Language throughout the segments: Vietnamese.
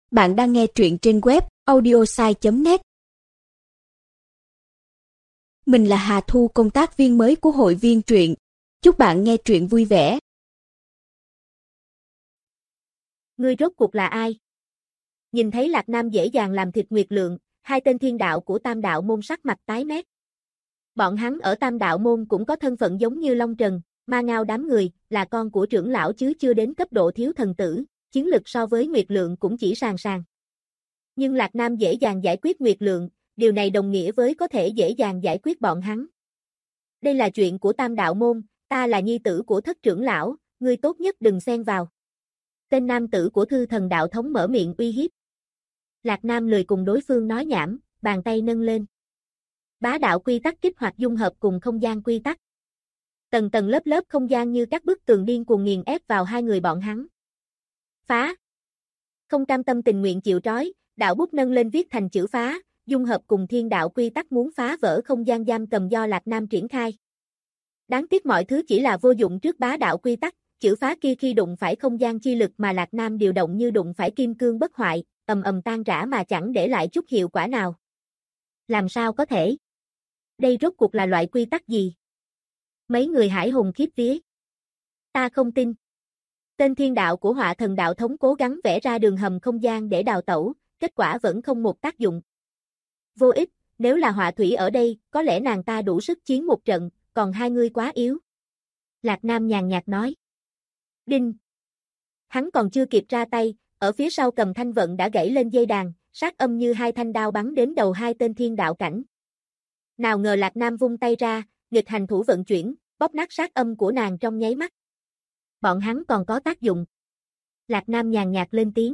Bạn đang nghe truyện trên web audiosai.net. Mình là Hà Thu, công tác viên mới của hội viên truyện. Chúc bạn nghe truyện vui vẻ. Ngươi rốt cuộc là ai? Nhìn thấy Lạc Nam dễ dàng làm thịt Nguyệt Lượng, hai tên thiên đạo của Tam Đạo Môn sắc mặt tái mét. Bọn hắn ở Tam Đạo Môn cũng có thân phận giống như Long Trần, Ma Ngao đám người, là con của trưởng lão chứ chưa đến cấp độ thiếu thần tử, chiến lực so với Nguyệt Lượng cũng chỉ sàn sàn. Nhưng Lạc Nam dễ dàng giải quyết Nguyệt Lượng, điều này đồng nghĩa với có thể dễ dàng giải quyết bọn hắn. Đây là chuyện của Tam Đạo Môn, ta là nhi tử của thất trưởng lão, ngươi tốt nhất đừng xen vào. Tên nam tử của Thư Thần Đạo Thống mở miệng uy hiếp. Lạc Nam lười cùng đối phương nói nhảm, bàn tay nâng lên. Bá đạo quy tắc kích hoạt dung hợp cùng không gian quy tắc. Tầng tầng lớp lớp không gian như các bức tường điên cuồng nghiền ép vào hai người bọn hắn. Phá! Không cam tâm tình nguyện chịu trói, đạo bút nâng lên viết thành chữ phá, dung hợp cùng thiên đạo quy tắc muốn phá vỡ không gian giam cầm do Lạc Nam triển khai. Đáng tiếc mọi thứ chỉ là vô dụng trước bá đạo quy tắc, chữ phá kia khi đụng phải không gian chi lực mà Lạc Nam điều động như đụng phải kim cương bất hoại, ầm ầm tan rã mà chẳng để lại chút hiệu quả nào. Làm sao có thể? Đây rốt cuộc là loại quy tắc gì? Mấy người hải hùng khiếp vía. Ta không tin. Tên thiên đạo của Họa Thần Đạo Thống cố gắng vẽ ra đường hầm không gian để đào tẩu, kết quả vẫn không một tác dụng. Vô ích, nếu là Họa Thủy ở đây, có lẽ nàng ta đủ sức chiến một trận, còn hai ngươi quá yếu. Lạc Nam nhàn nhạt nói. Đinh. Hắn còn chưa kịp ra tay, ở phía sau Cầm Thanh Vận đã gãy lên dây đàn, sát âm như hai thanh đao bắn đến đầu hai tên thiên đạo cảnh. Nào ngờ Lạc Nam vung tay ra, nghịch hành thủ vận chuyển, bóp nát sát âm của nàng trong nháy mắt. Bọn hắn còn có tác dụng. Lạc Nam nhàn nhạt lên tiếng.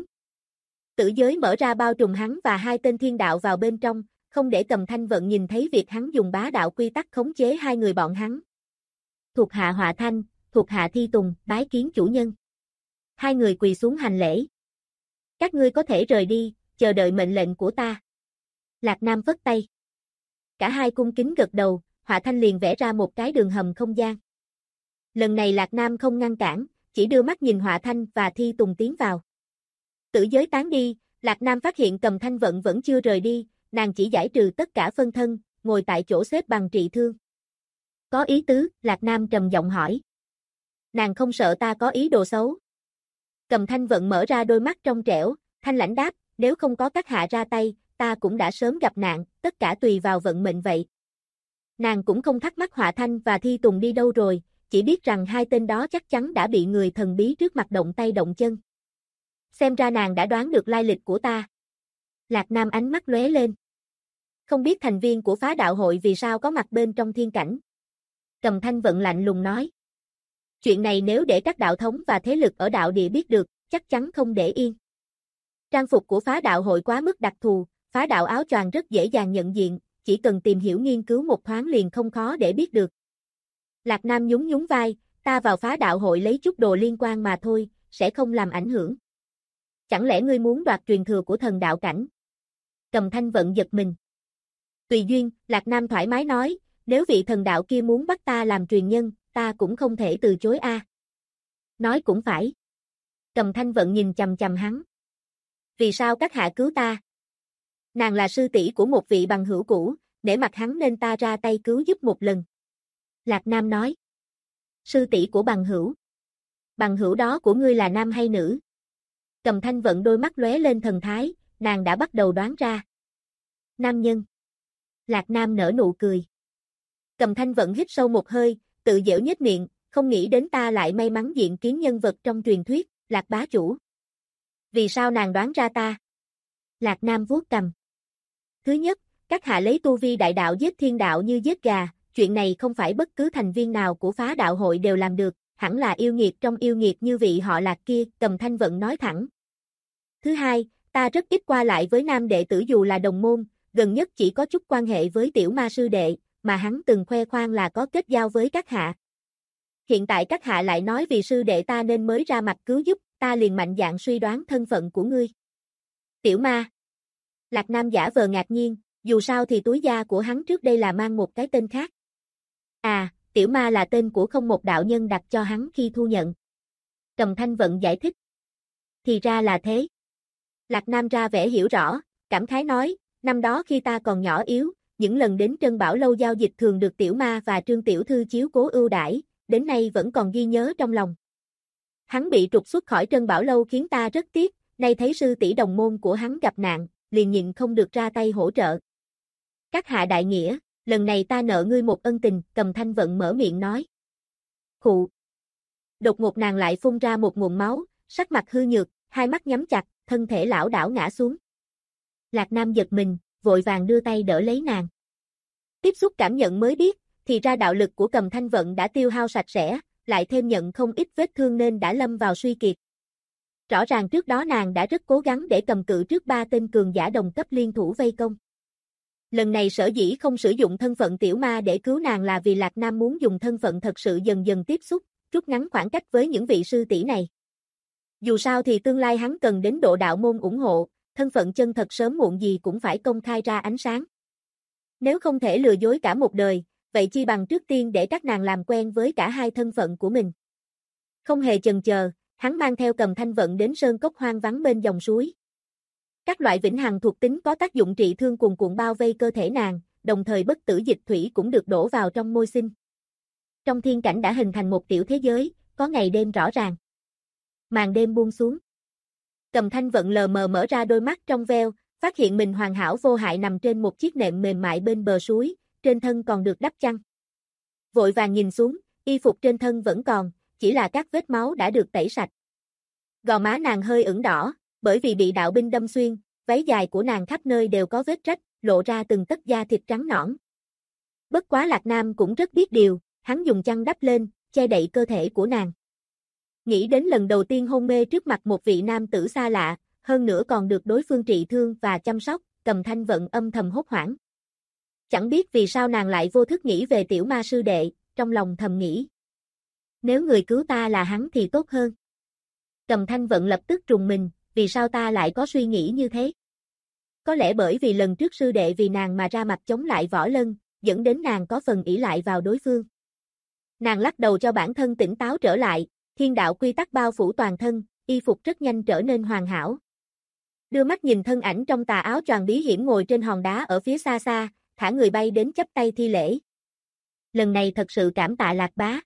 Tử giới mở ra bao trùm hắn và hai tên thiên đạo vào bên trong, không để Cầm Thanh Vận nhìn thấy việc hắn dùng bá đạo quy tắc khống chế hai người bọn hắn. Thuộc hạ Họa Thanh, thuộc hạ Thi Tùng, bái kiến chủ nhân. Hai người quỳ xuống hành lễ. Các ngươi có thể rời đi, chờ đợi mệnh lệnh của ta. Lạc Nam phất tay. Cả hai cung kính gật đầu, Họa Thanh liền vẽ ra một cái đường hầm không gian. Lần này Lạc Nam không ngăn cản, chỉ đưa mắt nhìn Họa Thanh và Thi Tùng tiến vào. Tử giới tán đi, Lạc Nam phát hiện Cầm Thanh Vận vẫn chưa rời đi, nàng chỉ giải trừ tất cả phân thân, ngồi tại chỗ xếp bằng trị thương. Có ý tứ, Lạc Nam trầm giọng hỏi. Nàng không sợ ta có ý đồ xấu. Cầm Thanh Vận mở ra đôi mắt trong trẻo, thanh lãnh đáp, nếu không có các hạ ra tay, ta cũng đã sớm gặp nạn, tất cả tùy vào vận mệnh vậy. Nàng cũng không thắc mắc Họa Thanh và Thi Tùng đi đâu rồi, chỉ biết rằng hai tên đó chắc chắn đã bị người thần bí trước mặt động tay động chân. Xem ra nàng đã đoán được lai lịch của ta. Lạc Nam ánh mắt lóe lên. Không biết thành viên của phá đạo hội vì sao có mặt bên trong thiên cảnh. Cầm Thanh Vận lạnh lùng nói. Chuyện này nếu để các đạo thống và thế lực ở đạo địa biết được, chắc chắn không để yên. Trang phục của phá đạo hội quá mức đặc thù, phá đạo áo choàng rất dễ dàng nhận diện, chỉ cần tìm hiểu nghiên cứu một thoáng liền không khó để biết được. Lạc Nam nhún nhún vai, ta vào phá đạo hội lấy chút đồ liên quan mà thôi, sẽ không làm ảnh hưởng. Chẳng lẽ ngươi muốn đoạt truyền thừa của thần đạo cảnh? Cầm Thanh Vận giật mình. Tùy duyên, Lạc Nam thoải mái nói, nếu vị thần đạo kia muốn bắt ta làm truyền nhân, ta cũng không thể từ chối a. Nói cũng phải. Cầm Thanh Vận nhìn chằm chằm hắn. Vì sao các hạ cứu ta? Nàng là sư tỷ của một vị bằng hữu cũ, để mặt hắn nên ta ra tay cứu giúp một lần. Lạc Nam nói. Sư tỷ của bằng hữu. Bằng hữu đó của ngươi là nam hay nữ? Cầm Thanh Vận đôi mắt lóe lên thần thái, nàng đã bắt đầu đoán ra. Nam nhân. Lạc Nam nở nụ cười. Cầm Thanh Vận hít sâu một hơi, tự giễu nhếch miệng, không nghĩ đến ta lại may mắn diện kiến nhân vật trong truyền thuyết, Lạc bá chủ. Vì sao nàng đoán ra ta? Lạc Nam vuốt cằm. Thứ nhất, các hạ lấy tu vi đại đạo giết thiên đạo như giết gà, chuyện này không phải bất cứ thành viên nào của phá đạo hội đều làm được, hẳn là yêu nghiệt trong yêu nghiệt như vị họ Lạc kia, Cầm Thanh Vận nói thẳng. Thứ hai, ta rất ít qua lại với nam đệ tử dù là đồng môn, gần nhất chỉ có chút quan hệ với tiểu ma sư đệ, mà hắn từng khoe khoang là có kết giao với các hạ. Hiện tại các hạ lại nói vì sư đệ ta nên mới ra mặt cứu giúp, ta liền mạnh dạn suy đoán thân phận của ngươi. Tiểu ma. Lạc Nam giả vờ ngạc nhiên, dù sao thì túi da của hắn trước đây là mang một cái tên khác. À, tiểu ma là tên của không một đạo nhân đặt cho hắn khi thu nhận. Cầm Thanh Vận giải thích. Thì ra là thế. Lạc Nam ra vẻ hiểu rõ, cảm khái nói, năm đó khi ta còn nhỏ yếu, những lần đến Trân Bảo Lâu giao dịch thường được Tiểu Ma và Trương Tiểu Thư chiếu cố ưu đãi, đến nay vẫn còn ghi nhớ trong lòng. Hắn bị trục xuất khỏi Trân Bảo Lâu khiến ta rất tiếc, nay thấy sư tỷ đồng môn của hắn gặp nạn, liền nhịn không được ra tay hỗ trợ. Các hạ đại nghĩa, lần này ta nợ ngươi một ân tình, Cầm Thanh Vận mở miệng nói. Khụ. Đột ngột nàng lại phun ra một nguồn máu, sắc mặt hư nhược, hai mắt nhắm chặt, thân thể lảo đảo ngã xuống. Lạc Nam giật mình, vội vàng đưa tay đỡ lấy nàng. Tiếp xúc cảm nhận mới biết, thì ra đạo lực của Cầm Thanh Vận đã tiêu hao sạch sẽ, lại thêm nhận không ít vết thương nên đã lâm vào suy kiệt. Rõ ràng trước đó nàng đã rất cố gắng để cầm cự trước 3 tên cường giả đồng cấp liên thủ vây công. Lần này sở dĩ không sử dụng thân phận tiểu ma để cứu nàng là vì Lạc Nam muốn dùng thân phận thật sự dần dần tiếp xúc, rút ngắn khoảng cách với những vị sư tỷ này. Dù sao thì tương lai hắn cần đến độ đạo môn ủng hộ, thân phận chân thật sớm muộn gì cũng phải công khai ra ánh sáng. Nếu không thể lừa dối cả một đời, vậy chi bằng trước tiên để các nàng làm quen với cả hai thân phận của mình. Không hề chần chờ, hắn mang theo Cầm Thanh Vận đến sơn cốc hoang vắng bên dòng suối. Các loại vĩnh hằng thuộc tính có tác dụng trị thương cuồn cuộn bao vây cơ thể nàng, đồng thời bất tử dịch thủy cũng được đổ vào trong môi sinh. Trong thiên cảnh đã hình thành một tiểu thế giới, có ngày đêm rõ ràng. Màn đêm buông xuống. Cầm Thanh Vận lờ mờ mở ra đôi mắt trong veo, phát hiện mình hoàn hảo vô hại nằm trên một chiếc nệm mềm mại bên bờ suối, trên thân còn được đắp chăn. Vội vàng nhìn xuống, y phục trên thân vẫn còn, chỉ là các vết máu đã được tẩy sạch. Gò má nàng hơi ửng đỏ, bởi vì bị đạo binh đâm xuyên, váy dài của nàng khắp nơi đều có vết rách, lộ ra từng tấc da thịt trắng nõn. Bất quá Lạc Nam cũng rất biết điều, hắn dùng chăn đắp lên, che đậy cơ thể của nàng. Nghĩ đến lần đầu tiên hôn mê trước mặt một vị nam tử xa lạ, hơn nữa còn được đối phương trị thương và chăm sóc, Cầm Thanh Vận âm thầm hốt hoảng. Chẳng biết vì sao nàng lại vô thức nghĩ về tiểu ma sư đệ, trong lòng thầm nghĩ. Nếu người cứu ta là hắn thì tốt hơn. Cầm Thanh Vận lập tức rùng mình, vì sao ta lại có suy nghĩ như thế? Có lẽ bởi vì lần trước sư đệ vì nàng mà ra mặt chống lại Võ Lân, dẫn đến nàng có phần ỷ lại vào đối phương. Nàng lắc đầu cho bản thân tỉnh táo trở lại, thiên đạo quy tắc bao phủ toàn thân, y phục rất nhanh trở nên hoàn hảo. Đưa mắt nhìn thân ảnh trong tà áo choàng bí hiểm ngồi trên hòn đá ở phía xa xa, thả người bay đến chắp tay thi lễ. Lần này thật sự cảm tạ Lạc bá.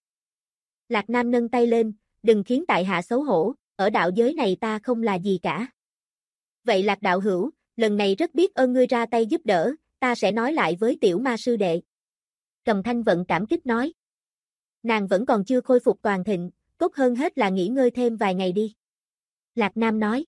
Lạc Nam nâng tay lên, đừng khiến tại hạ xấu hổ, ở đạo giới này ta không là gì cả. Vậy Lạc đạo hữu, lần này rất biết ơn ngươi ra tay giúp đỡ, ta sẽ nói lại với tiểu ma sư đệ. Cầm Thanh Vận cảm kích nói. Nàng vẫn còn chưa khôi phục toàn thịnh, tốt hơn hết là nghỉ ngơi thêm vài ngày đi. Lạc Nam nói.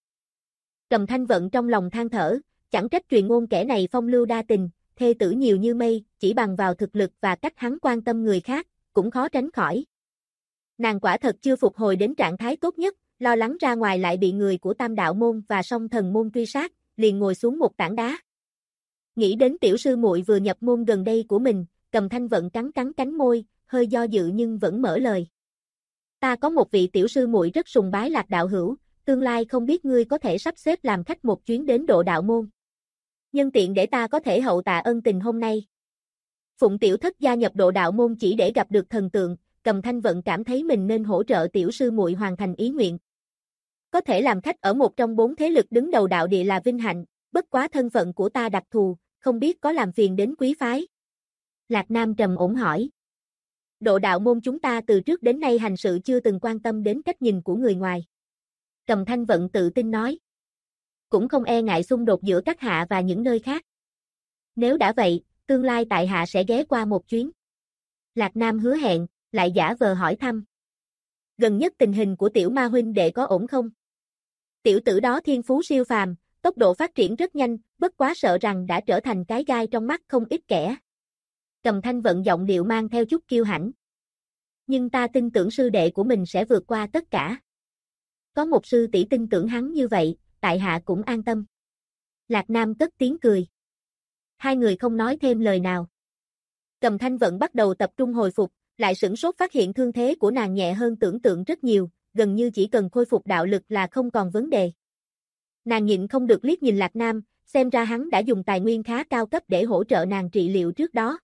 Cầm Thanh Vận trong lòng than thở, chẳng trách truyền ngôn kẻ này phong lưu đa tình, thê tử nhiều như mây, chỉ bằng vào thực lực và cách hắn quan tâm người khác, cũng khó tránh khỏi. Nàng quả thật chưa phục hồi đến trạng thái tốt nhất, lo lắng ra ngoài lại bị người của Tam Đạo Môn và Song Thần Môn truy sát, liền ngồi xuống một tảng đá. Nghĩ đến tiểu sư muội vừa nhập môn gần đây của mình, Cầm Thanh Vận cắn cắn cánh môi, hơi do dự nhưng vẫn mở lời. Ta có một vị tiểu sư muội rất sùng bái Lạc đạo hữu, tương lai không biết ngươi có thể sắp xếp làm khách một chuyến đến Độ Đạo Môn. Nhân tiện để ta có thể hậu tạ ân tình hôm nay. Phụng tiểu thất gia nhập Độ Đạo Môn chỉ để gặp được thần tượng, Cầm Thanh Vận cảm thấy mình nên hỗ trợ tiểu sư muội hoàn thành ý nguyện. Có thể làm khách ở một trong 4 thế lực đứng đầu đạo địa là vinh hạnh, bất quá thân phận của ta đặc thù, không biết có làm phiền đến quý phái. Lạc Nam trầm ổn hỏi. Độ Đạo Môn chúng ta từ trước đến nay hành sự chưa từng quan tâm đến cách nhìn của người ngoài. Cầm Thanh Vận tự tin nói. Cũng không e ngại xung đột giữa các hạ và những nơi khác. Nếu đã vậy, tương lai tại hạ sẽ ghé qua một chuyến. Lạc Nam hứa hẹn, lại giả vờ hỏi thăm. Gần nhất tình hình của tiểu ma huynh đệ có ổn không? Tiểu tử đó thiên phú siêu phàm, tốc độ phát triển rất nhanh, bất quá sợ rằng đã trở thành cái gai trong mắt không ít kẻ. Cầm Thanh Vận giọng điệu mang theo chút kiêu hãnh. Nhưng ta tin tưởng sư đệ của mình sẽ vượt qua tất cả. Có một sư tỷ tin tưởng hắn như vậy, tại hạ cũng an tâm. Lạc Nam cất tiếng cười. Hai người không nói thêm lời nào. Cầm Thanh Vận bắt đầu tập trung hồi phục, lại sửng sốt phát hiện thương thế của nàng nhẹ hơn tưởng tượng rất nhiều, gần như chỉ cần khôi phục đạo lực là không còn vấn đề. Nàng nhịn không được liếc nhìn Lạc Nam, xem ra hắn đã dùng tài nguyên khá cao cấp để hỗ trợ nàng trị liệu trước đó.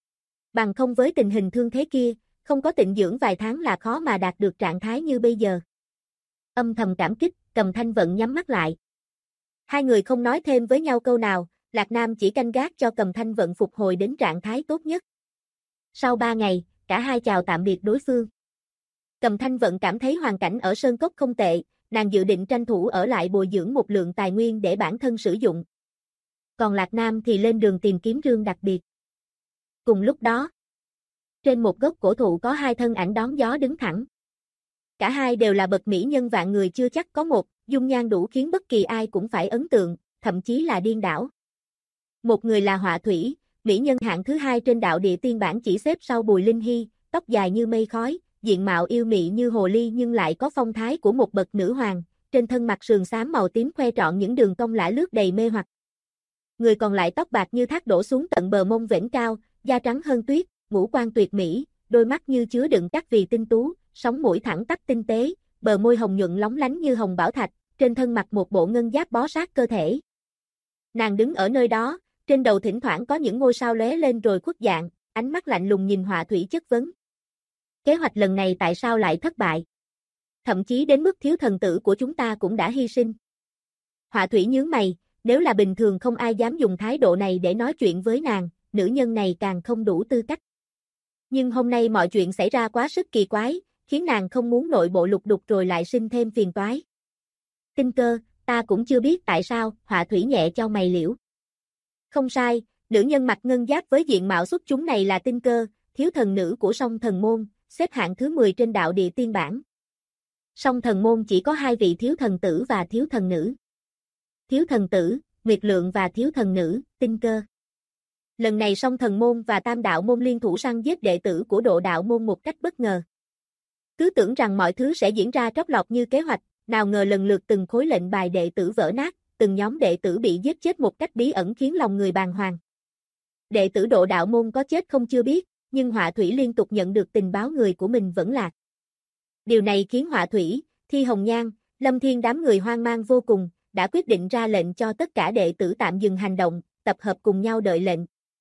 Bằng không với tình hình thương thế kia, không có tịnh dưỡng vài tháng là khó mà đạt được trạng thái như bây giờ. Âm thầm cảm kích, Cầm Thanh Vận nhắm mắt lại. Hai người không nói thêm với nhau câu nào, Lạc Nam chỉ canh gác cho Cầm Thanh Vận phục hồi đến trạng thái tốt nhất. Sau 3 ngày, cả hai chào tạm biệt đối phương. Cầm Thanh Vận cảm thấy hoàn cảnh ở Sơn Cốc không tệ, nàng dự định tranh thủ ở lại bồi dưỡng một lượng tài nguyên để bản thân sử dụng. Còn Lạc Nam thì lên đường tìm kiếm rương đặc biệt. Cùng lúc đó, trên một gốc cổ thụ có hai thân ảnh đón gió đứng thẳng. Cả hai đều là bậc mỹ nhân vạn người chưa chắc có một, dung nhan đủ khiến bất kỳ ai cũng phải ấn tượng, thậm chí là điên đảo. Một người là Họa Thủy, mỹ nhân hạng thứ hai trên đạo địa tiên bảng chỉ xếp sau Bùi Linh Hy, tóc dài như mây khói, diện mạo yêu mị như hồ ly nhưng lại có phong thái của một bậc nữ hoàng, trên thân mặt sườn xám màu tím khoe trọn những đường cong lả lướt đầy mê hoặc. Người còn lại tóc bạc như thác đổ xuống tận bờ mông vểnh cao, da trắng hơn tuyết, ngũ quan tuyệt mỹ, đôi mắt như chứa đựng các vì tinh tú, sống mũi thẳng tắp tinh tế, bờ môi hồng nhuận lóng lánh như hồng bảo thạch, trên thân mặc một bộ ngân giáp bó sát cơ thể. Nàng đứng ở nơi đó, trên đầu thỉnh thoảng có những ngôi sao lóe lên rồi khuất dạng, ánh mắt lạnh lùng nhìn Họa Thủy chất vấn. Kế hoạch lần này tại sao lại thất bại? Thậm chí đến mức thiếu thần tử của chúng ta cũng đã hy sinh. Họa Thủy nhướng mày, nếu là bình thường không ai dám dùng thái độ này để nói chuyện với nàng, nữ nhân này càng không đủ tư cách. Nhưng hôm nay mọi chuyện xảy ra quá sức kỳ quái, khiến nàng không muốn nội bộ lục đục rồi lại sinh thêm phiền toái. Tinh Cơ, ta cũng chưa biết tại sao, Họa Thủy nhẹ chau mày liễu. Không sai, nữ nhân mặc ngân giáp với diện mạo xuất chúng này là Tinh Cơ, thiếu thần nữ của Song Thần Môn, xếp hạng thứ 10 trên đạo địa tiên bảng. Song Thần Môn chỉ có hai vị thiếu thần tử và thiếu thần nữ. Thiếu thần tử, Nguyệt Lượng và thiếu thần nữ, Tinh Cơ. Lần này Song Thần Môn và Tam Đạo Môn liên thủ săn giết đệ tử của Độ Đạo Môn một cách bất ngờ. Cứ tưởng rằng mọi thứ sẽ diễn ra trót lọt như kế hoạch, nào ngờ lần lượt từng khối lệnh bài đệ tử vỡ nát, từng nhóm đệ tử bị giết chết một cách bí ẩn khiến lòng người bàng hoàng. Đệ tử Độ Đạo Môn có chết không chưa biết, nhưng Họa Thủy liên tục nhận được tình báo người của mình vẫn lạc. Điều này khiến Họa Thủy, Thi Hồng Nhan, Lâm Thiên đám người hoang mang vô cùng, đã quyết định ra lệnh cho tất cả đệ tử tạm dừng hành động, tập hợp cùng nhau đợi lệnh.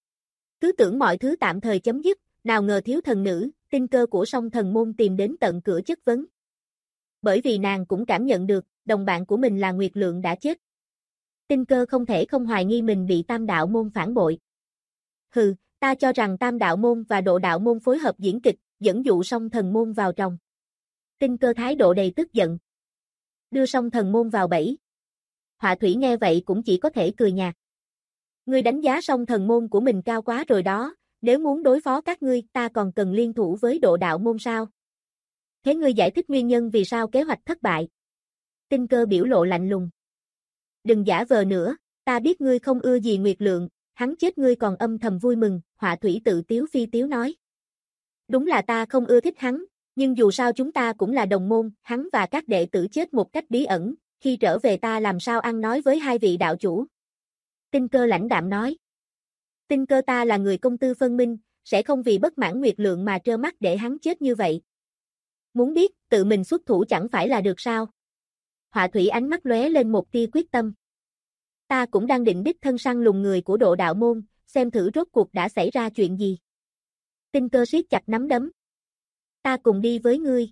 Cứ tưởng mọi thứ tạm thời chấm dứt, nào ngờ thiếu thần nữ, Tinh Cơ của Song Thần Môn tìm đến tận cửa chất vấn. Bởi vì nàng cũng cảm nhận được, đồng bạn của mình là Nguyệt Lượng đã chết. Tinh Cơ không thể không hoài nghi mình bị Tam Đạo Môn phản bội. Hừ, ta cho rằng Tam Đạo Môn và Độ Đạo Môn phối hợp diễn kịch, dẫn dụ Song Thần Môn vào trong. Tinh Cơ thái độ đầy tức giận. Đưa Song Thần Môn vào bẫy. Họa Thủy nghe vậy cũng chỉ có thể cười nhạt. Ngươi đánh giá Song Thần Môn của mình cao quá rồi đó, nếu muốn đối phó các ngươi ta còn cần liên thủ với Độ Đạo Môn sao? Thế ngươi giải thích nguyên nhân vì sao kế hoạch thất bại. Tinh Cơ biểu lộ lạnh lùng. Đừng giả vờ nữa, ta biết ngươi không ưa gì Nguyệt Lượng, hắn chết ngươi còn âm thầm vui mừng, Họa Thủy tự tiếu phi tiếu nói. Đúng là ta không ưa thích hắn, nhưng dù sao chúng ta cũng là đồng môn, hắn và các đệ tử chết một cách bí ẩn, khi trở về ta làm sao ăn nói với hai vị đạo chủ. Tinh Cơ lãnh đạm nói. Tinh Cơ ta là người công tư phân minh, sẽ không vì bất mãn Nguyệt Lượng mà trơ mắt để hắn chết như vậy. Muốn biết, tự mình xuất thủ chẳng phải là được sao? Họa Thủy ánh mắt lóe lên một tia quyết tâm. Ta cũng đang định đích thân săn lùng người của Độ Đạo Môn, xem thử rốt cuộc đã xảy ra chuyện gì. Tinh Cơ siết chặt nắm đấm. Ta cùng đi với ngươi.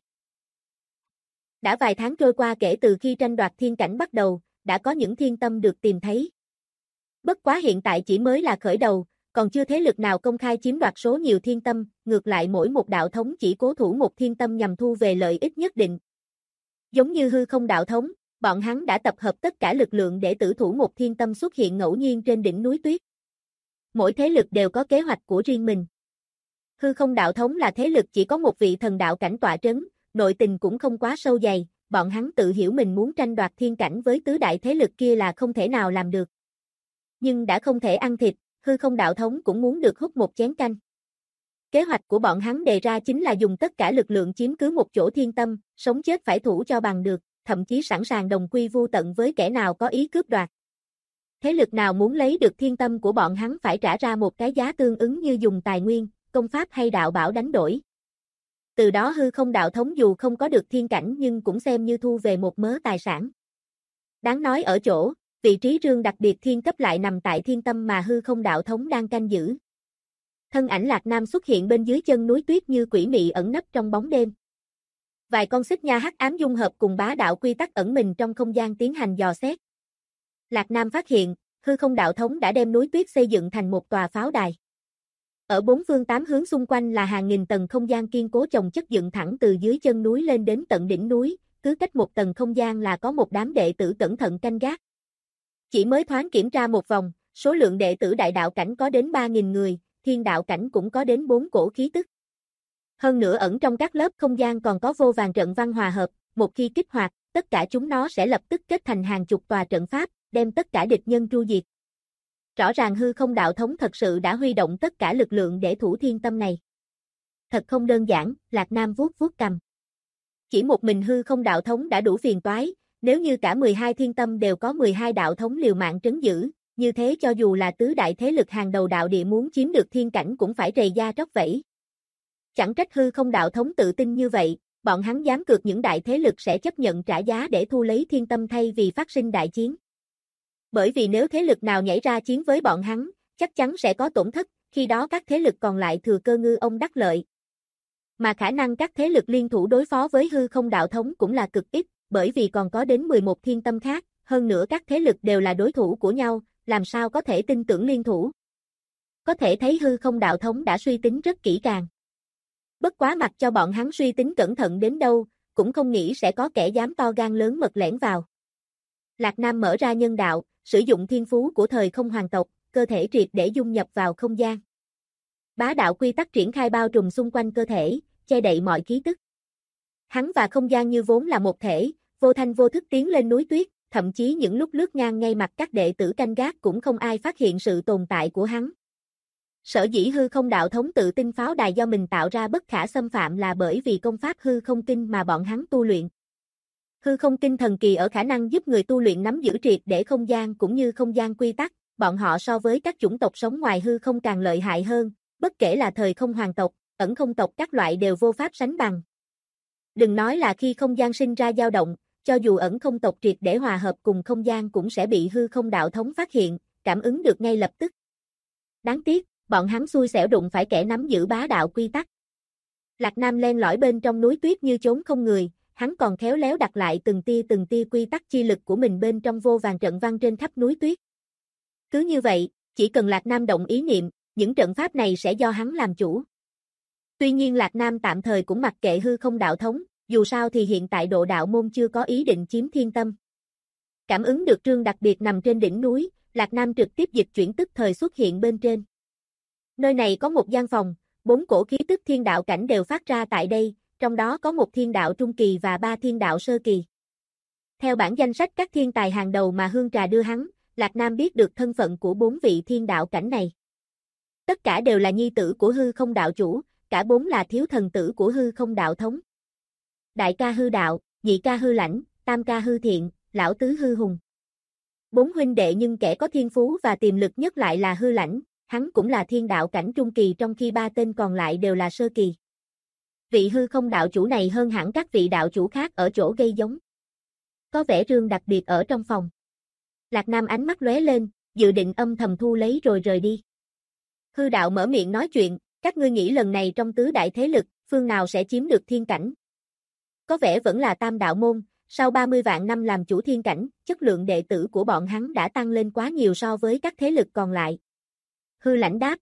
Đã vài tháng trôi qua kể từ khi tranh đoạt thiên cảnh bắt đầu, đã có những thiên tâm được tìm thấy. Bất quá hiện tại chỉ mới là khởi đầu, còn chưa thế lực nào công khai chiếm đoạt số nhiều thiên tâm, ngược lại mỗi một đạo thống chỉ cố thủ một thiên tâm nhằm thu về lợi ích nhất định. Giống như Hư Không đạo thống, bọn hắn đã tập hợp tất cả lực lượng để tử thủ một thiên tâm xuất hiện ngẫu nhiên trên đỉnh núi tuyết. Mỗi thế lực đều có kế hoạch của riêng mình. Hư Không đạo thống là thế lực chỉ có một vị thần đạo cảnh tọa trấn, nội tình cũng không quá sâu dày, bọn hắn tự hiểu mình muốn tranh đoạt thiên cảnh với tứ đại thế lực kia là không thể nào làm được. Nhưng đã không thể ăn thịt, Hư Không đạo thống cũng muốn được húp một chén canh. Kế hoạch của bọn hắn đề ra chính là dùng tất cả lực lượng chiếm cứ một chỗ thiên tâm, sống chết phải thủ cho bằng được, thậm chí sẵn sàng đồng quy vu tận với kẻ nào có ý cướp đoạt. Thế lực nào muốn lấy được thiên tâm của bọn hắn phải trả ra một cái giá tương ứng như dùng tài nguyên, công pháp hay đạo bảo đánh đổi. Từ đó Hư Không đạo thống dù không có được thiên cảnh nhưng cũng xem như thu về một mớ tài sản. Đáng nói ở chỗ, vị trí rương đặc biệt thiên cấp lại nằm tại thiên tâm mà Hư Không đạo thống đang canh giữ. Thân ảnh Lạc Nam xuất hiện bên dưới chân núi tuyết như quỷ mị ẩn nấp trong bóng đêm. Vài con xích nha hắc ám dung hợp cùng bá đạo quy tắc ẩn mình trong không gian tiến hành dò xét. Lạc Nam phát hiện, hư không đạo thống đã đem núi tuyết xây dựng thành một tòa pháo đài. Ở bốn phương tám hướng xung quanh là hàng nghìn tầng không gian kiên cố chồng chất dựng thẳng từ dưới chân núi lên đến tận đỉnh núi, cứ cách một tầng không gian là có một đám đệ tử cẩn thận canh gác. Chỉ mới thoáng kiểm tra một vòng, số lượng đệ tử đại đạo cảnh có đến 3.000 người, thiên đạo cảnh cũng có đến 4 cổ khí tức. Hơn nữa ẩn trong các lớp không gian còn có vô vàn trận văn hòa hợp, một khi kích hoạt, tất cả chúng nó sẽ lập tức kết thành hàng chục tòa trận pháp, đem tất cả địch nhân tru diệt. Rõ ràng hư không đạo thống thật sự đã huy động tất cả lực lượng để thủ thiên tâm này. Thật không đơn giản, Lạc Nam vuốt vuốt cằm. Chỉ một mình hư không đạo thống đã đủ phiền toái, nếu như cả 12 thiên tâm đều có 12 đạo thống liều mạng trấn giữ, như thế cho dù là tứ đại thế lực hàng đầu đạo địa muốn chiếm được thiên cảnh cũng phải rầy da tróc vẫy. Chẳng trách hư không đạo thống tự tin như vậy, bọn hắn dám cược những đại thế lực sẽ chấp nhận trả giá để thu lấy thiên tâm thay vì phát sinh đại chiến. Bởi vì nếu thế lực nào nhảy ra chiến với bọn hắn, chắc chắn sẽ có tổn thất, khi đó các thế lực còn lại thừa cơ ngư ông đắc lợi. Mà khả năng các thế lực liên thủ đối phó với hư không đạo thống cũng là cực ít, bởi vì còn có đến 11 thiên tâm khác, hơn nữa các thế lực đều là đối thủ của nhau, làm sao có thể tin tưởng liên thủ. Có thể thấy hư không đạo thống đã suy tính rất kỹ càng. Bất quá mặc cho bọn hắn suy tính cẩn thận đến đâu, cũng không nghĩ sẽ có kẻ dám to gan lớn mật lẻn vào. Lạc Nam mở ra nhân đạo, sử dụng thiên phú của thời không hoàng tộc, cơ thể triệt để dung nhập vào không gian. Bá đạo quy tắc triển khai bao trùm xung quanh cơ thể, che đậy mọi khí tức. Hắn và không gian như vốn là một thể, vô thanh vô thức tiến lên núi tuyết, thậm chí những lúc lướt ngang ngay mặt các đệ tử canh gác cũng không ai phát hiện sự tồn tại của hắn. Sở dĩ hư không đạo thống tự tin pháo đài do mình tạo ra bất khả xâm phạm là bởi vì công pháp hư không kinh mà bọn hắn tu luyện. Hư không kinh thần kỳ ở khả năng giúp người tu luyện nắm giữ triệt để không gian cũng như không gian quy tắc, bọn họ so với các chủng tộc sống ngoài hư không càng lợi hại hơn, bất kể là thời không hoàng tộc, ẩn không tộc các loại đều vô pháp sánh bằng. Đừng nói là khi không gian sinh ra dao động, cho dù ẩn không tộc triệt để hòa hợp cùng không gian cũng sẽ bị hư không đạo thống phát hiện, cảm ứng được ngay lập tức. Đáng tiếc, bọn hắn xui xẻo đụng phải kẻ nắm giữ bá đạo quy tắc. Lạc Nam len lỏi bên trong núi tuyết như chốn không người, hắn còn khéo léo đặt lại từng tia quy tắc chi lực của mình bên trong vô vàn trận văn trên khắp núi tuyết. Cứ như vậy, chỉ cần Lạc Nam động ý niệm, những trận pháp này sẽ do hắn làm chủ. Tuy nhiên Lạc Nam tạm thời cũng mặc kệ hư không đạo thống, dù sao thì hiện tại độ đạo môn chưa có ý định chiếm thiên tâm. Cảm ứng được trương đặc biệt nằm trên đỉnh núi, Lạc Nam trực tiếp dịch chuyển tức thời xuất hiện bên trên. Nơi này có một gian phòng, 4 cổ khí tức thiên đạo cảnh đều phát ra tại đây, trong đó có một thiên đạo trung kỳ và 3 thiên đạo sơ kỳ. Theo bản danh sách các thiên tài hàng đầu mà Hương Trà đưa hắn, Lạc Nam biết được thân phận của 4 vị thiên đạo cảnh này. Tất cả đều là nhi tử của hư không đạo chủ, cả 4 là thiếu thần tử của hư không đạo thống. Đại ca hư đạo, nhị ca hư lãnh, tam ca hư thiện, lão tứ hư hùng. 4 huynh đệ nhưng kẻ có thiên phú và tiềm lực nhất lại là hư lãnh, hắn cũng là thiên đạo cảnh trung kỳ trong khi 3 tên còn lại đều là sơ kỳ. Vị hư không đạo chủ này hơn hẳn các vị đạo chủ khác ở chỗ gây giống. Có vẻ rương đặc biệt ở trong phòng. Lạc Nam ánh mắt lóe lên, dự định âm thầm thu lấy rồi rời đi. Hư đạo mở miệng nói chuyện, các ngươi nghĩ lần này trong tứ đại thế lực, phương nào sẽ chiếm được thiên cảnh? Có vẻ vẫn là Tam đạo môn, sau 30 vạn năm làm chủ thiên cảnh, chất lượng đệ tử của bọn hắn đã tăng lên quá nhiều so với các thế lực còn lại. Hư lãnh đáp.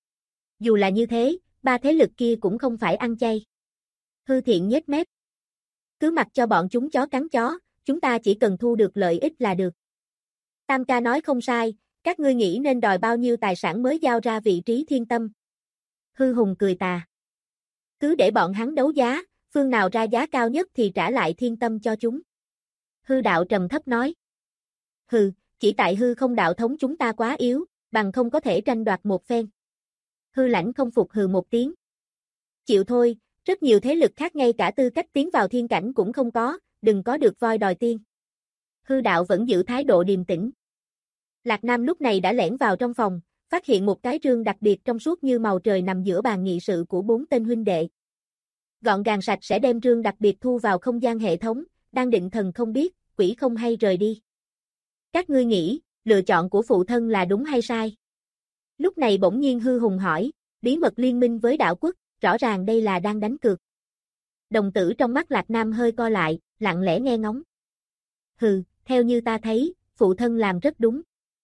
Dù là như thế, 3 thế lực kia cũng không phải ăn chay. Hư thiện nhếch mép. Cứ mặc cho bọn chúng chó cắn chó, chúng ta chỉ cần thu được lợi ích là được. Tam ca nói không sai, các ngươi nghĩ nên đòi bao nhiêu tài sản mới giao ra vị trí thiên tâm. Hư hùng cười tà. Cứ để bọn hắn đấu giá, phương nào ra giá cao nhất thì trả lại thiên tâm cho chúng. Hư đạo trầm thấp nói. Hừ, chỉ tại hư không đạo thống chúng ta quá yếu, bằng không có thể tranh đoạt một phen. Hư lãnh không phục hừ một tiếng. Chịu thôi, rất nhiều thế lực khác ngay cả tư cách tiến vào thiên cảnh cũng không có, đừng có được voi đòi tiên. Hư đạo vẫn giữ thái độ điềm tĩnh. Lạc Nam lúc này đã lẻn vào trong phòng, phát hiện một cái rương đặc biệt trong suốt như màu trời nằm giữa bàn nghị sự của 4 tên huynh đệ. Gọn gàng sạch sẽ đem rương đặc biệt thu vào không gian hệ thống, đang định thần không biết, quỷ không hay rời đi. Các ngươi nghĩ, lựa chọn của phụ thân là đúng hay sai? Lúc này bỗng nhiên hư hùng hỏi, bí mật liên minh với đạo quốc, rõ ràng đây là đang đánh cược. Đồng tử trong mắt Lạc Nam hơi co lại, lặng lẽ nghe ngóng. Hừ, theo như ta thấy, phụ thân làm rất đúng.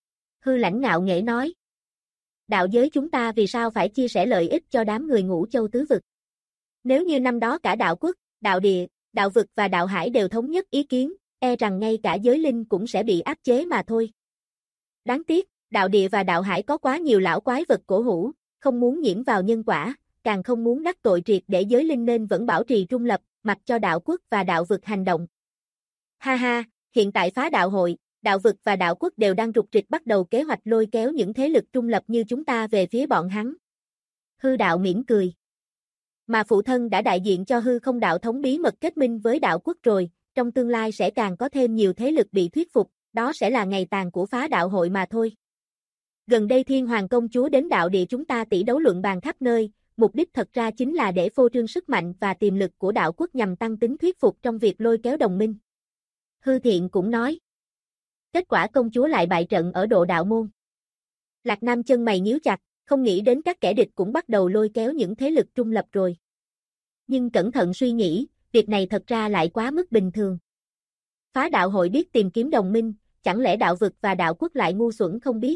Hư Lãnh ngạo nghễ nói. Đạo giới chúng ta vì sao phải chia sẻ lợi ích cho đám người Ngũ Châu tứ vực? Nếu như năm đó cả đạo quốc, đạo địa, đạo vực và đạo hải đều thống nhất ý kiến, e rằng ngay cả giới linh cũng sẽ bị áp chế mà thôi. Đáng tiếc, đạo địa và đạo hải có quá nhiều lão quái vật cổ hủ, không muốn nhiễm vào nhân quả, càng không muốn đắc tội triệt để giới linh nên vẫn bảo trì trung lập, mặc cho đạo quốc và đạo vực hành động. Ha ha, hiện tại phá đạo hội, đạo vực và đạo quốc đều đang rục rịch bắt đầu kế hoạch lôi kéo những thế lực trung lập như chúng ta về phía bọn hắn. Hư đạo mỉm cười. Mà phụ thân đã đại diện cho hư không đạo thống bí mật kết minh với đạo quốc rồi, trong tương lai sẽ càng có thêm nhiều thế lực bị thuyết phục, đó sẽ là ngày tàn của phá đạo hội mà thôi. Gần đây Thiên Hoàng công chúa đến đạo địa chúng ta tỷ đấu luận bàn khắp nơi, mục đích thật ra chính là để phô trương sức mạnh và tiềm lực của đạo quốc nhằm tăng tính thuyết phục trong việc lôi kéo đồng minh. Hư Thiện cũng nói. Kết quả công chúa lại bại trận ở Độ Đạo Môn. Lạc Nam chân mày nhíu chặt, không nghĩ đến các kẻ địch cũng bắt đầu lôi kéo những thế lực trung lập rồi. Nhưng cẩn thận suy nghĩ, việc này thật ra lại quá mức bình thường. Phá đạo hội biết tìm kiếm đồng minh, chẳng lẽ đạo vực và đạo quốc lại ngu xuẩn không biết?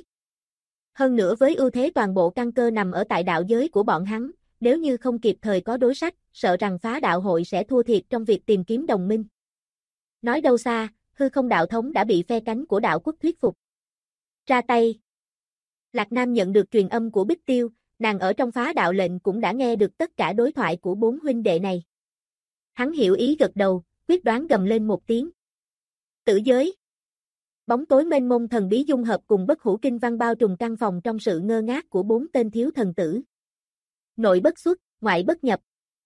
Hơn nữa với ưu thế toàn bộ căn cơ nằm ở tại đạo giới của bọn hắn, nếu như không kịp thời có đối sách, sợ rằng phá đạo hội sẽ thua thiệt trong việc tìm kiếm đồng minh. Nói đâu xa, hư không đạo thống đã bị phe cánh của đạo quốc thuyết phục. Ra tay. Lạc Nam nhận được truyền âm của Bích Tiêu, nàng ở trong phá đạo lệnh cũng đã nghe được tất cả đối thoại của bốn huynh đệ này. Hắn hiểu ý gật đầu, quyết đoán gầm lên một tiếng. Tử giới. Bóng tối mênh mông thần bí dung hợp cùng bất hủ kinh văn bao trùm căn phòng trong sự ngơ ngác của bốn tên thiếu thần tử. Nội bất xuất, ngoại bất nhập.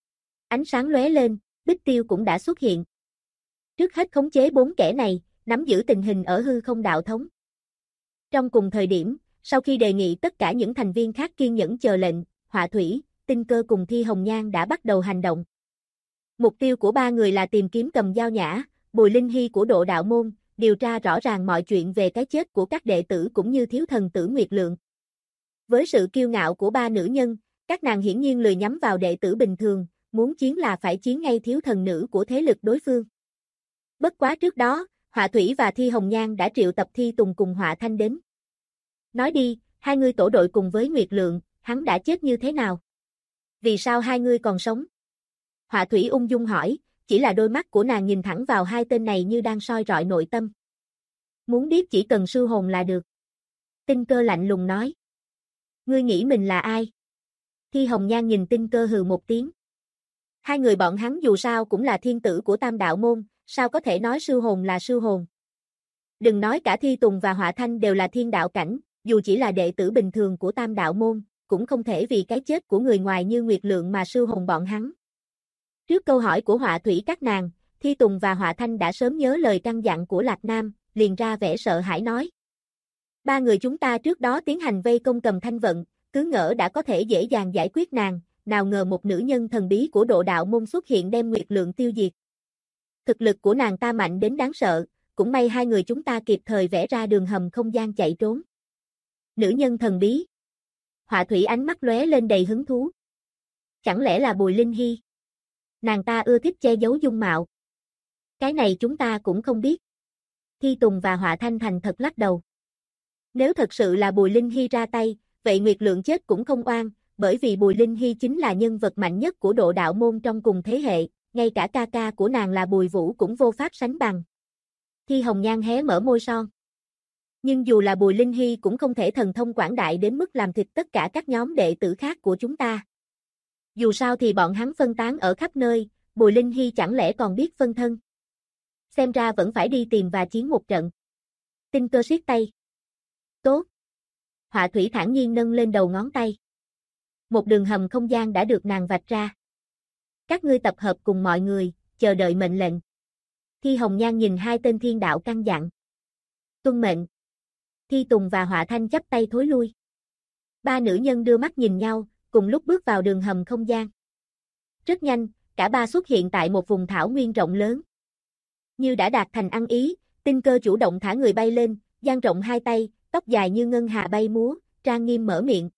Ánh sáng lóe lên, Bích Tiêu cũng đã xuất hiện. Trước hết khống chế bốn kẻ này, nắm giữ tình hình ở hư không đạo thống. Trong cùng thời điểm, sau khi đề nghị tất cả những thành viên khác kiên nhẫn chờ lệnh, Họa Thủy, Tinh Cơ cùng Thi Hồng Nhan đã bắt đầu hành động. Mục tiêu của ba người là tìm kiếm Cầm Dao Nhã, Bùi Linh Hy của Độ Đạo Môn, điều tra rõ ràng mọi chuyện về cái chết của các đệ tử cũng như thiếu thần tử Nguyệt Lượng. Với sự kiêu ngạo của ba nữ nhân, các nàng hiển nhiên lười nhắm vào đệ tử bình thường, muốn chiến là phải chiến ngay thiếu thần nữ của thế lực đối phương. Bất quá trước đó, Họa Thủy và Thi Hồng Nhan đã triệu tập Thi Tùng cùng Họa Thanh đến. Nói đi, hai ngươi tổ đội cùng với Nguyệt Lượng, hắn đã chết như thế nào? Vì sao hai ngươi còn sống? Họa Thủy ung dung hỏi, chỉ là đôi mắt của nàng nhìn thẳng vào hai tên này như đang soi rọi nội tâm. Muốn biết chỉ cần sư hồn là được. Tinh Cơ lạnh lùng nói. Ngươi nghĩ mình là ai? Thi Hồng Nhan nhìn Tinh Cơ hừ một tiếng. Hai người bọn hắn dù sao cũng là thiên tử của Tam Đạo Môn, sao có thể nói sư hồn là sư hồn? Đừng nói cả Thi Tùng và Họa Thanh đều là thiên đạo cảnh, dù chỉ là đệ tử bình thường của Tam Đạo Môn, cũng không thể vì cái chết của người ngoài như Nguyệt Lượng mà sư hồn bọn hắn. Trước câu hỏi của Họa Thủy các nàng, Thi Tùng và Họa Thanh đã sớm nhớ lời căn dặn của Lạc Nam, liền ra vẻ sợ hãi nói. Ba người chúng ta trước đó tiến hành vây công Cầm Thanh Vận, cứ ngỡ đã có thể dễ dàng giải quyết nàng, nào ngờ một nữ nhân thần bí của Độ Đạo Môn xuất hiện đem Nguyệt Lượng tiêu diệt. Thực lực của nàng ta mạnh đến đáng sợ, cũng may hai người chúng ta kịp thời vẽ ra đường hầm không gian chạy trốn. Nữ nhân thần bí. Họa Thủy ánh mắt lóe lên đầy hứng thú. Chẳng lẽ là Bùi Linh Hy? Nàng ta ưa thích che giấu dung mạo. Cái này chúng ta cũng không biết. Thi Tùng và Họa Thanh thành thật lắc đầu. Nếu thật sự là Bùi Linh Hy ra tay, vậy Nguyệt Lượng chết cũng không oan, bởi vì Bùi Linh Hy chính là nhân vật mạnh nhất của Độ Đạo Môn trong cùng thế hệ, ngay cả ca ca của nàng là Bùi Vũ cũng vô pháp sánh bằng. Thi Hồng Nhan hé mở môi son. Nhưng dù là Bùi Linh Hy cũng không thể thần thông quảng đại đến mức làm thịt tất cả các nhóm đệ tử khác của chúng ta. Dù sao thì bọn hắn phân tán ở khắp nơi, Bùi Linh Hy chẳng lẽ còn biết phân thân. Xem ra vẫn phải đi tìm và chiến một trận. Tinh Cơ siết tay. Tốt. Họa Thủy thản nhiên nâng lên đầu ngón tay. Một đường hầm không gian đã được nàng vạch ra. Các ngươi tập hợp cùng mọi người, chờ đợi mệnh lệnh. Thi Hồng Nhan nhìn hai tên thiên đạo căn dặn. Tuân mệnh. Thi Tùng và Họa Thanh chắp tay thối lui. Ba nữ nhân đưa mắt nhìn nhau, cùng lúc bước vào đường hầm không gian. Rất nhanh, cả ba xuất hiện tại một vùng thảo nguyên rộng lớn. Như đã đạt thành ăn ý, Tinh Cơ chủ động thả người bay lên, dang rộng hai tay, tóc dài như ngân hà bay múa, trang nghiêm mở miệng.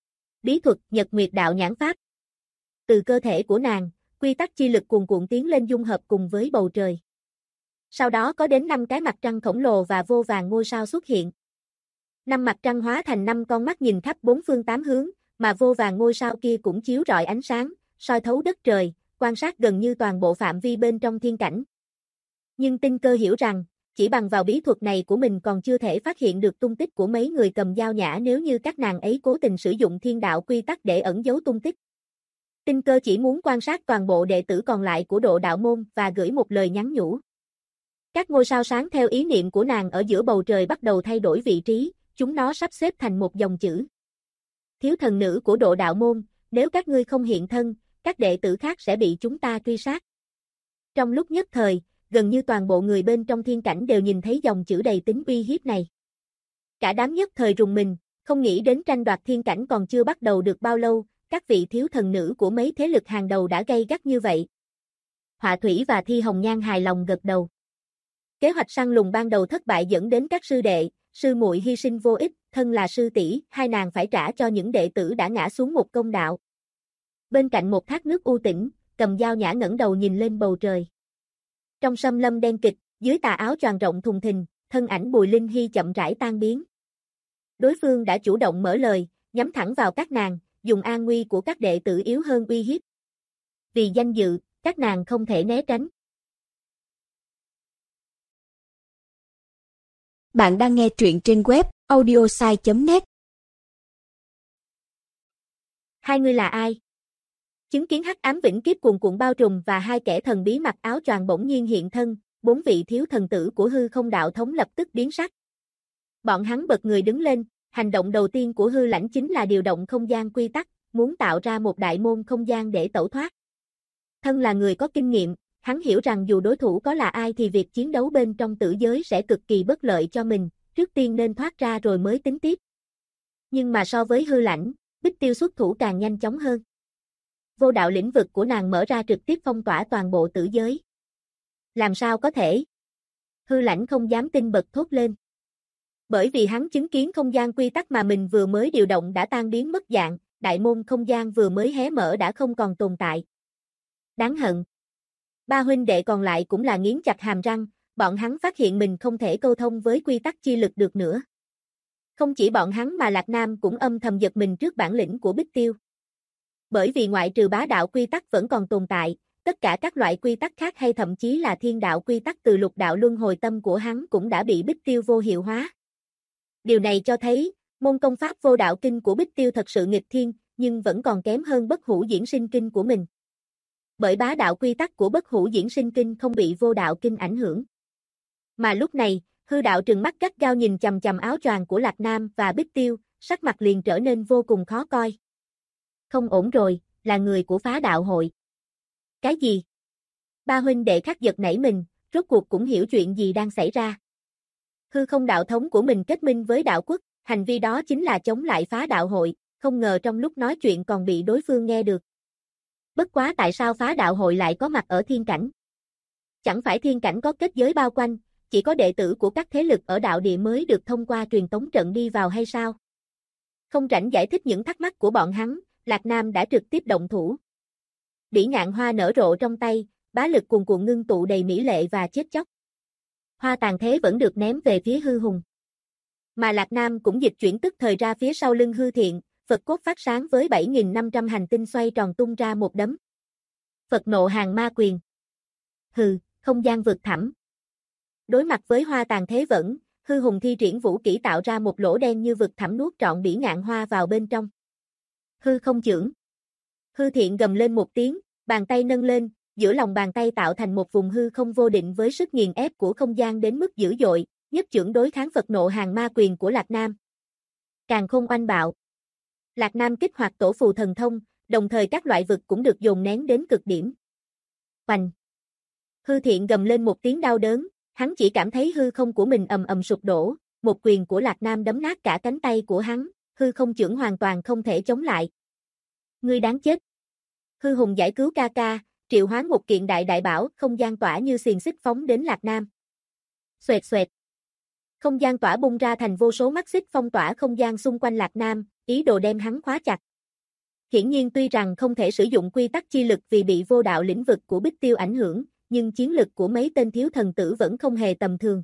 Bí thuật Nhật Nguyệt Đạo Nhãn Pháp. Từ cơ thể của nàng, quy tắc chi lực cuồn cuộn tiến lên dung hợp cùng với bầu trời. Sau đó có đến 5 cái mặt trăng khổng lồ và vô vàn ngôi sao xuất hiện. 5 mặt trăng hóa thành 5 con mắt nhìn khắp 4 phương 8 hướng, mà vô vàn ngôi sao kia cũng chiếu rọi ánh sáng, soi thấu đất trời, quan sát gần như toàn bộ phạm vi bên trong thiên cảnh. Nhưng Tinh Cơ hiểu rằng, chỉ bằng vào bí thuật này của mình còn chưa thể phát hiện được tung tích của mấy người cầm dao nhã nếu như các nàng ấy cố tình sử dụng thiên đạo quy tắc để ẩn giấu tung tích. Tinh Cơ chỉ muốn quan sát toàn bộ đệ tử còn lại của Độ Đạo Môn và gửi một lời nhắn nhủ. Các ngôi sao sáng theo ý niệm của nàng ở giữa bầu trời bắt đầu thay đổi vị trí, chúng nó sắp xếp thành một dòng chữ. Thiếu thần nữ của Độ Đạo Môn, nếu các ngươi không hiện thân, các đệ tử khác sẽ bị chúng ta truy sát. Trong lúc nhất thời, gần như toàn bộ người bên trong thiên cảnh đều nhìn thấy dòng chữ đầy tính uy hiếp này. Cả đám nhất thời rùng mình, không nghĩ đến tranh đoạt thiên cảnh còn chưa bắt đầu được bao lâu, các vị thiếu thần nữ của mấy thế lực hàng đầu đã gay gắt như vậy. Họa Thủy và Thi Hồng Nhan hài lòng gật đầu. Kế hoạch săn lùng ban đầu thất bại dẫn đến các sư đệ, sư muội hy sinh vô ích, thân là sư tỷ, hai nàng phải trả cho những đệ tử đã ngã xuống một công đạo. Bên cạnh một thác nước u tĩnh, cầm dao nhã ngẩng đầu nhìn lên bầu trời. Trong sâm lâm đen kịch, dưới tà áo choàng rộng thùng thình, thân ảnh Bùi Linh Hy chậm rãi tan biến. Đối phương đã chủ động mở lời, nhắm thẳng vào các nàng, dùng an nguy của các đệ tử yếu hơn uy hiếp. Vì danh dự, các nàng không thể né tránh. Bạn đang nghe truyện trên web audiosai.net. Hai người là ai? Chứng kiến hắc ám vĩnh kiếp cuồn cuộn bao trùm và hai kẻ thần bí mặc áo choàng bỗng nhiên hiện thân, 4 vị thiếu thần tử của hư không đạo thống lập tức biến sắc. Bọn hắn bật người đứng lên, hành động đầu tiên của hư lãnh chính là điều động không gian quy tắc, muốn tạo ra một đại môn không gian để tẩu thoát. Thân là người có kinh nghiệm, hắn hiểu rằng dù đối thủ có là ai thì việc chiến đấu bên trong tử giới sẽ cực kỳ bất lợi cho mình, trước tiên nên thoát ra rồi mới tính tiếp. Nhưng mà so với hư lãnh, Bích Tiêu xuất thủ càng nhanh chóng hơn. Vô đạo lĩnh vực của nàng mở ra trực tiếp phong tỏa toàn bộ tử giới. Làm sao có thể? Hư lãnh không dám tin bật thốt lên. Bởi vì hắn chứng kiến không gian quy tắc mà mình vừa mới điều động đã tan biến mất dạng, đại môn không gian vừa mới hé mở đã không còn tồn tại. Đáng hận. Ba huynh đệ còn lại cũng là nghiến chặt hàm răng, bọn hắn phát hiện mình không thể câu thông với quy tắc chi lực được nữa. Không chỉ bọn hắn mà Lạc Nam cũng âm thầm giật mình trước bản lĩnh của Bích Tiêu. Bởi vì ngoại trừ bá đạo quy tắc vẫn còn tồn tại, tất cả các loại quy tắc khác hay thậm chí là thiên đạo quy tắc từ lục đạo luân hồi tâm của hắn cũng đã bị Bích Tiêu vô hiệu hóa. Điều này cho thấy, môn công pháp vô đạo kinh của Bích Tiêu thật sự nghịch thiên, nhưng vẫn còn kém hơn bất hủ diễn sinh kinh của mình. Bởi bá đạo quy tắc của bất hủ diễn sinh kinh không bị vô đạo kinh ảnh hưởng. Mà lúc này, hư đạo trừng mắt gắt gao nhìn chằm chằm áo choàng của Lạc Nam và Bích Tiêu, sắc mặt liền trở nên vô cùng khó coi. Không ổn rồi, là người của phá đạo hội. Cái gì? Ba huynh đệ khác giật nảy mình, rốt cuộc cũng hiểu chuyện gì đang xảy ra. Hư không đạo thống của mình kết minh với đạo quốc, hành vi đó chính là chống lại phá đạo hội, không ngờ trong lúc nói chuyện còn bị đối phương nghe được. Bất quá tại sao phá đạo hội lại có mặt ở thiên cảnh? Chẳng phải thiên cảnh có kết giới bao quanh, chỉ có đệ tử của các thế lực ở đạo địa mới được thông qua truyền tống trận đi vào hay sao? Không rảnh giải thích những thắc mắc của bọn hắn, Lạc Nam đã trực tiếp động thủ. Bỉ ngạn hoa nở rộ trong tay, bá lực cuồn cuộn ngưng tụ đầy mỹ lệ và chết chóc. Hoa tàn thế vẫn được ném về phía hư hùng. Mà Lạc Nam cũng dịch chuyển tức thời ra phía sau lưng hư thiện, Phật cốt phát sáng với 7.500 hành tinh xoay tròn tung ra một đấm. Phật nộ hàng ma quyền. Hừ, không gian vực thẳm. Đối mặt với hoa tàn thế vẫn, hư hùng thi triển vũ kỹ tạo ra một lỗ đen như vực thẳm nuốt trọn bỉ ngạn hoa vào bên trong. Hư không chưởng. Hư thiện gầm lên một tiếng, bàn tay nâng lên, giữa lòng bàn tay tạo thành một vùng hư không vô định với sức nghiền ép của không gian đến mức dữ dội, nhất chưởng đối kháng Phật nộ hàng ma quyền của Lạc Nam. Càn khôn oanh bạo. Lạc Nam kích hoạt tổ phù thần thông, đồng thời các loại vực cũng được dồn nén đến cực điểm. Oanh. Hư thiện gầm lên một tiếng đau đớn, hắn chỉ cảm thấy hư không của mình ầm ầm sụp đổ, một quyền của Lạc Nam đấm nát cả cánh tay của hắn, hư không chưởng hoàn toàn không thể chống lại. Ngươi đáng chết. Hư hùng giải cứu ca ca, triệu hoán một kiện đại đại bảo, không gian tỏa như xiềng xích phóng đến Lạc Nam. Xoẹt xoẹt. Không gian tỏa bung ra thành vô số mắt xích phong tỏa không gian xung quanh Lạc Nam, ý đồ đem hắn khóa chặt. Hiển nhiên tuy rằng không thể sử dụng quy tắc chi lực vì bị vô đạo lĩnh vực của Bích Tiêu ảnh hưởng, nhưng chiến lực của mấy tên thiếu thần tử vẫn không hề tầm thường.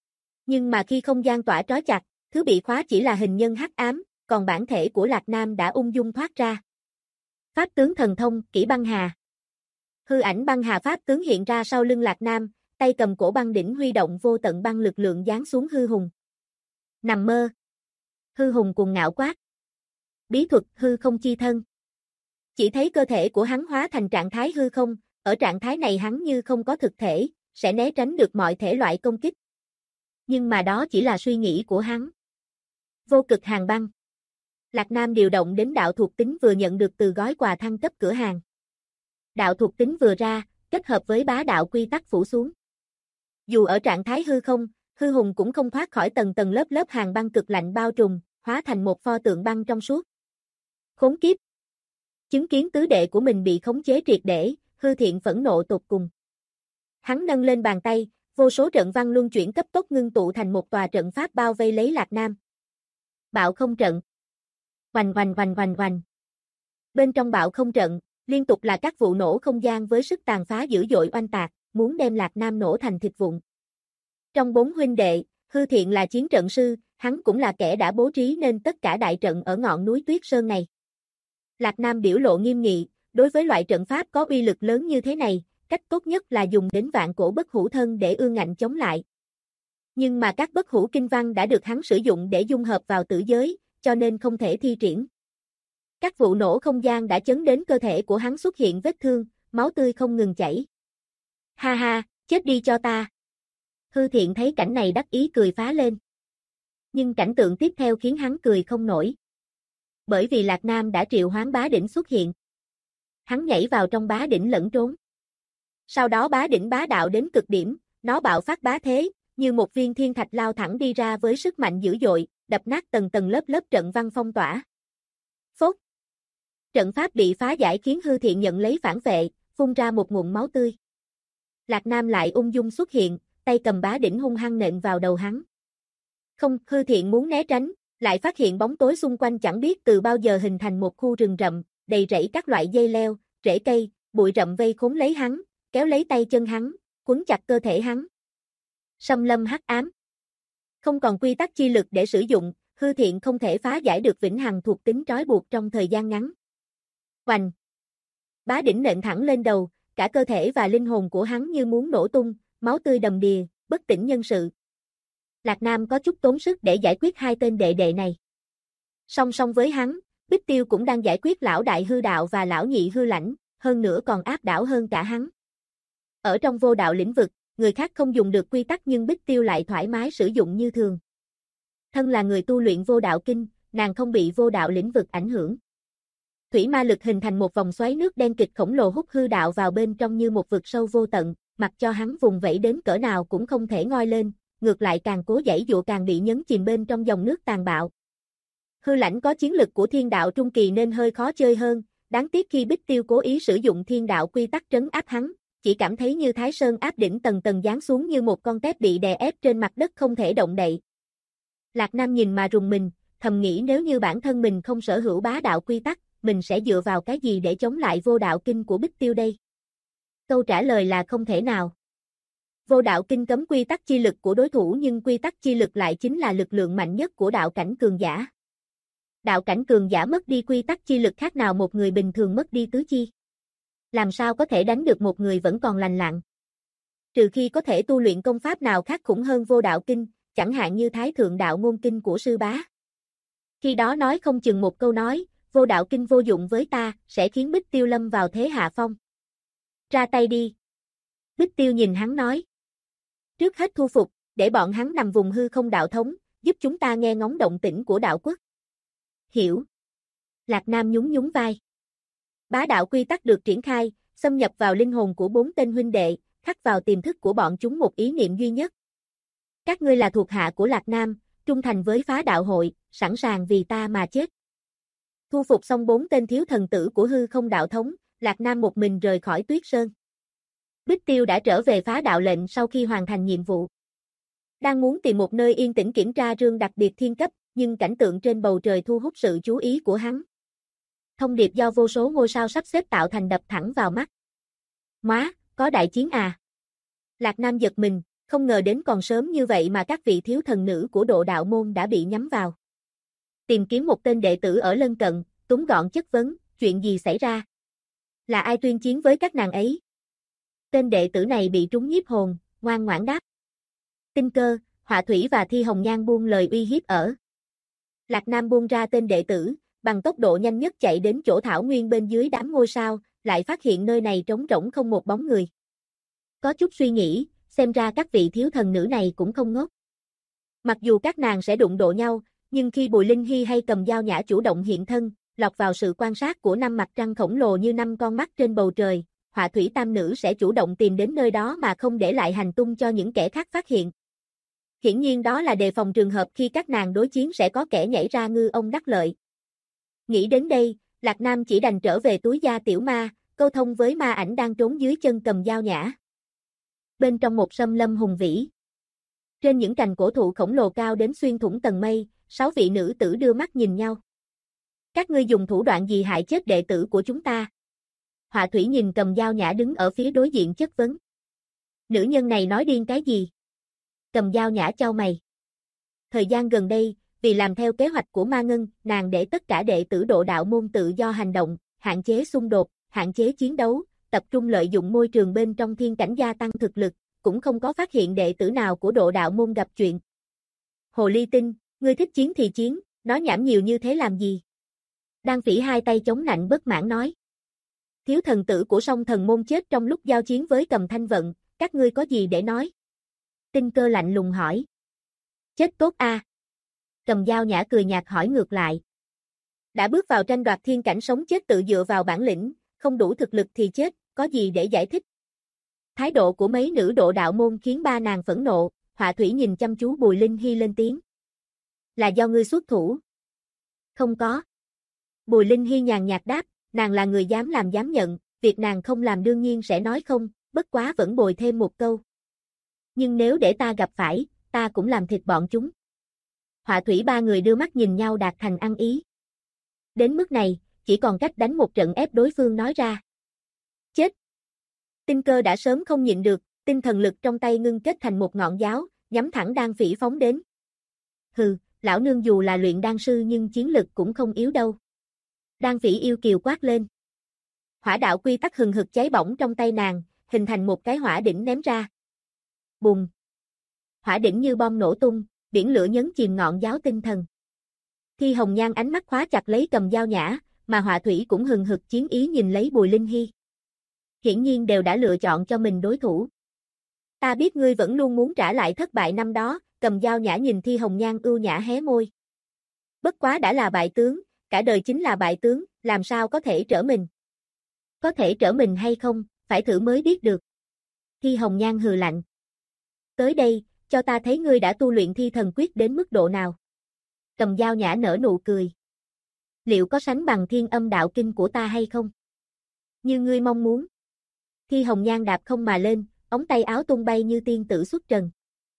Nhưng mà khi không gian tỏa trói chặt, thứ bị khóa chỉ là hình nhân hắc ám, còn bản thể của Lạc Nam đã ung dung thoát ra. Pháp tướng thần thông, kỹ băng hà. Hư ảnh băng hà pháp tướng hiện ra sau lưng Lạc Nam, tay cầm cổ băng đỉnh huy động vô tận băng lực lượng giáng xuống hư hùng. Nằm mơ. Hư hùng cuồng ngạo quát. Bí thuật hư không chi thân. Chỉ thấy cơ thể của hắn hóa thành trạng thái hư không, ở trạng thái này hắn như không có thực thể, sẽ né tránh được mọi thể loại công kích. Nhưng mà đó chỉ là suy nghĩ của hắn. Vô cực hàng băng. Lạc Nam điều động đến đạo thuộc tính vừa nhận được từ gói quà thăng cấp cửa hàng. Đạo thuộc tính vừa ra, kết hợp với bá đạo quy tắc phủ xuống. Dù ở trạng thái hư không, hư hùng cũng không thoát khỏi tầng tầng lớp lớp hàng băng cực lạnh bao trùm, hóa thành một pho tượng băng trong suốt. Khốn kiếp! Chứng kiến tứ đệ của mình bị khống chế triệt để, Hư Thiện phẫn nộ tột cùng. Hắn nâng lên bàn tay, vô số trận văn luân chuyển cấp tốc ngưng tụ thành một tòa trận pháp bao vây lấy Lạc Nam. Bạo không trận. Oanh oanh oanh oanh oanh. Bên trong bạo không trận, liên tục là các vụ nổ không gian với sức tàn phá dữ dội oanh tạc, muốn đem Lạc Nam nổ thành thịt vụn. Trong 4 huynh đệ, Hư Thiện là chiến trận sư, hắn cũng là kẻ đã bố trí nên tất cả đại trận ở ngọn núi Tuyết Sơn này. Lạc Nam biểu lộ nghiêm nghị, đối với loại trận pháp có uy lực lớn như thế này, cách tốt nhất là dùng đến vạn cổ bất hủ thân để ương ngạnh chống lại. Nhưng mà các bất hủ kinh văn đã được hắn sử dụng để dung hợp vào tử giới, cho nên không thể thi triển. Các vụ nổ không gian đã chấn đến cơ thể của hắn xuất hiện vết thương, máu tươi không ngừng chảy. Ha ha, chết đi cho ta. Hư Thiện thấy cảnh này đắc ý cười phá lên. Nhưng cảnh tượng tiếp theo khiến hắn cười không nổi. Bởi vì Lạc Nam đã triệu hoán bá đỉnh xuất hiện. Hắn nhảy vào trong bá đỉnh lẫn trốn. Sau đó bá đỉnh bá đạo đến cực điểm, nó bạo phát bá thế, như một viên thiên thạch lao thẳng đi ra với sức mạnh dữ dội, đập nát tầng tầng lớp lớp trận văn phong tỏa. Phốt! Trận pháp bị phá giải khiến Hư Thiện nhận lấy phản vệ, phun ra một nguồn máu tươi. Lạc Nam lại ung dung xuất hiện, tay cầm bá đỉnh hung hăng nện vào đầu hắn. Không, Hư Thiện muốn né tránh, lại phát hiện bóng tối xung quanh chẳng biết từ bao giờ hình thành một khu rừng rậm, đầy rẫy các loại dây leo, rễ cây, bụi rậm vây khốn lấy hắn, kéo lấy tay chân hắn, quấn chặt cơ thể hắn. Xâm lâm hắc ám. Không còn quy tắc chi lực để sử dụng, Hư Thiện không thể phá giải được vĩnh hằng thuộc tính trói buộc trong thời gian ngắn. Oanh! Bá đỉnh nện thẳng lên đầu, cả cơ thể và linh hồn của hắn như muốn nổ tung, máu tươi đầm đìa, bất tỉnh nhân sự. Lạc Nam có chút tốn sức để giải quyết hai tên đệ đệ này. Song song với hắn, Bích Tiêu cũng đang giải quyết lão đại hư đạo và lão nhị hư lãnh, hơn nữa còn áp đảo hơn cả hắn. Ở trong vô đạo lĩnh vực, người khác không dùng được quy tắc nhưng Bích Tiêu lại thoải mái sử dụng như thường. Thân là người tu luyện vô đạo kinh, nàng không bị vô đạo lĩnh vực ảnh hưởng. Thủy ma lực hình thành một vòng xoáy nước đen kịch khổng lồ hút hư đạo vào bên trong như một vực sâu vô tận, mặc cho hắn vùng vẫy đến cỡ nào cũng không thể ngoi lên, ngược lại càng cố giãy giụa càng bị nhấn chìm bên trong dòng nước tàn bạo. Hư lãnh có chiến lực của thiên đạo trung kỳ nên hơi khó chơi hơn, đáng tiếc khi Bích Tiêu cố ý sử dụng thiên đạo quy tắc trấn áp hắn, chỉ cảm thấy như Thái Sơn áp đỉnh tầng tầng giáng xuống như một con tép bị đè ép trên mặt đất không thể động đậy. Lạc Nam nhìn mà rùng mình, thầm nghĩ nếu như bản thân mình không sở hữu bá đạo quy tắc, mình sẽ dựa vào cái gì để chống lại vô đạo kinh của Bích Tiêu đây? Câu trả lời là không thể nào. Vô đạo kinh cấm quy tắc chi lực của đối thủ nhưng quy tắc chi lực lại chính là lực lượng mạnh nhất của đạo cảnh cường giả. Đạo cảnh cường giả mất đi quy tắc chi lực khác nào một người bình thường mất đi tứ chi. Làm sao có thể đánh được một người vẫn còn lành lặn? Trừ khi có thể tu luyện công pháp nào khác khủng hơn vô đạo kinh, chẳng hạn như Thái Thượng Đạo Ngôn Kinh của sư bá. Khi đó nói không chừng một câu nói, vô đạo kinh vô dụng với ta, sẽ khiến Bích Tiêu lâm vào thế hạ phong. Ra tay đi. Bích Tiêu nhìn hắn nói. Trước hết thu phục, để bọn hắn nằm vùng hư không đạo thống, giúp chúng ta nghe ngóng động tĩnh của đạo quốc. Hiểu. Lạc Nam nhún nhún vai. Bá đạo quy tắc được triển khai, xâm nhập vào linh hồn của 4 tên huynh đệ, khắc vào tiềm thức của bọn chúng một ý niệm duy nhất. Các ngươi là thuộc hạ của Lạc Nam, trung thành với phá đạo hội, sẵn sàng vì ta mà chết. Thu phục xong 4 tên thiếu thần tử của hư không đạo thống, Lạc Nam một mình rời khỏi Tuyết Sơn. Bích Tiêu đã trở về phá đạo lệnh sau khi hoàn thành nhiệm vụ. Đang muốn tìm một nơi yên tĩnh kiểm tra rương đặc biệt thiên cấp, nhưng cảnh tượng trên bầu trời thu hút sự chú ý của hắn. Thông điệp do vô số ngôi sao sắp xếp tạo thành đập thẳng vào mắt. Móa, có đại chiến à? Lạc Nam giật mình, không ngờ đến còn sớm như vậy mà các vị thiếu thần nữ của Độ Đạo môn đã bị nhắm vào. Tìm kiếm một tên đệ tử ở lân cận, túng gọn chất vấn, chuyện gì xảy ra? Là ai tuyên chiến với các nàng ấy? Tên đệ tử này bị trúng nhiếp hồn, ngoan ngoãn đáp. Tinh Cơ, Họa Thủy và Thi Hồng Nhan buông lời uy hiếp ở. Lạc Nam buông ra tên đệ tử, bằng tốc độ nhanh nhất chạy đến chỗ thảo nguyên bên dưới đám ngôi sao, lại phát hiện nơi này trống rỗng không một bóng người. Có chút suy nghĩ, xem ra các vị thiếu thần nữ này cũng không ngốc. Mặc dù các nàng sẽ đụng độ nhau, nhưng khi Bùi Linh Hy hay Cầm Dao Nhã chủ động hiện thân, lọt vào sự quan sát của năm mặt trăng khổng lồ như năm con mắt trên bầu trời, Họa Thủy tam nữ sẽ chủ động tìm đến nơi đó mà không để lại hành tung cho những kẻ khác phát hiện. Hiển nhiên đó là đề phòng trường hợp khi các nàng đối chiến sẽ có kẻ nhảy ra ngư ông đắc lợi. Nghĩ đến đây, Lạc Nam chỉ đành trở về túi da tiểu ma, câu thông với ma ảnh đang trốn dưới chân Cầm Dao Nhã. Bên trong một xâm lâm hùng vĩ, trên những cành cổ thụ khổng lồ cao đến xuyên thủng tầng mây, 6 vị nữ tử đưa mắt nhìn nhau. Các ngươi dùng thủ đoạn gì hại chết đệ tử của chúng ta? Họa Thủy nhìn Cầm Dao Nhã đứng ở phía đối diện chất vấn. Nữ nhân này nói điên cái gì? Cầm Dao Nhã chau mày. Thời gian gần đây, vì làm theo kế hoạch của Ma Ngân, nàng để tất cả đệ tử Độ Đạo môn tự do hành động, hạn chế xung đột, hạn chế chiến đấu, tập trung lợi dụng môi trường bên trong thiên cảnh gia tăng thực lực, cũng không có phát hiện đệ tử nào của Độ Đạo môn gặp chuyện. Hồ ly tinh, ngươi thích chiến thì chiến, nói nhảm nhiều như thế làm gì? Đan Phỉ hai tay chống nạnh bất mãn nói. Thiếu thần tử của Song Thần môn chết trong lúc giao chiến với Cầm Thanh Vận, các ngươi có gì để nói? Tinh Cơ lạnh lùng hỏi. Chết tốt a. Cầm Dao Nhã cười nhạt hỏi ngược lại. Đã bước vào tranh đoạt thiên cảnh sống chết tự dựa vào bản lĩnh, không đủ thực lực thì chết, có gì để giải thích? Thái độ của mấy nữ Độ Đạo môn khiến ba nàng phẫn nộ, Họa Thủy nhìn chăm chú Bùi Linh Hy lên tiếng. Là do ngươi xuất thủ? Không có. Bùi Linh Hy nhàn nhạt đáp, nàng là người dám làm dám nhận, việc nàng không làm đương nhiên sẽ nói không, bất quá vẫn bồi thêm một câu. Nhưng nếu để ta gặp phải, ta cũng làm thịt bọn chúng. Họa Thủy ba người đưa mắt nhìn nhau đạt thành ăn ý. Đến mức này, chỉ còn cách đánh một trận ép đối phương nói ra. Chết! Tinh Cơ đã sớm không nhịn được, tinh thần lực trong tay ngưng kết thành một ngọn giáo, nhắm thẳng Đan Phỉ phóng đến. Hừ, lão nương dù là luyện đan sư nhưng chiến lực cũng không yếu đâu. Đan Phỉ yêu kiều quát lên. Hỏa đạo quy tắc hừng hực cháy bỏng trong tay nàng, hình thành một cái hỏa đỉnh ném ra. Bùng! Hỏa đỉnh như bom nổ tung, biển lửa nhấn chìm ngọn giáo tinh thần. Thi Hồng Nhan ánh mắt khóa chặt lấy Cầm Dao Nhã, mà Họa Thủy cũng hừng hực chiến ý nhìn lấy Bùi Linh Hy. Hiển nhiên đều đã lựa chọn cho mình đối thủ. Ta biết ngươi vẫn luôn muốn trả lại thất bại năm đó, Cầm Dao Nhã nhìn Thi Hồng Nhan ưu nhã hé môi. Bất quá đã là bại tướng, cả đời chính là bại tướng, làm sao có thể trở mình? Có thể trở mình hay không, phải thử mới biết được. Thi Hồng Nhan hừ lạnh. Tới đây, cho ta thấy ngươi đã tu luyện thi thần quyết đến mức độ nào. Cầm Dao Nhã nở nụ cười. Liệu có sánh bằng Thiên Âm đạo kinh của ta hay không? Như ngươi mong muốn. Thi Hồng Nhan đạp không mà lên, ống tay áo tung bay như tiên tử xuất trần.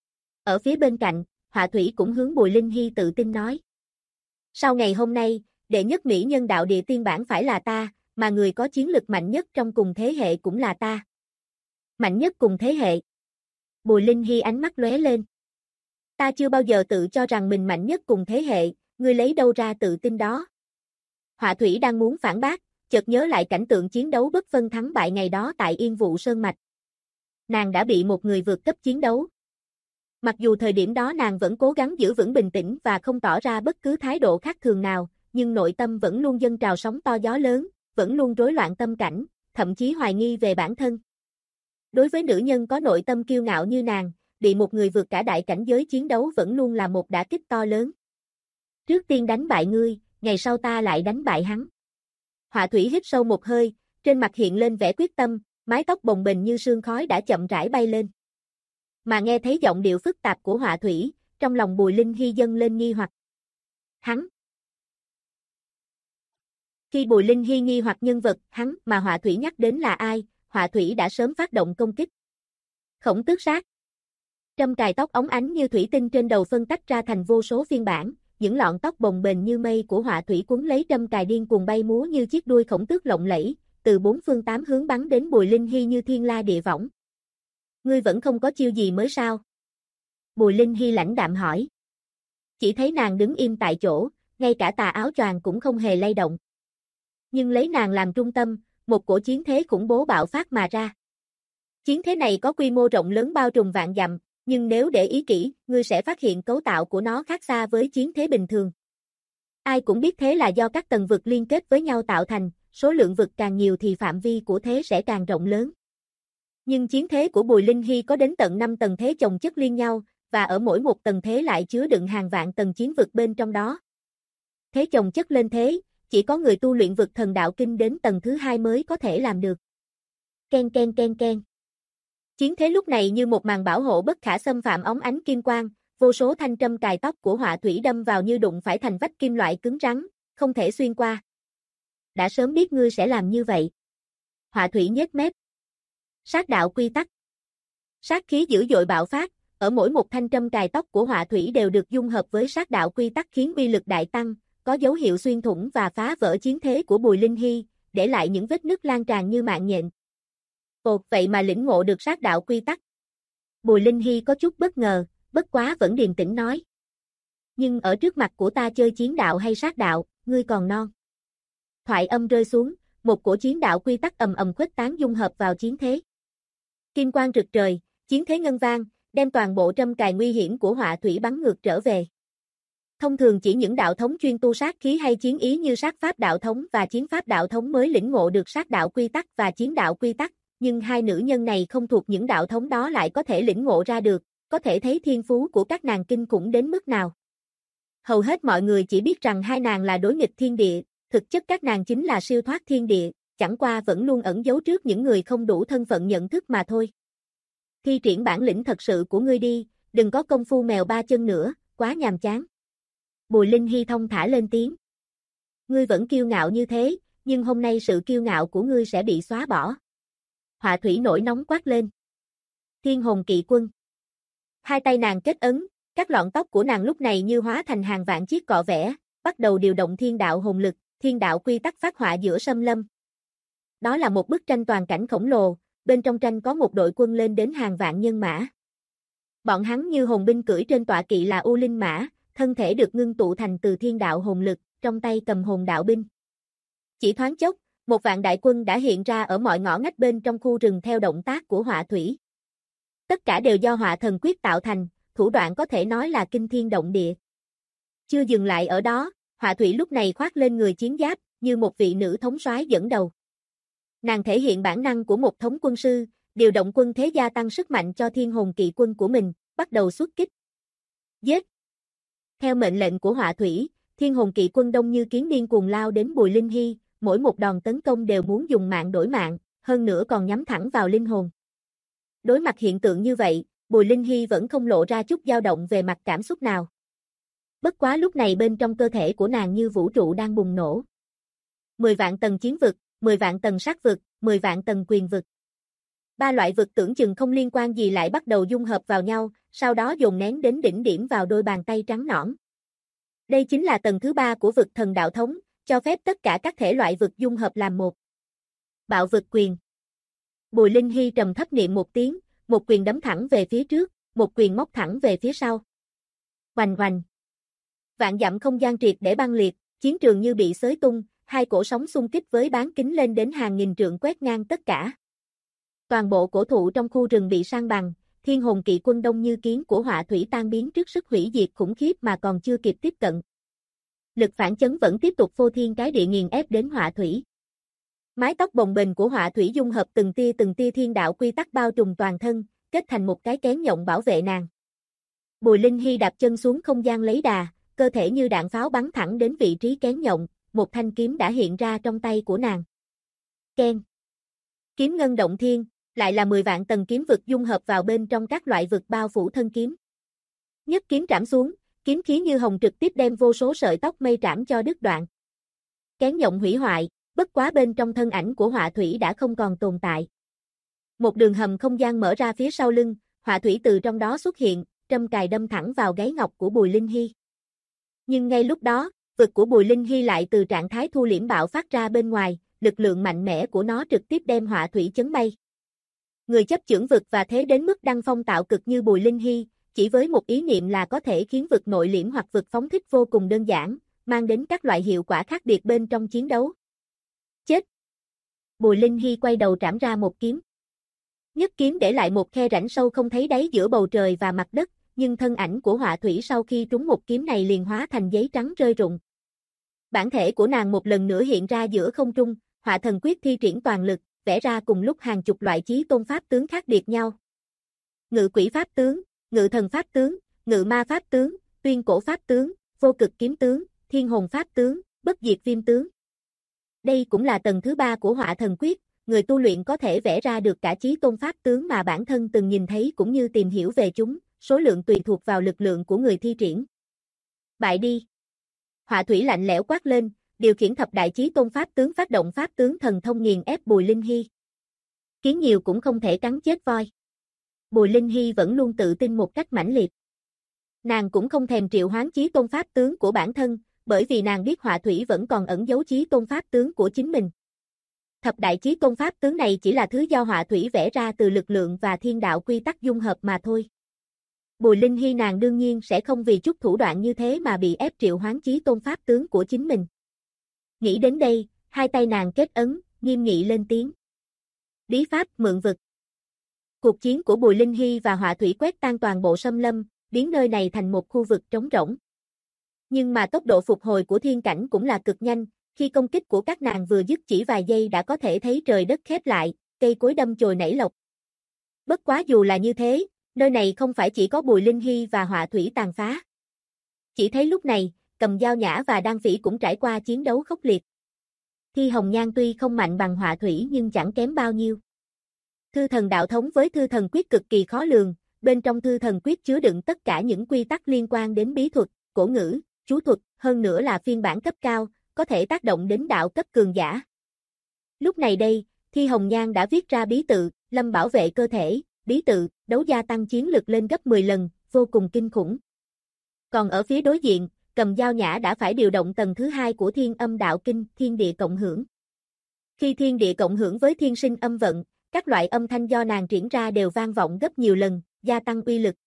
Ở phía bên cạnh, Họa Thủy cũng hướng Bùi Linh Hy tự tin nói. Sau ngày hôm nay, đệ nhất mỹ nhân đạo địa tiên bản phải là ta, mà người có chiến lực mạnh nhất trong cùng thế hệ cũng là ta. Mạnh nhất cùng thế hệ. Bùi Linh Hy ánh mắt lóe lên. Ta chưa bao giờ tự cho rằng mình mạnh nhất cùng thế hệ, ngươi lấy đâu ra tự tin đó? Họa Thủy đang muốn phản bác, chợt nhớ lại cảnh tượng chiến đấu bất phân thắng bại ngày đó tại Yên Vụ Sơn Mạch. Nàng đã bị một người vượt cấp chiến đấu. Mặc dù thời điểm đó nàng vẫn cố gắng giữ vững bình tĩnh và không tỏ ra bất cứ thái độ khác thường nào, nhưng nội tâm vẫn luôn dâng trào sóng to gió lớn, vẫn luôn rối loạn tâm cảnh, thậm chí hoài nghi về bản thân. Đối với nữ nhân có nội tâm kiêu ngạo như nàng, bị một người vượt cả đại cảnh giới chiến đấu vẫn luôn là một đả kích to lớn. Trước tiên đánh bại ngươi, ngày sau ta lại đánh bại hắn. Họa Thủy hít sâu một hơi, trên mặt hiện lên vẻ quyết tâm, mái tóc bồng bềnh như sương khói đã chậm rãi bay lên. Mà nghe thấy giọng điệu phức tạp của Họa Thủy, trong lòng Bùi Linh Hy dâng lên nghi hoặc. Hắn. Khi Bùi Linh Hy nghi hoặc nhân vật hắn mà Họa Thủy nhắc đến là ai, Họa Thủy đã sớm phát động công kích. Khổng tước sát. Trâm cài tóc óng ánh như thủy tinh trên đầu phân tách ra thành vô số phiên bản, những lọn tóc bồng bềnh như mây của Họa Thủy quấn lấy trâm cài điên cuồng bay múa như chiếc đuôi khổng tước lộng lẫy, từ bốn phương tám hướng bắn đến Bùi Linh Hy như thiên la địa võng. Ngươi vẫn không có chiêu gì mới sao? Bùi Linh Hy lãnh đạm hỏi. Chỉ thấy nàng đứng im tại chỗ, ngay cả tà áo choàng cũng không hề lay động. Nhưng lấy nàng làm trung tâm, một cổ chiến thế khủng bố bạo phát mà ra. Chiến thế này có quy mô rộng lớn bao trùm vạn dặm, nhưng nếu để ý kỹ, ngươi sẽ phát hiện cấu tạo của nó khác xa với chiến thế bình thường. Ai cũng biết thế là do các tầng vực liên kết với nhau tạo thành, số lượng vực càng nhiều thì phạm vi của thế sẽ càng rộng lớn. Nhưng chiến thế của Bùi Linh Hy có đến tận 5 tầng thế chồng chất liên nhau, và ở mỗi một tầng thế lại chứa đựng hàng vạn tầng chiến vực bên trong đó. Thế chồng chất lên thế, chỉ có người tu luyện vực thần đạo kinh đến tầng thứ 2 mới có thể làm được. Ken ken ken ken. Chiến thế lúc này như một màn bảo hộ bất khả xâm phạm óng ánh kim quang, vô số thanh trâm cài tóc của họa thủy đâm vào như đụng phải thành vách kim loại cứng rắn, không thể xuyên qua. Đã sớm biết ngươi sẽ làm như vậy. Họa thủy nhếch mép. Sát đạo quy tắc. Sát khí dữ dội bạo phát, ở mỗi một thanh trâm cài tóc của họa thủy đều được dung hợp với sát đạo quy tắc khiến uy lực đại tăng, có dấu hiệu xuyên thủng và phá vỡ chiến thế của Bùi Linh Hy, để lại những vết nứt lan tràn như mạng nhện. Ồ, vậy mà lĩnh ngộ được sát đạo quy tắc. Bùi Linh Hy có chút bất ngờ, bất quá vẫn điềm tĩnh nói. Nhưng ở trước mặt của ta chơi chiến đạo hay sát đạo, ngươi còn non. Thoại âm rơi xuống, một cổ chiến đạo quy tắc ầm ầm khuếch tán dung hợp vào chiến thế. Kim quang rực trời, chiến thế ngân vang, đem toàn bộ trâm cài nguy hiểm của họa thủy bắn ngược trở về. Thông thường chỉ những đạo thống chuyên tu sát khí hay chiến ý như sát pháp đạo thống và chiến pháp đạo thống mới lĩnh ngộ được sát đạo quy tắc và chiến đạo quy tắc, nhưng hai nữ nhân này không thuộc những đạo thống đó lại có thể lĩnh ngộ ra được, có thể thấy thiên phú của các nàng kinh khủng đến mức nào. Hầu hết mọi người chỉ biết rằng hai nàng là đối nghịch thiên địa, thực chất các nàng chính là siêu thoát thiên địa, chẳng qua vẫn luôn ẩn giấu trước những người không đủ thân phận nhận thức mà thôi. Thi triển bản lĩnh thật sự của ngươi đi, đừng có công phu mèo ba chân nữa, quá nhàm chán. Bùi Linh Hy thông thả lên tiếng. Ngươi vẫn kiêu ngạo như thế, nhưng hôm nay sự kiêu ngạo của ngươi sẽ bị xóa bỏ. Họa thủy nổi nóng quát lên. Thiên hồn kỵ quân. Hai tay nàng kết ấn, các lọn tóc của nàng lúc này như hóa thành hàng vạn chiếc cọ vẽ, bắt đầu điều động thiên đạo hồn lực, thiên đạo quy tắc phát họa giữa sâm lâm. Đó là một bức tranh toàn cảnh khổng lồ, bên trong tranh có một đội quân lên đến hàng vạn nhân mã. Bọn hắn như hồn binh cưỡi trên tọa kỵ là U Linh mã, thân thể được ngưng tụ thành từ thiên đạo hồn lực, trong tay cầm hồn đạo binh. Chỉ thoáng chốc, một vạn đại quân đã hiện ra ở mọi ngõ ngách bên trong khu rừng theo động tác của họa thủy. Tất cả đều do họa thần quyết tạo thành, thủ đoạn có thể nói là kinh thiên động địa. Chưa dừng lại ở đó, họa thủy lúc này khoác lên người chiến giáp, như một vị nữ thống soái dẫn đầu. Nàng thể hiện bản năng của một thống quân sư, điều động quân thế gia tăng sức mạnh cho thiên hồn kỵ quân của mình, bắt đầu xuất kích. Giết! Theo mệnh lệnh của họa thủy, thiên hồn kỵ quân đông như kiến điên cuồng lao đến Bùi Linh Hy, mỗi một đòn tấn công đều muốn dùng mạng đổi mạng, hơn nữa còn nhắm thẳng vào linh hồn. Đối mặt hiện tượng như vậy, Bùi Linh Hy vẫn không lộ ra chút dao động về mặt cảm xúc nào. Bất quá lúc này bên trong cơ thể của nàng như vũ trụ đang bùng nổ. 10 vạn tầng chiến vực, 10 vạn tầng sát vực, 10 vạn tầng quyền vực. Ba loại vực tưởng chừng không liên quan gì lại bắt đầu dung hợp vào nhau, sau đó dồn nén đến đỉnh điểm vào đôi bàn tay trắng nõn. Đây chính là tầng thứ 3 của vực thần đạo thống, cho phép tất cả các thể loại vực dung hợp làm một. Bạo vực quyền. Bùi Linh Hy trầm thấp niệm một tiếng, một quyền đấm thẳng về phía trước, một quyền móc thẳng về phía sau. Hoành hoành. Vạn dặm không gian triệt để băng liệt, chiến trường như bị xới tung, hai cổ sóng xung kích với bán kính lên đến hàng nghìn trượng quét ngang tất cả. Toàn bộ cổ thụ trong khu rừng bị san bằng, thiên hồn kỵ quân đông như kiến của họa thủy tan biến trước sức hủy diệt khủng khiếp mà còn chưa kịp tiếp cận. Lực phản chấn vẫn tiếp tục phô thiên cái địa nghiền ép đến họa thủy. Mái tóc bồng bềnh của họa thủy dung hợp từng tia thiên đạo quy tắc bao trùm toàn thân, kết thành một cái kén nhộng bảo vệ nàng. Bùi Linh Hy đạp chân xuống không gian lấy đà, cơ thể như đạn pháo bắn thẳng đến vị trí kén nhộng, một thanh kiếm đã hiện ra trong tay của nàng. Ken. Kiếm ngân động thiên, lại là 10 vạn tầng kiếm vực dung hợp vào bên trong các loại vực bao phủ thân kiếm. Nhất kiếm trảm xuống, kiếm khí như hồng trực tiếp đem vô số sợi tóc mây trảm cho đứt đoạn. Kén nhộng hủy hoại, bất quá bên trong thân ảnh của họa thủy đã không còn tồn tại. Một đường hầm không gian mở ra phía sau lưng, họa thủy từ trong đó xuất hiện, trâm cài đâm thẳng vào gáy ngọc của Bùi Linh Hy. Nhưng ngay lúc đó, vực của Bùi Linh Hy lại từ trạng thái thu liễm bạo phát ra bên ngoài, lực lượng mạnh mẽ của nó trực tiếp đem họa thủy chấn bay. Người chấp chưởng vực và thế đến mức đăng phong tạo cực như Bùi Linh Hy, chỉ với một ý niệm là có thể khiến vực nội liễm hoặc vực phóng thích vô cùng đơn giản, mang đến các loại hiệu quả khác biệt bên trong chiến đấu. Chết! Bùi Linh Hy quay đầu trảm ra một kiếm. Nhất kiếm để lại một khe rãnh sâu không thấy đáy giữa bầu trời và mặt đất, nhưng thân ảnh của họa thủy sau khi trúng một kiếm này liền hóa thành giấy trắng rơi rụng. Bản thể của nàng một lần nữa hiện ra giữa không trung, họa thần quyết thi triển toàn lực, vẽ ra cùng lúc hàng chục loại chí tôn pháp tướng khác biệt nhau. Ngự quỷ pháp tướng, ngự thần pháp tướng, ngự ma pháp tướng, tuyên cổ pháp tướng, vô cực kiếm tướng, thiên hồn pháp tướng, bất diệt viêm tướng. Đây cũng là tầng thứ 3 của họa thần quyết, người tu luyện có thể vẽ ra được cả chí tôn pháp tướng mà bản thân từng nhìn thấy cũng như tìm hiểu về chúng, số lượng tùy thuộc vào lực lượng của người thi triển. Bại đi! Họa thủy lạnh lẽo quát lên, điều khiển thập đại chí tôn pháp tướng phát động pháp tướng thần thông nghiền ép Bùi Linh Hy. Kiến nhiều cũng không thể cắn chết voi. Bùi Linh Hy vẫn luôn tự tin một cách mãnh liệt. Nàng cũng không thèm triệu hoán chí tôn pháp tướng của bản thân, bởi vì nàng biết họa thủy vẫn còn ẩn giấu chí tôn pháp tướng của chính mình. Thập đại chí tôn pháp tướng này chỉ là thứ do họa thủy vẽ ra từ lực lượng và thiên đạo quy tắc dung hợp mà thôi. Bùi Linh Hy nàng đương nhiên sẽ không vì chút thủ đoạn như thế mà bị ép triệu hoán chí tôn pháp tướng của chính mình. Nghĩ đến đây, hai tay nàng kết ấn, nghiêm nghị lên tiếng. Bí pháp mượn vực. Cuộc chiến của Bùi Linh Hy và họa thủy quét tan toàn bộ xâm lâm, biến nơi này thành một khu vực trống rỗng. Nhưng mà tốc độ phục hồi của thiên cảnh cũng là cực nhanh, khi công kích của các nàng vừa dứt chỉ vài giây đã có thể thấy trời đất khép lại, cây cối đâm chồi nảy lộc. Bất quá dù là như thế, nơi này không phải chỉ có Bùi Linh Hy và họa thủy tàn phá. Chỉ thấy lúc này, Cầm Dao Nhã và Đan Phỉ cũng trải qua chiến đấu khốc liệt. Thi Hồng Nhan tuy không mạnh bằng họa thủy nhưng chẳng kém bao nhiêu. Thư thần đạo thống với thư thần quyết cực kỳ khó lường, bên trong thư thần quyết chứa đựng tất cả những quy tắc liên quan đến bí thuật, cổ ngữ, chú thuật, hơn nữa là phiên bản cấp cao, có thể tác động đến đạo cấp cường giả. Lúc này đây, Thi Hồng Nhan đã viết ra bí tự, Lâm bảo vệ cơ thể, bí tự, đấu gia tăng chiến lực lên gấp 10 lần, vô cùng kinh khủng. Còn ở phía đối diện, Cầm Dao Nhã đã phải điều động tầng thứ 2 của Thiên Âm Đạo Kinh, Thiên Địa Cộng Hưởng. Khi Thiên Địa cộng hưởng với Thiên Sinh Âm Vận, các loại âm thanh do nàng triển ra đều vang vọng gấp nhiều lần, gia tăng uy lực.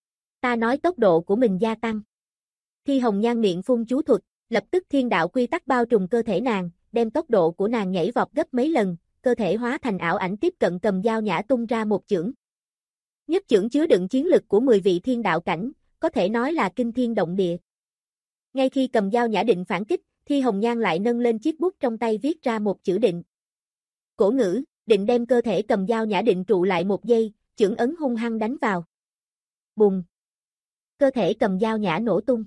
Ta nói tốc độ của mình gia tăng. Thi Hồng Nhan miệng phun chú thuật, lập tức thiên đạo quy tắc bao trùm cơ thể nàng, đem tốc độ của nàng nhảy vọt gấp mấy lần, cơ thể hóa thành ảo ảnh tiếp cận Cầm Dao Nhã tung ra một chưởng. Nhất chưởng chứa đựng chiến lực của 10 vị thiên đạo cảnh, có thể nói là kinh thiên động địa. Ngay khi Cầm Dao Nhã định phản kích, Thi Hồng Nhan lại nâng lên chiếc bút trong tay viết ra một chữ định. Cổ ngữ, định đem cơ thể Cầm Dao Nhã định trụ lại một giây, chưởng ấn hung hăng đánh vào. Bùng! Cơ thể Cầm Dao Nhã nổ tung.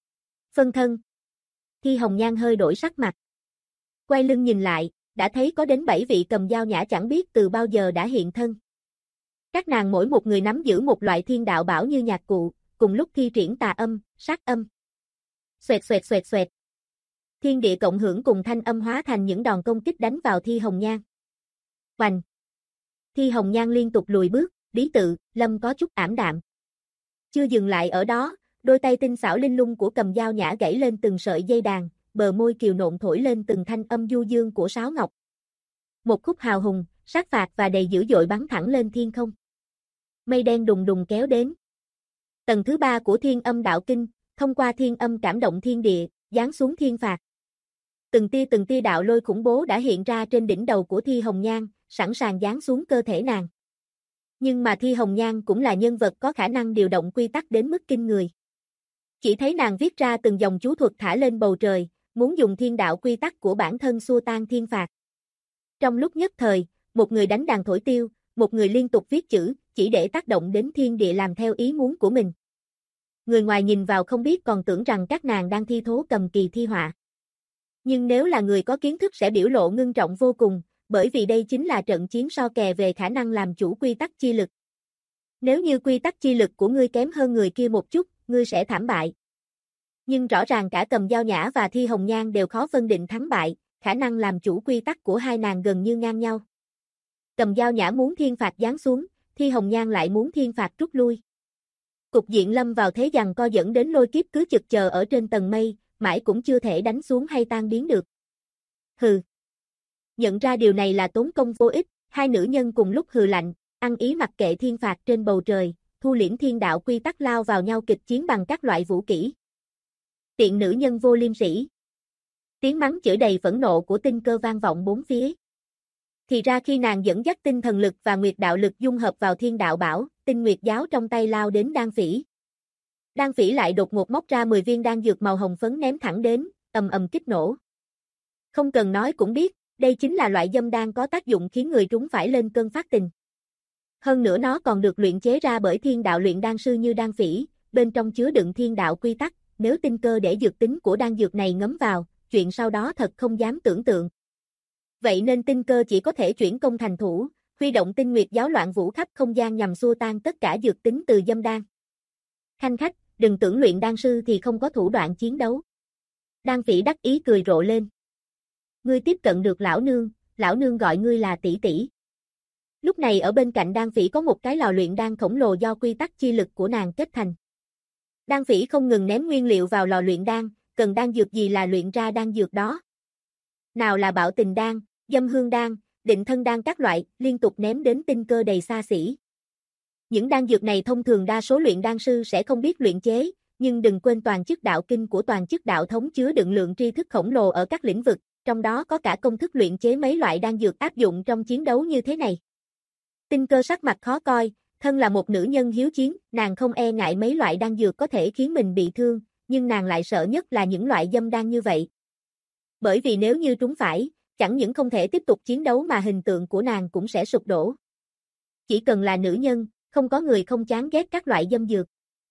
Phân thân. Thi Hồng Nhan hơi đổi sắc mặt. Quay lưng nhìn lại, đã thấy có đến 7 vị Cầm Dao Nhã chẳng biết từ bao giờ đã hiện thân. Các nàng mỗi một người nắm giữ một loại thiên đạo bảo như nhạc cụ, cùng lúc thi triển tà âm, sát âm. Xoẹt xoẹt xoẹt xoẹt. Thiên địa cộng hưởng cùng thanh âm hóa thành những đòn công kích đánh vào Thi Hồng Nhan. Hoành. Thi Hồng Nhan liên tục lùi bước, bí tự, Lâm có chút ảm đạm. Chưa dừng lại ở đó, đôi tay tinh xảo linh lung của Cầm Dao Nhã gãy lên từng sợi dây đàn, bờ môi kiều nộn thổi lên từng thanh âm du dương của sáo ngọc. Một khúc hào hùng, sát phạt và đầy dữ dội bắn thẳng lên thiên không. Mây đen đùng đùng kéo đến. Tầng thứ 3 của Thiên Âm Đạo Kinh, thông qua thiên âm cảm động thiên địa, giáng xuống thiên phạt. Từng tia đạo lôi khủng bố đã hiện ra trên đỉnh đầu của Thi Hồng Nhan, sẵn sàng giáng xuống cơ thể nàng. Nhưng mà Thi Hồng Nhan cũng là nhân vật có khả năng điều động quy tắc đến mức kinh người. Chỉ thấy nàng viết ra từng dòng chú thuật thả lên bầu trời, muốn dùng thiên đạo quy tắc của bản thân xua tan thiên phạt. Trong lúc nhất thời, một người đánh đàn thổi tiêu, một người liên tục viết chữ, chỉ để tác động đến thiên địa làm theo ý muốn của mình. Người ngoài nhìn vào không biết còn tưởng rằng các nàng đang thi thố cầm kỳ thi họa. Nhưng nếu là người có kiến thức sẽ biểu lộ ngưng trọng vô cùng, bởi vì đây chính là trận chiến so kè về khả năng làm chủ quy tắc chi lực. Nếu như quy tắc chi lực của ngươi kém hơn người kia một chút, ngươi sẽ thảm bại. Nhưng rõ ràng cả Cầm Dao Nhã và Thi Hồng Nhan đều khó phân định thắng bại, khả năng làm chủ quy tắc của hai nàng gần như ngang nhau. Cầm Dao Nhã muốn thiên phạt giáng xuống, Thi Hồng Nhan lại muốn thiên phạt rút lui. Cục diện lâm vào thế giằng co dẫn đến lôi kiếp cứ chực chờ ở trên tầng mây, mãi cũng chưa thể đánh xuống hay tan biến được. Hừ. Nhận ra điều này là tốn công vô ích, hai nữ nhân cùng lúc hừ lạnh, ăn ý mặc kệ thiên phạt trên bầu trời, thu liễm thiên đạo quy tắc lao vào nhau kịch chiến bằng các loại vũ kỹ. Tiện nữ nhân vô liêm sỉ. Tiếng mắng chửi đầy phẫn nộ của Tinh Cơ vang vọng bốn phía. Thì ra khi nàng dẫn dắt tinh thần lực và nguyệt đạo lực dung hợp vào thiên đạo bảo, tinh nguyệt giáo trong tay lao đến Đan Phỉ. Đan Phỉ lại đột ngột móc ra 10 viên đan dược màu hồng phấn ném thẳng đến, ầm ầm kích nổ. Không cần nói cũng biết, đây chính là loại dâm đan có tác dụng khiến người trúng phải lên cơn phát tình. Hơn nữa nó còn được luyện chế ra bởi thiên đạo luyện đan sư như Đan Phỉ, bên trong chứa đựng thiên đạo quy tắc, nếu Tinh Cơ để dược tính của đan dược này ngấm vào, chuyện sau đó thật không dám tưởng tượng. Vậy nên Tinh Cơ chỉ có thể chuyển công thành thủ, huy động tinh nguyệt giáo loạn vũ khắp không gian nhằm xua tan tất cả dược tính từ dâm đan. Khanh khách, đừng tưởng luyện đan sư thì không có thủ đoạn chiến đấu. Đan Phỉ đắc ý cười rộ lên. Ngươi tiếp cận được lão nương gọi ngươi là tỷ tỷ. Lúc này ở bên cạnh Đan Phỉ có một cái lò luyện đan khổng lồ do quy tắc chi lực của nàng kết thành. Đan Phỉ không ngừng ném nguyên liệu vào lò luyện đan, cần đan dược gì là luyện ra đan dược đó. Nào là bạo tình đan, dâm hương đan, định thân đan các loại, liên tục ném đến Tinh Cơ đầy xa xỉ. Những đan dược này thông thường đa số luyện đan sư sẽ không biết luyện chế, nhưng đừng quên toàn chức đạo kinh của toàn chức đạo thống chứa đựng lượng tri thức khổng lồ ở các lĩnh vực, trong đó có cả công thức luyện chế mấy loại đan dược áp dụng trong chiến đấu như thế này. Tinh Cơ sắc mặt khó coi, thân là một nữ nhân hiếu chiến, nàng không e ngại mấy loại đan dược có thể khiến mình bị thương, nhưng nàng lại sợ nhất là những loại dâm đan như vậy. Bởi vì nếu như trúng phải, chẳng những không thể tiếp tục chiến đấu mà hình tượng của nàng cũng sẽ sụp đổ. Chỉ cần là nữ nhân, không có người không chán ghét các loại dâm dược.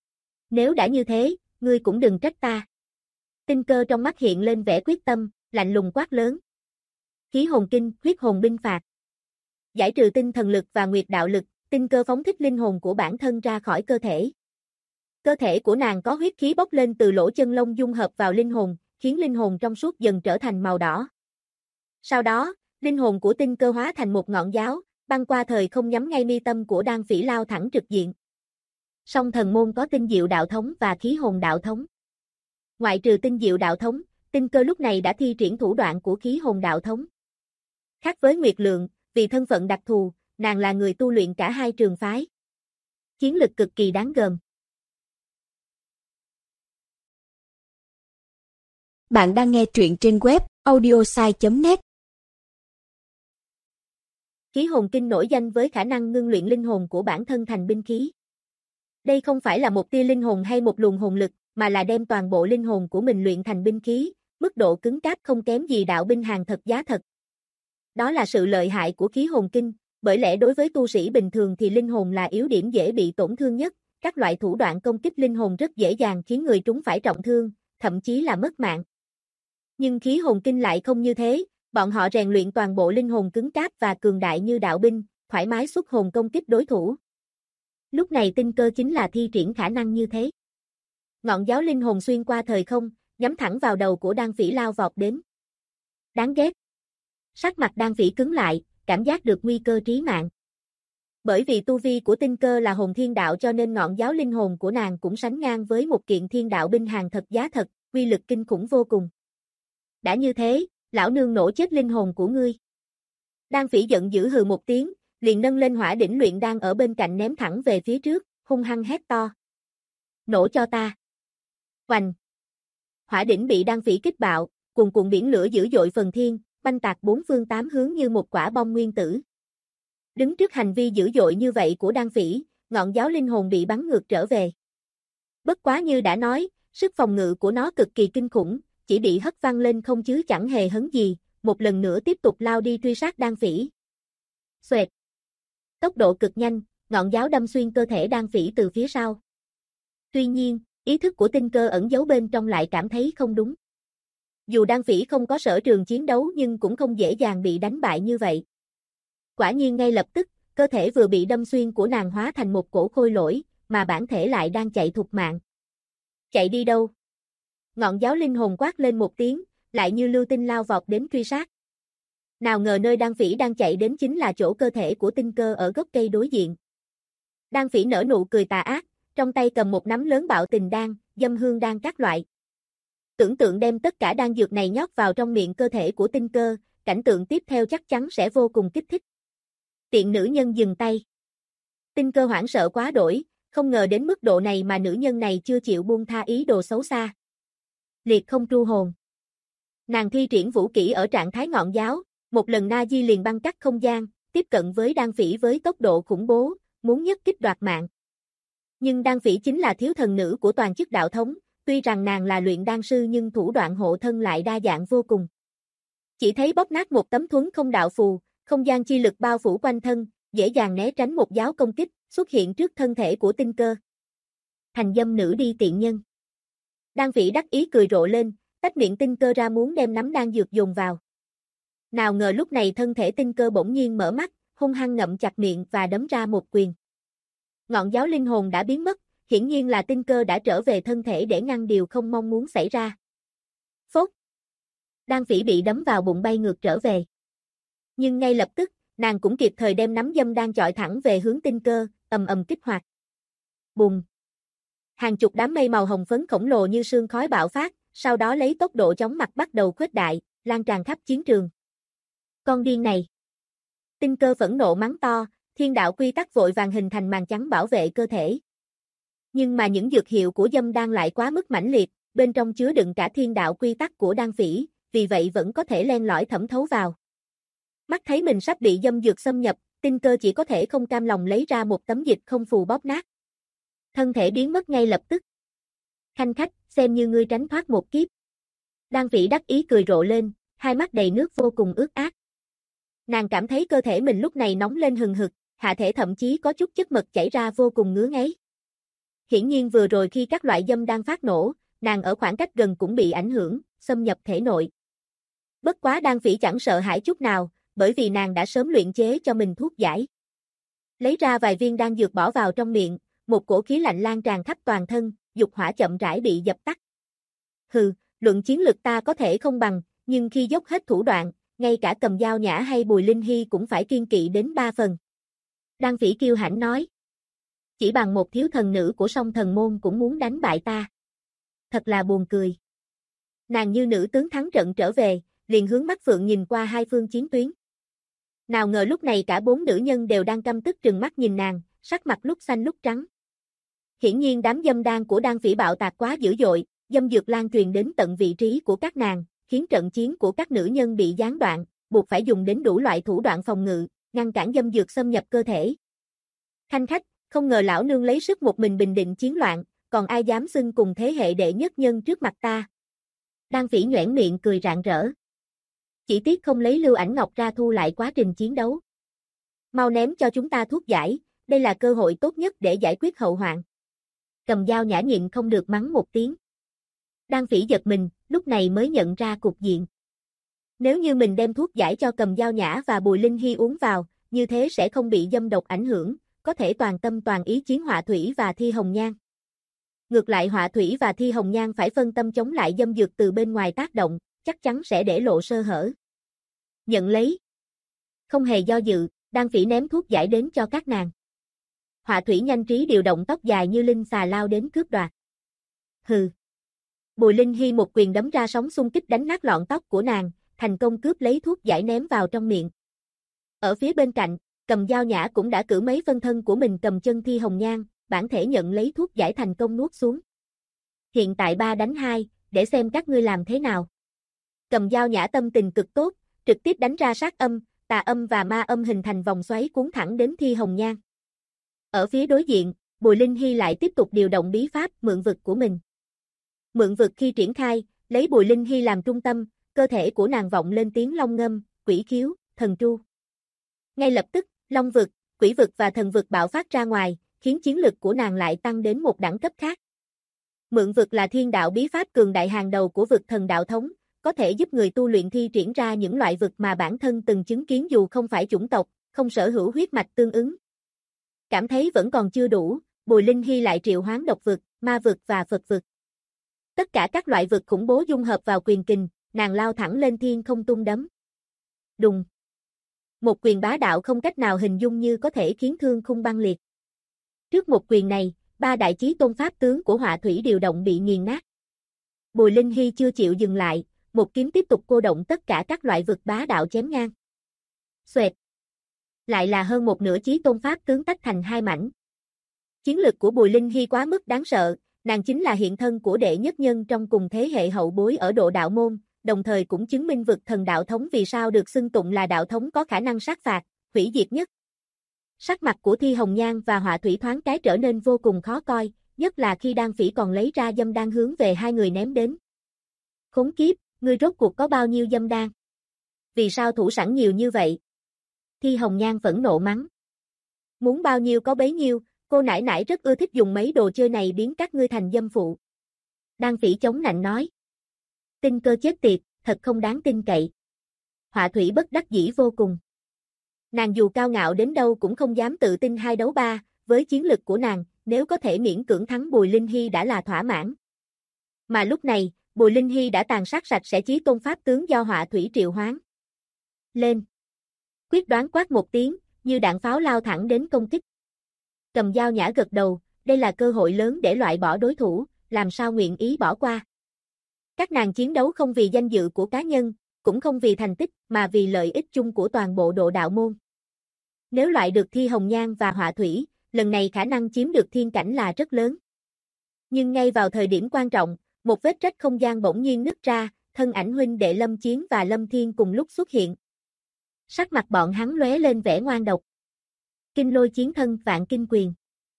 Nếu đã như thế, ngươi cũng đừng trách ta. Tinh Cơ trong mắt hiện lên vẻ quyết tâm, lạnh lùng quát lớn. Khí hồn kinh, huyết hồn binh phạt. Giải trừ tinh thần lực và nguyệt đạo lực, Tinh Cơ phóng thích linh hồn của bản thân ra khỏi cơ thể. Cơ thể của nàng có huyết khí bốc lên từ lỗ chân lông dung hợp vào linh hồn, khiến linh hồn trong suốt dần trở thành màu đỏ. Sau đó, linh hồn của Tinh Cơ hóa thành một ngọn giáo, băng qua thời không nhắm ngay mi tâm của Đan Phỉ lao thẳng trực diện. Song thần môn có tinh diệu đạo thống và khí hồn đạo thống. Ngoại trừ tinh diệu đạo thống, Tinh Cơ lúc này đã thi triển thủ đoạn của khí hồn đạo thống. Khác với Nguyệt Lượng, vì thân phận đặc thù, nàng là người tu luyện cả hai trường phái. Chiến lực cực kỳ đáng gờm. Bạn đang nghe truyện trên web audiosai.net. Khí hồn kinh nổi danh với khả năng ngưng luyện linh hồn của bản thân thành binh khí. Đây không phải là một tia linh hồn hay một luồng hồn lực, mà là đem toàn bộ linh hồn của mình luyện thành binh khí, mức độ cứng cáp không kém gì đạo binh hàng thật giá thật. Đó là sự lợi hại của khí hồn kinh, bởi lẽ đối với tu sĩ bình thường thì linh hồn là yếu điểm dễ bị tổn thương nhất, các loại thủ đoạn công kích linh hồn rất dễ dàng khiến người trúng phải trọng thương, thậm chí là mất mạng. Nhưng khí hồn kinh lại không như thế, bọn họ rèn luyện toàn bộ linh hồn cứng cáp và cường đại như đạo binh, thoải mái xuất hồn công kích đối thủ. Lúc này Tinh Cơ chính là thi triển khả năng như thế. Ngọn giáo linh hồn xuyên qua thời không, nhắm thẳng vào đầu của Đan Phỉ lao vọt đến. Đáng ghét. Sắc mặt Đan Phỉ cứng lại, cảm giác được nguy cơ trí mạng. Bởi vì tu vi của Tinh Cơ là hồn thiên đạo cho nên ngọn giáo linh hồn của nàng cũng sánh ngang với một kiện thiên đạo binh hàng thật giá thật, uy lực kinh khủng vô cùng. Đã như thế, lão nương nổ chết linh hồn của ngươi. Đan Phỉ giận dữ hừ một tiếng, liền nâng lên hỏa đỉnh luyện đan ở bên cạnh ném thẳng về phía trước, hung hăng hét to. Nổ cho ta. Oành. Hỏa đỉnh bị Đan Phỉ kích bạo, cuồn cuộn biển lửa dữ dội phần thiên, banh tạc bốn phương tám hướng như một quả bom nguyên tử. Đứng trước hành vi dữ dội như vậy của Đan Phỉ, ngọn giáo linh hồn bị bắn ngược trở về. Bất quá như đã nói, sức phòng ngự của nó cực kỳ kinh khủng, chỉ bị hất văng lên không chứ chẳng hề hấn gì, một lần nữa tiếp tục lao đi truy sát Đan Phỉ. Xoẹt. Tốc độ cực nhanh, ngọn giáo đâm xuyên cơ thể Đan Phỉ từ phía sau. Tuy nhiên, ý thức của Tinh Cơ ẩn giấu bên trong lại cảm thấy không đúng. Dù Đan Phỉ không có sở trường chiến đấu nhưng cũng không dễ dàng bị đánh bại như vậy. Quả nhiên ngay lập tức, cơ thể vừa bị đâm xuyên của nàng hóa thành một cổ khôi lỗi, mà bản thể lại đang chạy thục mạng. Chạy đi đâu? Ngọn giáo linh hồn quát lên một tiếng, lại như lưu tinh lao vọt đến truy sát. Nào ngờ nơi Đan Phỉ đang chạy đến chính là chỗ cơ thể của Tinh Cơ ở gốc cây đối diện. Đan Phỉ nở nụ cười tà ác, trong tay cầm một nắm lớn bạo tình đan, dâm hương đan các loại. Tưởng tượng đem tất cả đan dược này nhót vào trong miệng cơ thể của Tinh Cơ, cảnh tượng tiếp theo chắc chắn sẽ vô cùng kích thích. Tiện nữ nhân dừng tay. Tinh Cơ hoảng sợ quá đổi, không ngờ đến mức độ này mà nữ nhân này chưa chịu buông tha ý đồ xấu xa. Liệt không tru hồn. Nàng thi triển vũ kỹ ở trạng thái ngọn giáo, một lần na di liền băng cắt không gian, tiếp cận với Đan Phỉ với tốc độ khủng bố, muốn nhất kích đoạt mạng. Nhưng Đan Phỉ chính là thiếu thần nữ của toàn chức đạo thống, tuy rằng nàng là luyện đan sư nhưng thủ đoạn hộ thân lại đa dạng vô cùng. Chỉ thấy bóp nát một tấm thuấn không đạo phù, không gian chi lực bao phủ quanh thân, dễ dàng né tránh một giáo công kích, xuất hiện trước thân thể của Tinh Cơ. Thành dâm nữ đi tiện nhân. Đan Phỉ đắc ý cười rộ lên, tách miệng Tinh Cơ ra muốn đem nắm đan dược dồn vào. Nào ngờ lúc này thân thể Tinh Cơ bỗng nhiên mở mắt, hung hăng ngậm chặt miệng và đấm ra một quyền. Ngọn giáo linh hồn đã biến mất, hiển nhiên là Tinh Cơ đã trở về thân thể để ngăn điều không mong muốn xảy ra. Phốt. Đan Phỉ bị đấm vào bụng bay ngược trở về. Nhưng ngay lập tức, nàng cũng kịp thời đem nắm dâm đang chọi thẳng về hướng Tinh Cơ, ầm ầm kích hoạt. Bùng. Hàng chục đám mây màu hồng phấn khổng lồ như sương khói bạo phát, sau đó lấy tốc độ chóng mặt bắt đầu khuếch đại, lan tràn khắp chiến trường. Con điên này. Tinh Cơ phẫn nộ mắng to, thiên đạo quy tắc vội vàng hình thành màn trắng bảo vệ cơ thể. Nhưng mà những dược hiệu của dâm đan lại quá mức mãnh liệt, bên trong chứa đựng cả thiên đạo quy tắc của Đan Phỉ, vì vậy vẫn có thể len lỏi thẩm thấu vào. Mắt thấy mình sắp bị dâm dược xâm nhập, Tinh Cơ chỉ có thể không cam lòng lấy ra một tấm dịch không phù bóp nát. Thân thể biến mất ngay lập tức. Khanh khách, xem như ngươi tránh thoát một kiếp. Đan Phỉ đắc ý cười rộ lên, hai mắt đầy nước vô cùng ướt át. Nàng cảm thấy cơ thể mình lúc này nóng lên hừng hực, hạ thể thậm chí có chút chất mật chảy ra vô cùng ngứa ngáy. Hiển nhiên vừa rồi khi các loại dâm đang phát nổ, nàng ở khoảng cách gần cũng bị ảnh hưởng, xâm nhập thể nội. Bất quá Đan Phỉ chẳng sợ hãi chút nào, bởi vì nàng đã sớm luyện chế cho mình thuốc giải. Lấy ra vài viên đan dược bỏ vào trong miệng, một cổ khí lạnh lan tràn khắp toàn thân, dục hỏa chậm rãi bị dập tắt. Hừ, luận chiến lực ta có thể không bằng, nhưng khi dốc hết thủ đoạn, ngay cả Cầm Dao Nhã hay Bùi Linh Hy cũng phải kiêng kỵ đến 3 phần. Đan Phỉ kiêu hãnh nói. Chỉ bằng một thiếu thần nữ của Song Thần Môn cũng muốn đánh bại ta. Thật là buồn cười. Nàng như nữ tướng thắng trận trở về, liền hướng mắt phượng nhìn qua hai phương chiến tuyến. Nào ngờ lúc này cả 4 nữ nhân đều đang căm tức trừng mắt nhìn nàng, sắc mặt lúc xanh lúc trắng. Hiển nhiên đám dâm đan của Đan Phỉ bạo tạc quá dữ dội, dâm dược lan truyền đến tận vị trí của các nàng, khiến trận chiến của các nữ nhân bị gián đoạn, buộc phải dùng đến đủ loại thủ đoạn phòng ngự, ngăn cản dâm dược xâm nhập cơ thể. Khanh khách, không ngờ lão nương lấy sức một mình bình định chiến loạn, còn ai dám xưng cùng thế hệ đệ nhất nhân trước mặt ta. Đan Phỉ nhoẻn miệng cười rạng rỡ. Chỉ tiếc không lấy Lưu Ảnh Ngọc ra thu lại quá trình chiến đấu. Mau ném cho chúng ta thuốc giải, đây là cơ hội tốt nhất để giải quyết hậu hoạn. Cầm Dao Nhã nhịn không được mắng một tiếng. Đan Phỉ giật mình, lúc này mới nhận ra cục diện. Nếu như mình đem thuốc giải cho Cầm Dao Nhã và Bùi Linh Hy uống vào, như thế sẽ không bị dâm độc ảnh hưởng, có thể toàn tâm toàn ý chiến Họa Thủy và Thi Hồng Nhan. Ngược lại Họa Thủy và Thi Hồng Nhan phải phân tâm chống lại dâm dược từ bên ngoài tác động, chắc chắn sẽ để lộ sơ hở. Nhận lấy. Không hề do dự, Đan Phỉ ném thuốc giải đến cho các nàng. Họa Thủy nhanh trí điều động tóc dài như linh xà lao đến cướp đoạt. Hừ. Bùi Linh Hy một quyền đấm ra sóng xung kích đánh nát lọn tóc của nàng, thành công cướp lấy thuốc giải ném vào trong miệng. Ở phía bên cạnh, Cầm Dao Nhã cũng đã cử mấy phân thân của mình cầm chân Thi Hồng Nhan, bản thể nhận lấy thuốc giải thành công nuốt xuống. Hiện tại 3 đánh 2, để xem các ngươi làm thế nào. Cầm Dao Nhã tâm tình cực tốt, trực tiếp đánh ra sát âm, tà âm và ma âm hình thành vòng xoáy cuốn thẳng đến Thi Hồng Nhan. Ở phía đối diện, Bùi Linh Hy lại tiếp tục điều động bí pháp mượn vực của mình. Mượn vực khi triển khai, lấy Bùi Linh Hy làm trung tâm, cơ thể của nàng vọng lên tiếng long ngâm, quỷ khiếu, thần tru. Ngay lập tức, long vực, quỷ vực và thần vực bạo phát ra ngoài, khiến chiến lực của nàng lại tăng đến một đẳng cấp khác. Mượn vực là thiên đạo bí pháp cường đại hàng đầu của vực thần đạo thống, có thể giúp người tu luyện thi triển ra những loại vực mà bản thân từng chứng kiến dù không phải chủng tộc, không sở hữu huyết mạch tương ứng. Cảm thấy vẫn còn chưa đủ, Bùi Linh Hy lại triệu hoán độc vực, ma vực và Phật vực. Tất cả các loại vực khủng bố dung hợp vào quyền kình, nàng lao thẳng lên thiên không tung đấm. Đùng. Một quyền bá đạo không cách nào hình dung như có thể khiến thương khung băng liệt. Trước một quyền này, 3 đại chí tôn pháp tướng của Họa Thủy điều động bị nghiền nát. Bùi Linh Hy chưa chịu dừng lại, một kiếm tiếp tục cô động tất cả các loại vực bá đạo chém ngang. Xoẹt. lại là hơn một nửa chí tôn pháp tướng tách thành hai mảnh. Chiến lực của Bùi Linh Hy quá mức đáng sợ, nàng chính là hiện thân của đệ nhất nhân trong cùng thế hệ hậu bối ở độ đạo môn, đồng thời cũng chứng minh vực thần đạo thống vì sao được xưng tụng là đạo thống có khả năng sát phạt, hủy diệt nhất. Sắc mặt của Thi Hồng Nhan và Họa Thủy thoáng cái trở nên vô cùng khó coi, nhất là khi Đan Phỉ còn lấy ra dâm đan hướng về hai người ném đến. Khốn kiếp, ngươi rốt cuộc có bao nhiêu dâm đan? Vì sao thủ sẵn nhiều như vậy? Thi Hồng Nhan phẫn nộ mắng. Muốn bao nhiêu có bấy nhiêu, cô nãi nãi rất ưa thích dùng mấy đồ chơi này biến các ngươi thành dâm phụ. Đan Phỉ chống nạnh nói. Tinh cơ chết tiệt, thật không đáng tin cậy. Họa Thủy bất đắc dĩ vô cùng. Nàng dù cao ngạo đến đâu cũng không dám tự tin 2 đấu 3, với chiến lực của nàng, nếu có thể miễn cưỡng thắng Bùi Linh Hy đã là thỏa mãn. Mà lúc này, Bùi Linh Hy đã tàn sát sạch sẽ chí tôn pháp tướng do Họa Thủy triệu hoán. Lên! Quyết đoán quát một tiếng, như đạn pháo lao thẳng đến công kích. Cầm Dao Nhã gật đầu, đây là cơ hội lớn để loại bỏ đối thủ, làm sao nguyện ý bỏ qua. Các nàng chiến đấu không vì danh dự của cá nhân, cũng không vì thành tích, mà vì lợi ích chung của toàn bộ độ đạo môn. Nếu loại được Thi Hồng Nhan và Họa Thủy, lần này khả năng chiếm được thiên cảnh là rất lớn. Nhưng ngay vào thời điểm quan trọng, một vết rách không gian bỗng nhiên nứt ra, thân ảnh huynh đệ Lâm Chiến và Lâm Thiên cùng lúc xuất hiện. Sắc mặt bọn hắn lóe lên vẻ ngoan độc. Kinh lôi chiến thân vạn kinh quyền.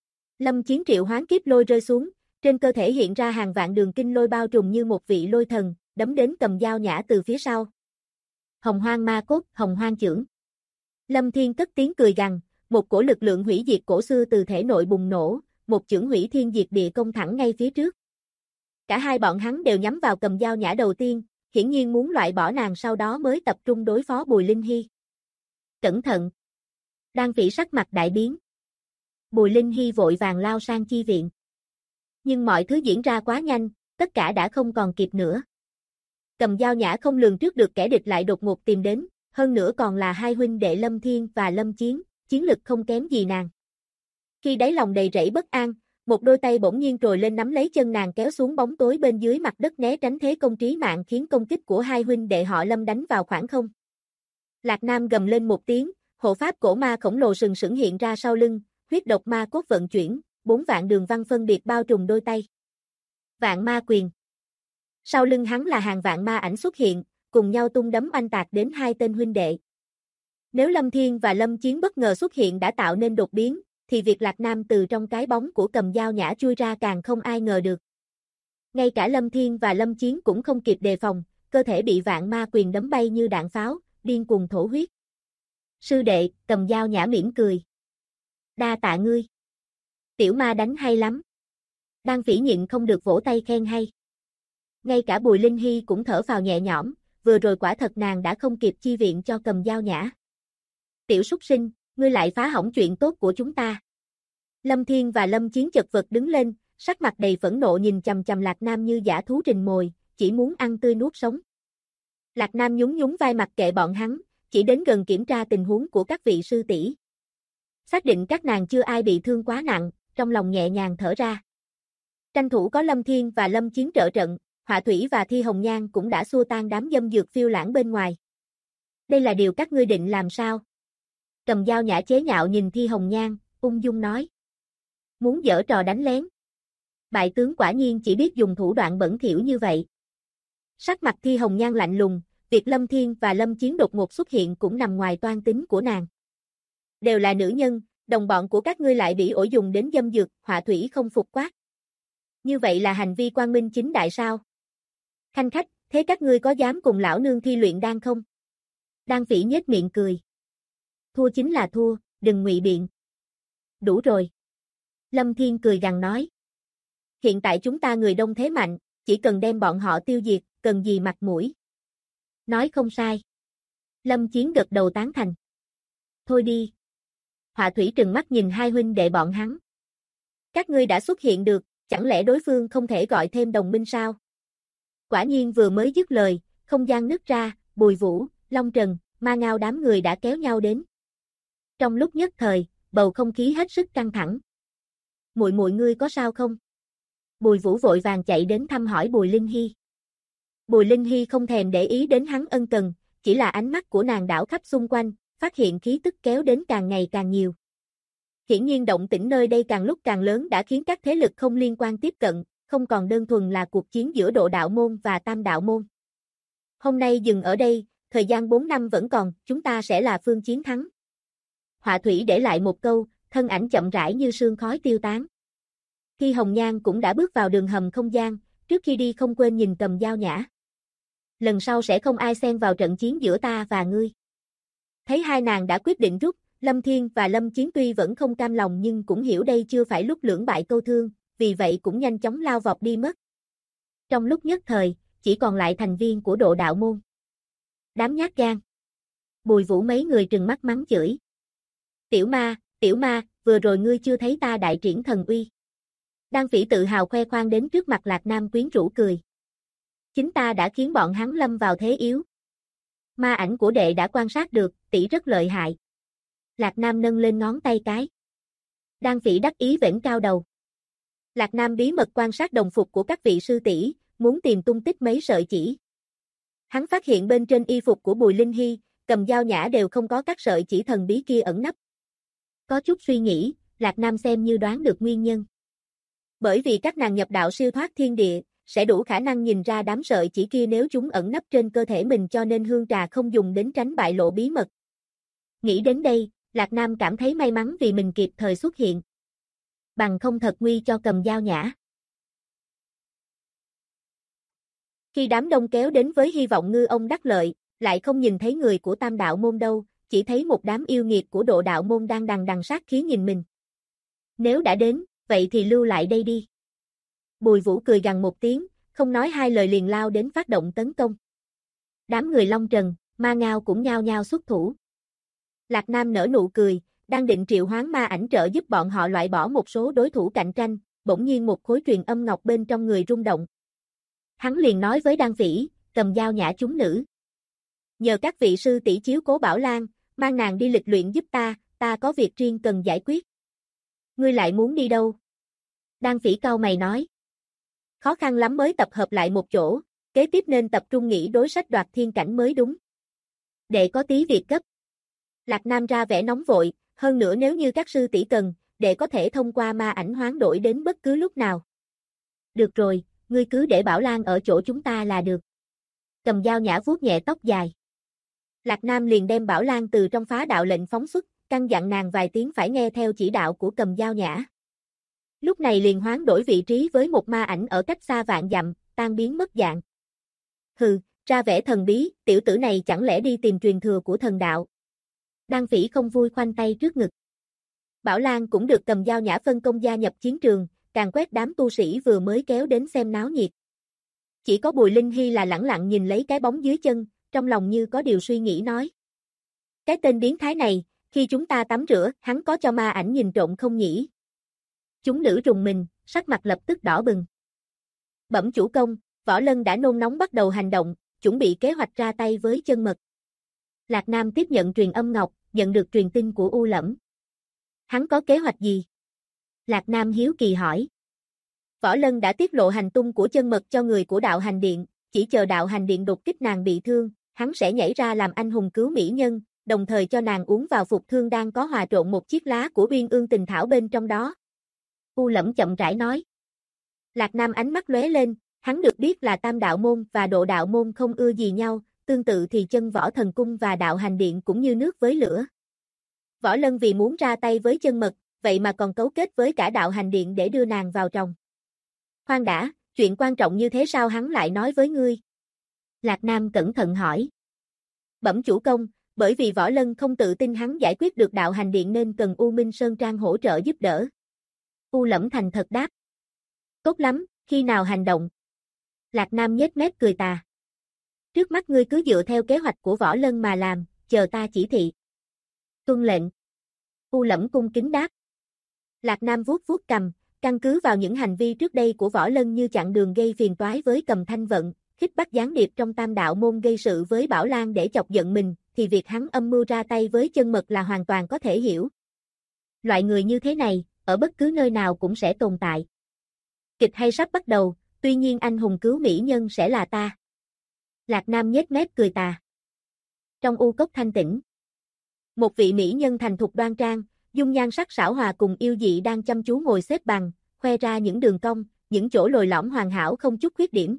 Lâm Chiến triệu hoán kiếp lôi rơi xuống, trên cơ thể hiện ra hàng vạn đường kinh lôi bao trùm như một vị lôi thần, đấm đến Cầm Dao Nhã từ phía sau. Hồng Hoang ma cốt, Hồng Hoang chưởng. Lâm Thiên cất tiếng cười gằn, một cổ lực lượng hủy diệt cổ xưa từ thể nội bùng nổ, một chưởng hủy thiên diệt địa công thẳng ngay phía trước. Cả hai bọn hắn đều nhắm vào Cầm Dao Nhã đầu tiên, hiển nhiên muốn loại bỏ nàng sau đó mới tập trung đối phó Bùi Linh Hy. Cẩn thận! Đan Phỉ sắc mặt đại biến. Bùi Linh Hy vội vàng lao sang chi viện. Nhưng mọi thứ diễn ra quá nhanh, tất cả đã không còn kịp nữa. Cầm Dao Nhã không lường trước được kẻ địch lại đột ngột tìm đến, hơn nữa còn là hai huynh đệ Lâm Thiên và Lâm Chiến, chiến lực không kém gì nàng. Khi đáy lòng đầy rẫy bất an, một đôi tay bỗng nhiên trồi lên nắm lấy chân nàng kéo xuống bóng tối bên dưới mặt đất né tránh thế công trí mạng khiến công kích của hai huynh đệ họ Lâm đánh vào khoảng không. Lạc Nam gầm lên một tiếng, hộ pháp cổ ma khổng lồ sừng sững hiện ra sau lưng, huyết độc ma cốt vận chuyển, 4 vạn đường văn phân biệt bao trùm đôi tay. Vạn ma quyền. Sau lưng hắn là hàng vạn ma ảnh xuất hiện, cùng nhau tung đấm oanh tạc đến hai tên huynh đệ. Nếu Lâm Thiên và Lâm Chiến bất ngờ xuất hiện đã tạo nên đột biến, thì việc Lạc Nam từ trong cái bóng của Cầm Dao Nhã chui ra càng không ai ngờ được. Ngay cả Lâm Thiên và Lâm Chiến cũng không kịp đề phòng, cơ thể bị vạn ma quyền đấm bay như đạn pháo, điên cuồng thổ huyết. Sư đệ, Cầm Dao Nhã mỉm cười. Đa tạ ngươi. Tiểu ma đánh hay lắm. Đan Phỉ nhịn không được vỗ tay khen hay. Ngay cả Bùi Linh Hy cũng thở phào nhẹ nhõm, vừa rồi quả thật nàng đã không kịp chi viện cho Cầm Dao Nhã. Tiểu súc sinh, ngươi lại phá hỏng chuyện tốt của chúng ta. Lâm Thiên và Lâm Chiến chật vật đứng lên, sắc mặt đầy phẫn nộ nhìn chằm chằm Lạc Nam như dã thú rình mồi, chỉ muốn ăn tươi nuốt sống. Lạc Nam nhún nhún vai mặc kệ bọn hắn, chỉ đến gần kiểm tra tình huống của các vị sư tỷ. Xác định các nàng chưa ai bị thương quá nặng, trong lòng nhẹ nhàng thở ra. Tranh thủ có Lâm Thiên và Lâm Chiến trợ trận, Họa Thủy và Thi Hồng Nhan cũng đã xua tan đám dâm dược phiêu lãng bên ngoài. Đây là điều các ngươi định làm sao? Cầm Dao Nhã chế nhạo nhìn Thi Hồng Nhan, ung dung nói. Muốn giở trò đánh lén. Bại tướng quả nhiên chỉ biết dùng thủ đoạn bẩn thỉu như vậy. Sắc mặt Thi Hồng Nhan lạnh lùng, việc Lâm Thiên và Lâm Chiến đột ngột xuất hiện cũng nằm ngoài toan tính của nàng. Đều là nữ nhân, đồng bọn của các ngươi lại bị ổi dùng đến dâm dược, Họa Thủy không phục quát. Như vậy là hành vi quang minh chính đại sao? Khanh khách, thế các ngươi có dám cùng lão nương thi luyện đan không? Đan Phỉ nhếch miệng cười. Thua chính là thua, đừng ngụy biện. Đủ rồi. Lâm Thiên cười gằn nói. Hiện tại chúng ta người đông thế mạnh, chỉ cần đem bọn họ tiêu diệt, cần gì mặt mũi. Nói không sai. Lâm Chiến gật đầu tán thành. Thôi đi. Họa Thủy trừng mắt nhìn hai huynh đệ bọn hắn. Các ngươi đã xuất hiện được, chẳng lẽ đối phương không thể gọi thêm đồng minh sao? Quả nhiên vừa mới dứt lời, không gian nứt ra, Bùi Vũ, Long Trần, Ma Ngao đám người đã kéo nhau đến. Trong lúc nhất thời, bầu không khí hết sức căng thẳng. Muội muội ngươi có sao không? Bùi Vũ vội vàng chạy đến thăm hỏi Bùi Linh Hy. Bùi Linh Hy không thèm để ý đến hắn ân cần, chỉ là ánh mắt của nàng đảo khắp xung quanh, phát hiện khí tức kéo đến càng ngày càng nhiều. Hiển nhiên động tĩnh nơi đây càng lúc càng lớn đã khiến các thế lực không liên quan tiếp cận, không còn đơn thuần là cuộc chiến giữa Độ Đạo Môn và Tam Đạo Môn. Hôm nay dừng ở đây, thời gian 4 năm vẫn còn, chúng ta sẽ là phương chiến thắng. Họa thủy để lại một câu, thân ảnh chậm rãi như sương khói tiêu tán. Khi Hồng Nhan cũng đã bước vào đường hầm không gian, trước khi đi không quên nhìn Cầm Dao Nhã. Lần sau sẽ không ai xen vào trận chiến giữa ta và ngươi. Thấy hai nàng đã quyết định rút, Lâm Thiên và Lâm Chiến tuy vẫn không cam lòng nhưng cũng hiểu đây chưa phải lúc lưỡng bại câu thương, vì vậy cũng nhanh chóng lao vọt đi mất. Trong lúc nhất thời, chỉ còn lại thành viên của Độ Đạo Môn. Đám nhát gan. Bùi Vũ mấy người trừng mắt mắng chửi. Tiểu ma, vừa rồi ngươi chưa thấy ta đại triển thần uy. Đan Phỉ tự hào khoe khoang đến trước mặt Lạc Nam quyến rũ cười. Chính ta đã khiến bọn hắn lâm vào thế yếu. Ma ảnh của đệ đã quan sát được, tỷ rất lợi hại. Lạc Nam nâng lên ngón tay cái. Đan Phỉ đắc ý vểnh cao đầu. Lạc Nam bí mật quan sát đồng phục của các vị sư tỷ, muốn tìm tung tích mấy sợi chỉ. Hắn phát hiện bên trên y phục của Bùi Linh Hy, Cầm Dao Nhã đều không có các sợi chỉ thần bí kia ẩn nấp. Có chút suy nghĩ, Lạc Nam xem như đoán được nguyên nhân. Bởi vì các nàng nhập đạo siêu thoát thiên địa, sẽ đủ khả năng nhìn ra đám sợi chỉ kia nếu chúng ẩn nấp trên cơ thể mình cho nên hương trà không dùng đến tránh bại lộ bí mật. Nghĩ đến đây, Lạc Nam cảm thấy may mắn vì mình kịp thời xuất hiện. Bằng không thật nguy cho Cầm Dao Nhã. Khi đám đông kéo đến với hy vọng ngư ông đắc lợi, lại không nhìn thấy người của Tam Đạo Môn đâu, chỉ thấy một đám yêu nghiệt của Độ Đạo Môn đang đằng sát khí nhìn mình. Nếu đã đến, vậy thì lưu lại đây đi. Bùi Vũ cười gằn một tiếng, không nói hai lời liền lao đến phát động tấn công. Đám người Long Trần, Ma Ngao cũng nhao nhao xuất thủ. Lạc Nam nở nụ cười, đang định triệu hoán ma ảnh trợ giúp bọn họ loại bỏ một số đối thủ cạnh tranh, bỗng nhiên một khối truyền âm ngọc bên trong người rung động. Hắn liền nói với Đan Phỉ, Cầm Dao Nhã chúng nữ. Nhờ các vị sư tỷ chiếu cố Bảo Lan, mang nàng đi lịch luyện giúp ta có việc riêng cần giải quyết. Ngươi lại muốn đi đâu? Đan Phỉ cau mày nói. Khó khăn lắm mới tập hợp lại một chỗ, kế tiếp nên tập trung nghĩ đối sách đoạt thiên cảnh mới đúng. Đệ có tí việc gấp. Lạc Nam ra vẻ nóng vội, hơn nữa nếu như các sư tỷ cần, đệ có thể thông qua ma ảnh hoán đổi đến bất cứ lúc nào. Được rồi, ngươi cứ để Bảo Lan ở chỗ chúng ta là được. Cầm Dao Nhã vuốt nhẹ tóc dài. Lạc Nam liền đem Bảo Lan từ trong phá đạo lệnh phóng xuất, căn dặn nàng vài tiếng phải nghe theo chỉ đạo của Cầm Dao Nhã. Lúc này liền hoán đổi vị trí với một ma ảnh ở cách xa vạn dặm, tan biến mất dạng. Hừ, ra vẻ thần bí, tiểu tử này chẳng lẽ đi tìm truyền thừa của thần đạo. Đan Phỉ không vui khoanh tay trước ngực. Bảo Lan cũng được Cầm Dao Nhã phân công gia nhập chiến trường, càng quét đám tu sĩ vừa mới kéo đến xem náo nhiệt. Chỉ có Bùi Linh Hy là lẳng lặng nhìn lấy cái bóng dưới chân, trong lòng như có điều suy nghĩ nói. Cái tên biến thái này, khi chúng ta tắm rửa, hắn có cho ma ảnh nhìn trộm không nhỉ? Chúng nữ rùng mình, sắc mặt lập tức đỏ bừng. Bẩm chủ công, Võ Lân đã nôn nóng bắt đầu hành động, chuẩn bị kế hoạch ra tay với chân mật. Lạc Nam tiếp nhận truyền âm ngọc, nhận được truyền tin của U Lẫm. Hắn có kế hoạch gì? Lạc Nam hiếu kỳ hỏi. Võ Lân đã tiết lộ hành tung của chân mật cho người của đạo hành điện, chỉ chờ đạo hành điện đột kích nàng bị thương, hắn sẽ nhảy ra làm anh hùng cứu mỹ nhân, đồng thời cho nàng uống vào phục thương đang có hòa trộn một chiếc lá của Uyên Ương Tình Thảo bên trong đó. U Lẫm chậm rãi nói. Lạc Nam ánh mắt lóe lên, hắn được biết là Tam Đạo Môn và Độ Đạo Môn không ưa gì nhau, tương tự thì Chân Võ Thần Cung và đạo hành điện cũng như nước với lửa. Võ Lân vì muốn ra tay với chân mật, vậy mà còn cấu kết với cả đạo hành điện để đưa nàng vào trong. Khoan đã, chuyện quan trọng như thế sao hắn lại nói với ngươi? Lạc Nam cẩn thận hỏi. Bẩm chủ công, bởi vì Võ Lân không tự tin hắn giải quyết được đạo hành điện nên cần U Minh Sơn Trang hỗ trợ giúp đỡ. U Lẫm thành thật đáp. Tốt lắm, khi nào hành động? Lạc Nam nhếch mép cười tà. Trước mắt ngươi cứ dựa theo kế hoạch của Võ Lân mà làm, chờ ta chỉ thị. Tuân lệnh. U Lẫm cung kính đáp. Lạc Nam vuốt vuốt cầm, căn cứ vào những hành vi trước đây của Võ Lân như chặn đường gây phiền toái với Cầm Thanh Vận, khích bắt gián điệp trong Tam Đạo Môn gây sự với Bảo Lan để chọc giận mình, thì việc hắn âm mưu ra tay với chân mật là hoàn toàn có thể hiểu. Loại người như thế này, ở bất cứ nơi nào cũng sẽ tồn tại. Kịch hay sắp bắt đầu, tuy nhiên anh hùng cứu mỹ nhân sẽ là ta. Lạc Nam nhếch mép cười tà. Trong u cốc thanh tĩnh, Một vị mỹ nhân thành thục đoan trang, dung nhan sắc sảo hòa cùng yêu dị đang chăm chú ngồi xếp bằng, khoe ra những đường cong, những chỗ lồi lõm hoàn hảo không chút khuyết điểm.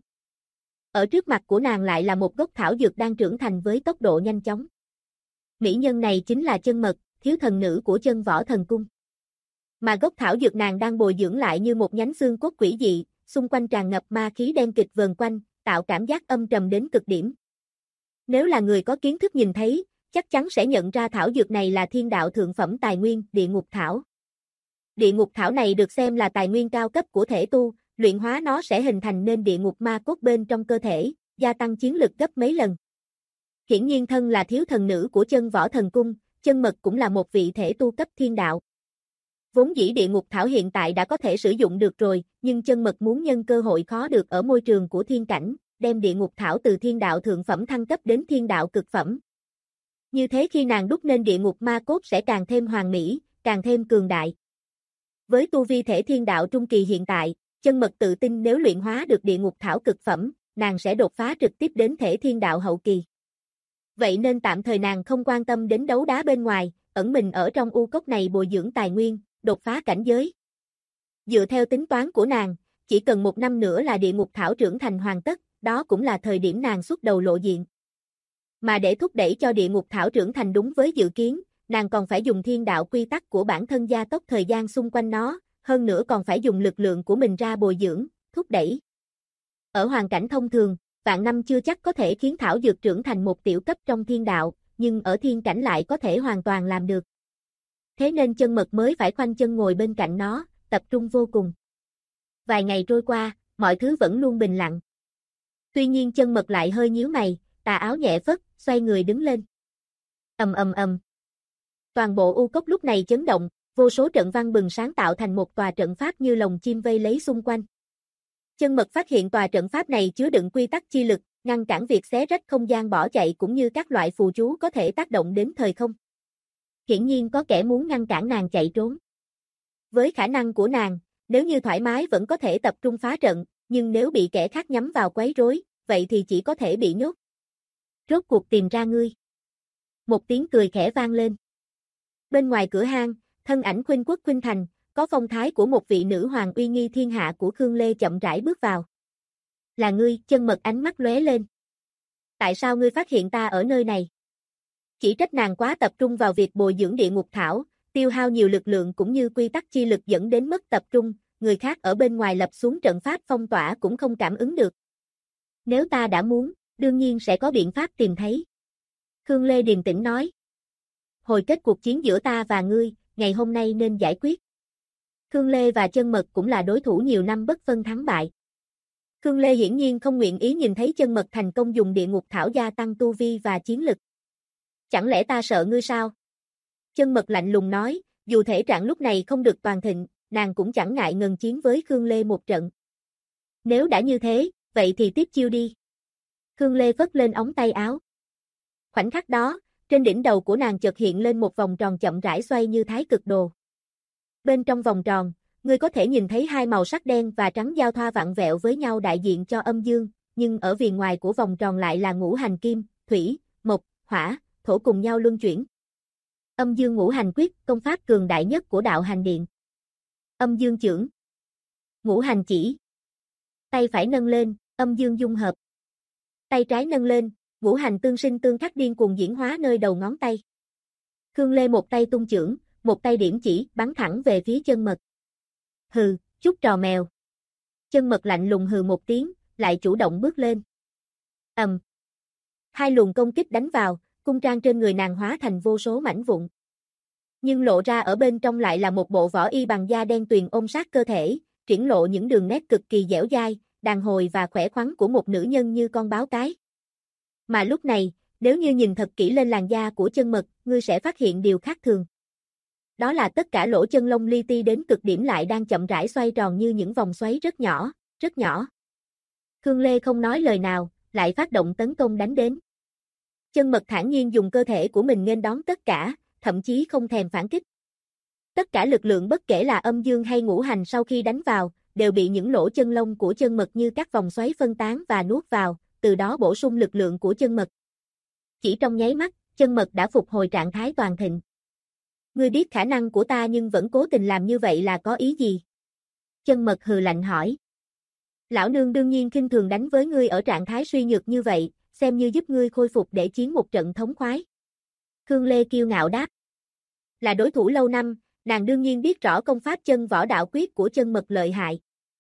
Ở trước mặt của nàng lại là một gốc thảo dược đang trưởng thành với tốc độ nhanh chóng. Mỹ nhân này chính là Chân Mật, thiếu thần nữ của Chân Võ Thần Cung. Mà gốc thảo dược nàng đang bồi dưỡng lại như một nhánh xương cốt quỷ dị, xung quanh tràn ngập ma khí đen kịt vờn quanh, tạo cảm giác âm trầm đến cực điểm. Nếu là người có kiến thức nhìn thấy, chắc chắn sẽ nhận ra thảo dược này là thiên đạo thượng phẩm tài nguyên, địa ngục thảo. Địa ngục thảo này được xem là tài nguyên cao cấp của thể tu, luyện hóa nó sẽ hình thành nên địa ngục ma cốt bên trong cơ thể, gia tăng chiến lực gấp mấy lần. Hiển nhiên thân là thiếu thần nữ của Chân Võ Thần Cung, Chân Mật cũng là một vị thể tu cấp thiên đạo. Vốn dĩ địa ngục thảo hiện tại đã có thể sử dụng được rồi, nhưng Chân Mật muốn nhân cơ hội khó được ở môi trường của thiên cảnh, đem địa ngục thảo từ thiên đạo thượng phẩm thăng cấp đến thiên đạo cực phẩm. Như thế khi nàng đúc nên địa ngục ma cốt sẽ càng thêm hoàn mỹ, càng thêm cường đại. Với tu vi thể thiên đạo trung kỳ hiện tại, Chân Mật tự tin nếu luyện hóa được địa ngục thảo cực phẩm, nàng sẽ đột phá trực tiếp đến thể thiên đạo hậu kỳ. Vậy nên tạm thời nàng không quan tâm đến đấu đá bên ngoài, ẩn mình ở trong u cốc này bồi dưỡng tài nguyên, đột phá cảnh giới. Dựa theo tính toán của nàng, chỉ cần 1 năm nữa là địa ngục thảo trưởng thành hoàn tất, đó cũng là thời điểm nàng xuất đầu lộ diện. Mà để thúc đẩy cho địa ngục thảo trưởng thành đúng với dự kiến, nàng còn phải dùng thiên đạo quy tắc của bản thân gia tốc thời gian xung quanh nó, hơn nữa còn phải dùng lực lượng của mình ra bồi dưỡng, thúc đẩy. Ở hoàn cảnh thông thường, vạn năm chưa chắc có thể khiến thảo dược trưởng thành một tiểu cấp trong thiên đạo, nhưng ở thiên cảnh lại có thể hoàn toàn làm được. Thế nên Chân Mật mới phải khoanh chân ngồi bên cạnh nó, tập trung vô cùng. Vài ngày trôi qua, mọi thứ vẫn luôn bình lặng. Tuy nhiên Chân Mật lại hơi nhíu mày, tà áo nhẹ phất, xoay người đứng lên. Ầm ầm ầm. Toàn bộ u cốc lúc này chấn động, vô số trận văn bừng sáng tạo thành một tòa trận pháp như lồng chim vây lấy xung quanh. Chân Mật phát hiện tòa trận pháp này chứa đựng quy tắc chi lực, ngăn cản việc xé rách không gian bỏ chạy cũng như các loại phù chú có thể tác động đến thời không. Hiển nhiên có kẻ muốn ngăn cản nàng chạy trốn. Với khả năng của nàng, nếu như thoải mái vẫn có thể tập trung phá trận, nhưng nếu bị kẻ khác nhắm vào quấy rối, vậy thì chỉ có thể bị nhốt. Rốt cuộc tìm ra ngươi. Một tiếng cười khẽ vang lên. Bên ngoài cửa hang, thân ảnh khuynh quốc khuynh thành, có phong thái của một vị nữ hoàng uy nghi thiên hạ của Khương Lê chậm rãi bước vào. Là ngươi, Chân Mật ánh mắt lóe lên. Tại sao ngươi phát hiện ta ở nơi này? Chỉ trách nàng quá tập trung vào việc bồi dưỡng địa ngục thảo, tiêu hao nhiều lực lượng cũng như quy tắc chi lực dẫn đến mất tập trung, người khác ở bên ngoài lập xuống trận pháp phong tỏa cũng không cảm ứng được. Nếu ta đã muốn, đương nhiên sẽ có biện pháp tìm thấy. Khương Lê điềm tĩnh nói. Hồi kết cuộc chiến giữa ta và ngươi, ngày hôm nay nên giải quyết. Khương Lê và Chân Mật cũng là đối thủ nhiều năm bất phân thắng bại. Khương Lê hiển nhiên không nguyện ý nhìn thấy Chân Mật thành công dùng địa ngục thảo gia tăng tu vi và chiến lực. Chẳng lẽ ta sợ ngươi sao? Chân Mật lạnh lùng nói, dù thể trạng lúc này không được toàn thịnh, nàng cũng chẳng ngại ngần chiến với Khương Lê một trận. Nếu đã như thế, vậy thì tiếp chiêu đi. Khương Lê vất lên ống tay áo. Khoảnh khắc đó, trên đỉnh đầu của nàng chợt hiện lên một vòng tròn chậm rãi xoay như thái cực đồ. Bên trong vòng tròn, ngươi có thể nhìn thấy hai màu sắc đen và trắng giao thoa vặn vẹo với nhau đại diện cho âm dương, nhưng ở viền ngoài của vòng tròn lại là ngũ hành kim, thủy, mộc, hỏa, thổ cùng nhau luân chuyển. Âm dương ngũ hành quyết, công pháp cường đại nhất của đạo hành điện. Âm dương chưởng. Ngũ hành chỉ. Tay phải nâng lên, âm dương dung hợp. Tay trái nâng lên, ngũ hành tương sinh tương khắc điên cuồng diễn hóa nơi đầu ngón tay. Khương Lê một tay tung chưởng, một tay điểm chỉ, bắn thẳng về phía Chân Mật. Hừ, chút trò mèo. Chân Mật lạnh lùng hừ một tiếng, lại chủ động bước lên. Hai luồng công kích đánh vào, cung trang trên người nàng hóa thành vô số mảnh vụn. Nhưng lộ ra ở bên trong lại là một bộ vỏ y bằng da đen tuyền ôm sát cơ thể, triển lộ những đường nét cực kỳ dẻo dai, đàn hồi và khỏe khoắn của một nữ nhân như con báo cái. Mà lúc này, nếu như nhìn thật kỹ lên làn da của Chân Mật, ngươi sẽ phát hiện điều khác thường. Đó là tất cả lỗ chân lông li ti đến cực điểm lại đang chậm rãi xoay tròn như những vòng xoáy rất nhỏ, rất nhỏ. Khương Lê không nói lời nào, lại phát động tấn công đánh đến. Chân Mật thản nhiên dùng cơ thể của mình nghênh đón tất cả, thậm chí không thèm phản kích. Tất cả lực lượng bất kể là âm dương hay ngũ hành sau khi đánh vào, đều bị những lỗ chân lông của Chân Mật như các vòng xoáy phân tán và nuốt vào, từ đó bổ sung lực lượng của Chân Mật. Chỉ trong nháy mắt, chân mật đã phục hồi trạng thái toàn thịnh. Ngươi biết khả năng của ta nhưng vẫn cố tình làm như vậy là có ý gì? Chân mật hừ lạnh hỏi. Lão nương đương nhiên khinh thường đánh với ngươi ở trạng thái suy nhược như vậy, xem như giúp ngươi khôi phục để chiến một trận thống khoái. Khương Lê kiêu ngạo đáp. Là đối thủ lâu năm, nàng đương nhiên biết rõ công pháp chân võ đạo quyết của chân mật lợi hại.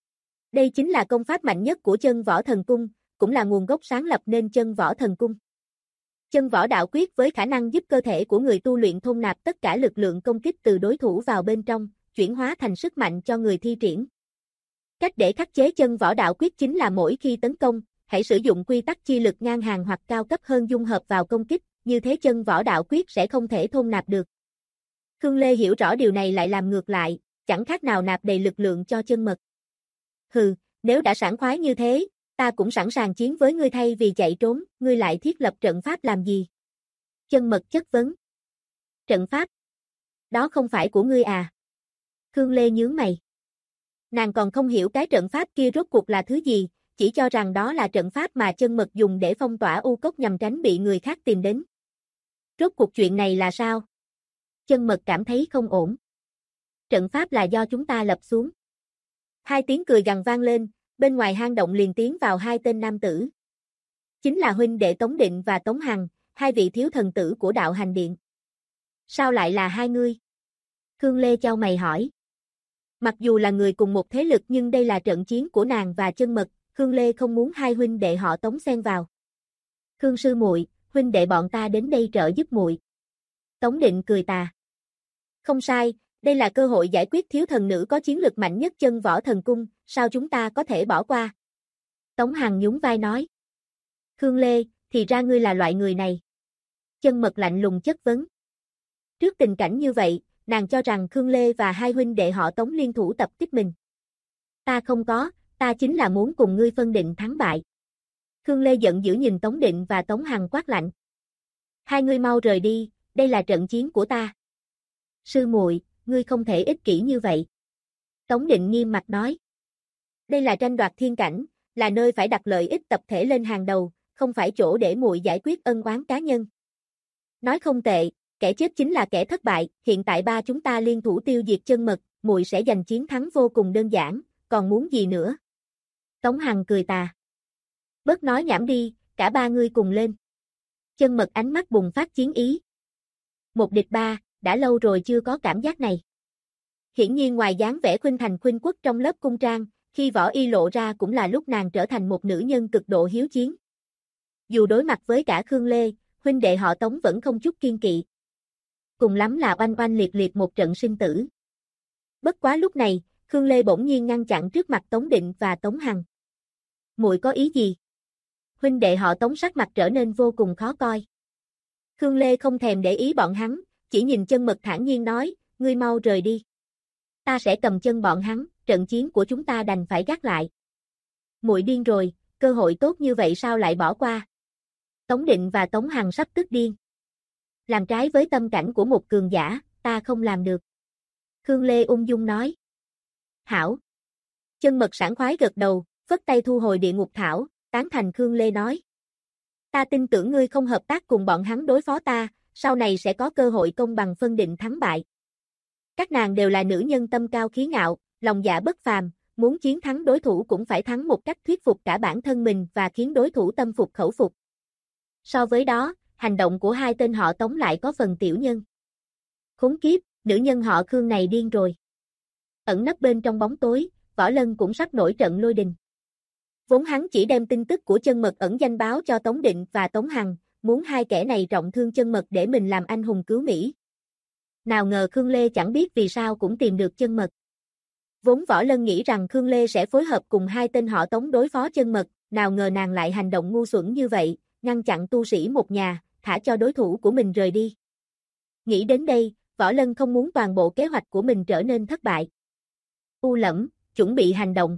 Đây chính là công pháp mạnh nhất của chân võ thần cung, cũng là nguồn gốc sáng lập nên chân võ thần cung. Chân võ đạo quyết với khả năng giúp cơ thể của người tu luyện thôn nạp tất cả lực lượng công kích từ đối thủ vào bên trong, chuyển hóa thành sức mạnh cho người thi triển. Cách để khắc chế chân võ đạo quyết chính là mỗi khi tấn công, hãy sử dụng quy tắc chi lực ngang hàng hoặc cao cấp hơn dung hợp vào công kích, như thế chân võ đạo quyết sẽ không thể thôn nạp được. Khương Lê hiểu rõ điều này lại làm ngược lại, chẳng khác nào nạp đầy lực lượng cho chân mật. Hừ, nếu đã sảng khoái như thế, ta cũng sẵn sàng chiến với ngươi thay vì chạy trốn, ngươi lại thiết lập trận pháp làm gì? Chân mật chất vấn. Trận pháp? Đó không phải của ngươi à? Khương Lê nhướng mày. Nàng còn không hiểu cái trận pháp kia rốt cuộc là thứ gì, chỉ cho rằng đó là trận pháp mà chân mật dùng để phong tỏa u cốc nhằm tránh bị người khác tìm đến. Rốt cuộc chuyện này là sao? Chân mật cảm thấy không ổn. Trận pháp là do chúng ta lập xuống. Hai tiếng cười gằn vang lên, bên ngoài hang động liền tiến vào hai tên nam tử. Chính là huynh đệ Tống Định và Tống Hằng, hai vị thiếu thần tử của đạo hành điện. Sao lại là hai ngươi? Khương Lê chau mày hỏi. Mặc dù là người cùng một thế lực nhưng đây là trận chiến của nàng và chân mật, Khương Lê không muốn hai huynh đệ họ Tống xen vào. Khương sư muội, huynh đệ bọn ta đến đây trợ giúp muội. Tống Định cười tà. Không sai, đây là cơ hội giải quyết thiếu thần nữ có chiến lực mạnh nhất chân võ thần cung, sao chúng ta có thể bỏ qua? Tống Hằng nhún vai nói. Khương Lê, thì ra ngươi là loại người này. Chân mật lạnh lùng chất vấn. Trước tình cảnh như vậy, nàng cho rằng Khương Lê và hai huynh đệ họ Tống liên thủ tập kích mình. Ta không có, ta chính là muốn cùng ngươi phân định thắng bại. Khương Lê giận dữ nhìn Tống Định và Tống Hằng quát lạnh. Hai ngươi mau rời đi, đây là trận chiến của ta. Sư muội, ngươi không thể ích kỷ như vậy. Tống Định nghiêm mặt nói. Đây là tranh đoạt thiên cảnh, là nơi phải đặt lợi ích tập thể lên hàng đầu, không phải chỗ để muội giải quyết ân oán cá nhân. Nói không tệ, kẻ chết chính là kẻ thất bại, hiện tại ba chúng ta liên thủ tiêu diệt chân mật, muội sẽ giành chiến thắng vô cùng đơn giản, còn muốn gì nữa? Tống Hằng cười tà. Bớt nói nhảm đi, cả ba ngươi cùng lên. Chân mật ánh mắt bùng phát chiến ý. Một địch ba, đã lâu rồi chưa có cảm giác này. Hiển nhiên ngoài dáng vẻ khuynh thành khuynh quốc trong lớp cung trang, khi võ y lộ ra cũng là lúc nàng trở thành một nữ nhân cực độ hiếu chiến. Dù đối mặt với cả Khương Lê, huynh đệ họ Tống vẫn không chút kiên kỵ. Cùng lắm là oanh oanh liệt liệt một trận sinh tử. Bất quá lúc này, Khương Lê bỗng nhiên ngăn chặn trước mặt Tống Định và Tống Hằng. Muội có ý gì? Huynh đệ họ Tống sắc mặt trở nên vô cùng khó coi. Khương Lê không thèm để ý bọn hắn, chỉ nhìn chân mật thản nhiên nói, ngươi mau rời đi. Ta sẽ cầm chân bọn hắn, trận chiến của chúng ta đành phải gác lại. Muội điên rồi, cơ hội tốt như vậy sao lại bỏ qua? Tống Định và Tống Hằng sắp tức điên. Làm trái với tâm cảnh của một cường giả, ta không làm được. Khương Lê ung dung nói. Hảo. Chân mật sảng khoái gật đầu, phất tay thu hồi địa ngục thảo, tán thành Khương Lê nói. Ta tin tưởng ngươi không hợp tác cùng bọn hắn đối phó ta, sau này sẽ có cơ hội công bằng phân định thắng bại. Các nàng đều là nữ nhân tâm cao khí ngạo, lòng dạ bất phàm, muốn chiến thắng đối thủ cũng phải thắng một cách thuyết phục cả bản thân mình và khiến đối thủ tâm phục khẩu phục. So với đó, hành động của hai tên họ Tống lại có phần tiểu nhân. Khốn kiếp, nữ nhân họ Khương này điên rồi. Ẩn nấp bên trong bóng tối, Võ Lân cũng sắp nổi trận lôi đình. Vốn hắn chỉ đem tin tức của chân mật ẩn danh báo cho Tống Định và Tống Hằng, muốn hai kẻ này trọng thương chân mật để mình làm anh hùng cứu Mỹ. Nào ngờ Khương Lê chẳng biết vì sao cũng tìm được chân mật. Vốn Võ Lân nghĩ rằng Khương Lê sẽ phối hợp cùng hai tên họ Tống đối phó chân mật, nào ngờ nàng lại hành động ngu xuẩn như vậy, ngăn chặn tu sĩ một nhà, thả cho đối thủ của mình rời đi. Nghĩ đến đây, Võ Lân không muốn toàn bộ kế hoạch của mình trở nên thất bại. U Lẫm, chuẩn bị hành động.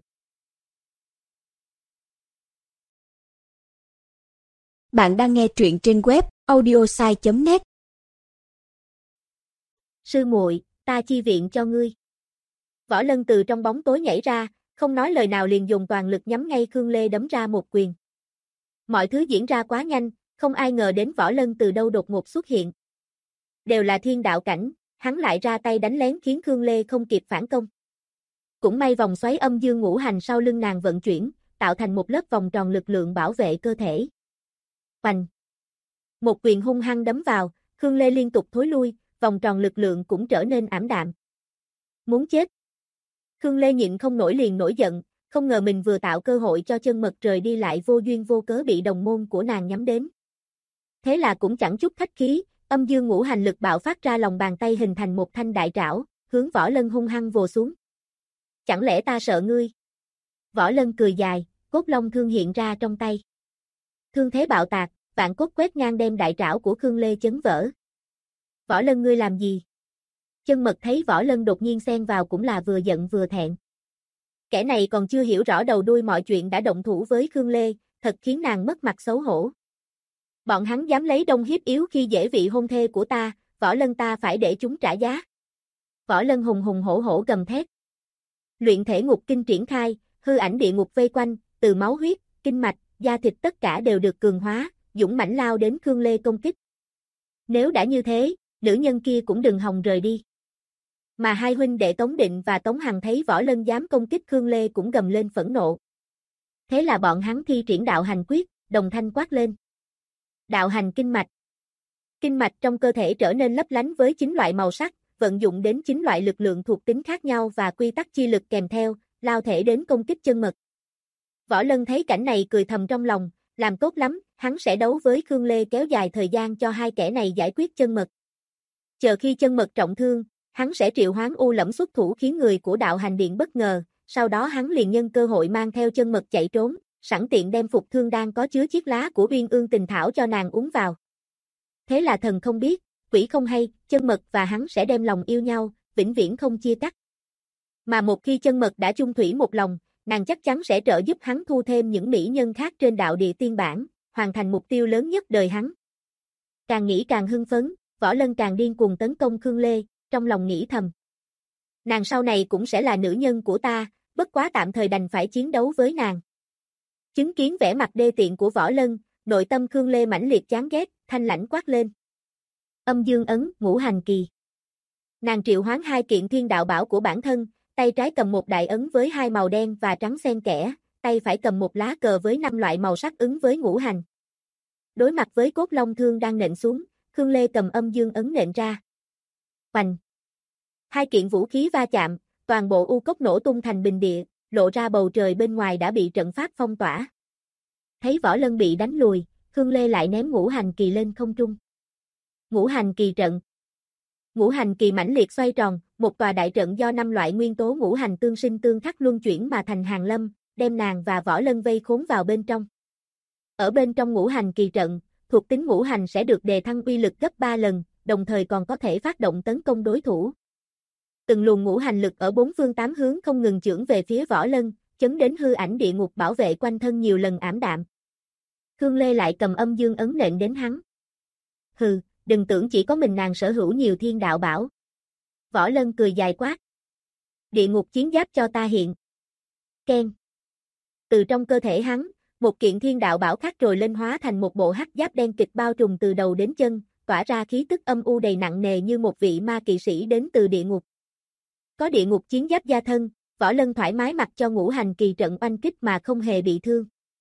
Bạn đang nghe truyện trên web audiosai.net. Sư muội, ta chi viện cho ngươi. Võ Lân từ trong bóng tối nhảy ra, không nói lời nào liền dùng toàn lực nhắm ngay Khương Lê đấm ra một quyền. Mọi thứ diễn ra quá nhanh, Không ai ngờ đến Võ Lân từ đâu đột ngột xuất hiện. Đều là thiên đạo cảnh, hắn lại ra tay đánh lén khiến Khương Lê không kịp phản công. Cũng may vòng xoáy âm dương ngũ hành sau lưng nàng vận chuyển, tạo thành một lớp vòng tròn lực lượng bảo vệ cơ thể. Oành! Một quyền hung hăng đấm vào, Khương Lê liên tục thối lui, vòng tròn lực lượng cũng trở nên ảm đạm. Muốn chết! Khương Lê nhịn không nổi liền nổi giận, không ngờ mình vừa tạo cơ hội cho chân mật rời đi lại vô duyên vô cớ bị đồng môn của nàng nhắm đến. Thế là cũng chẳng chút khách khí, âm dương ngũ hành lực bạo phát ra lòng bàn tay hình thành một thanh đại trảo, hướng Võ Lân hung hăng vồ xuống. Chẳng lẽ ta sợ ngươi? Võ Lân cười dài, cốt long thương hiện ra trong tay. Thương thế bạo tạc, vạn cốt quét ngang đem đại trảo của Khương Lê chấn vỡ. Võ Lân ngươi làm gì? Chân mật thấy Võ Lân đột nhiên xen vào cũng là vừa giận vừa thẹn. Kẻ này còn chưa hiểu rõ đầu đuôi mọi chuyện đã động thủ với Khương Lê, thật khiến nàng mất mặt xấu hổ. Bọn hắn dám lấy đông hiếp yếu khi dễ vị hôn thê của ta, Võ Lân ta phải để chúng trả giá. Võ Lân hùng hùng hổ hổ gầm thét. Luyện thể ngục kinh triển khai, hư ảnh địa ngục vây quanh, từ máu huyết, kinh mạch, da thịt tất cả đều được cường hóa, dũng mãnh lao đến Khương Lê công kích. Nếu đã như thế, nữ nhân kia cũng đừng hòng rời đi. Mà hai huynh đệ Tống Định và Tống Hằng thấy Võ Lân dám công kích Khương Lê cũng gầm lên phẫn nộ. Thế là bọn hắn thi triển đạo hành quyết, đồng thanh quát lên. Đạo hành kinh mạch. Kinh mạch trong cơ thể trở nên lấp lánh với 9 loại màu sắc, vận dụng đến 9 loại lực lượng thuộc tính khác nhau và quy tắc chi lực kèm theo, lao thể đến công kích chân mật. Võ Lân thấy cảnh này cười thầm trong lòng, làm tốt lắm, hắn sẽ đấu với Khương Lê kéo dài thời gian cho hai kẻ này giải quyết chân mật. Chờ khi chân mật trọng thương, hắn sẽ triệu hoán U Lẫm xuất thủ khiến người của đạo hành điện bất ngờ, sau đó hắn liền nhân cơ hội mang theo chân mật chạy trốn, sẵn tiện đem phục thương đan có chứa chiếc lá của Uyên Ương Tình Thảo cho nàng uống vào. Thế là thần không biết, quỷ không hay, chân mật và hắn sẽ đem lòng yêu nhau, vĩnh viễn không chia cắt. Mà một khi chân mật đã chung thủy một lòng, nàng chắc chắn sẽ trợ giúp hắn thu thêm những mỹ nhân khác trên đạo địa tiên bản, hoàn thành mục tiêu lớn nhất đời hắn. Càng nghĩ càng hưng phấn, Võ Lân càng điên cuồng tấn công Khương Lê, trong lòng nghĩ thầm. Nàng sau này cũng sẽ là nữ nhân của ta, bất quá tạm thời đành phải chiến đấu với nàng. Chứng kiến vẻ mặt đê tiện của Võ Lân, nội tâm Khương Lê mãnh liệt chán ghét, thanh lãnh quát lên. Âm dương ấn, ngũ hành kỳ. Nàng triệu hoán hai kiện thiên đạo bảo của bản thân, tay trái cầm một đại ấn với hai màu đen và trắng xen kẽ, tay phải cầm một lá cờ với 5 loại màu sắc ứng với ngũ hành. Đối mặt với cốt long thương đang nện xuống, Khương Lê cầm âm dương ấn nện ra. Oành! Hai kiện vũ khí va chạm, toàn bộ u cốc nổ tung thành bình địa, lộ ra bầu trời bên ngoài đã bị trận pháp phong tỏa. Thấy Võ Lân bị đánh lùi, Khương Lê lại ném ngũ hành kỳ lên không trung. Ngũ hành kỳ trận. Ngũ hành kỳ mãnh liệt xoay tròn, một tòa đại trận do 5 loại nguyên tố ngũ hành tương sinh tương khắc luân chuyển mà thành hàng lâm, đem nàng và Võ Lân vây khốn vào bên trong. Ở bên trong ngũ hành kỳ trận, thuộc tính ngũ hành sẽ được đề thăng uy lực gấp 3 lần, đồng thời còn có thể phát động tấn công đối thủ. Từng luồng ngũ hành lực ở 4 phương 8 hướng không ngừng chưởng về phía Võ Lân, chấn đến hư ảnh địa ngục bảo vệ quanh thân nhiều lần ảm đạm. Khương Lê lại cầm âm dương ấn nện đến hắn. Hừ, đừng tưởng chỉ có mình nàng sở hữu nhiều thiên đạo bảo. Võ Lân cười dài quát. Địa ngục chiến giáp cho ta hiện. Keng. Từ trong cơ thể hắn, một kiện thiên đạo bảo khác rồi lên hóa thành một bộ hắc giáp đen kịch bao trùm từ đầu đến chân, tỏa ra khí tức âm u đầy nặng nề như một vị ma kỵ sĩ đến từ địa ngục. Có địa ngục chiến giáp gia thân, Võ Lân thoải mái mặc cho ngũ hành kỳ trận oanh kích mà không hề bị thương.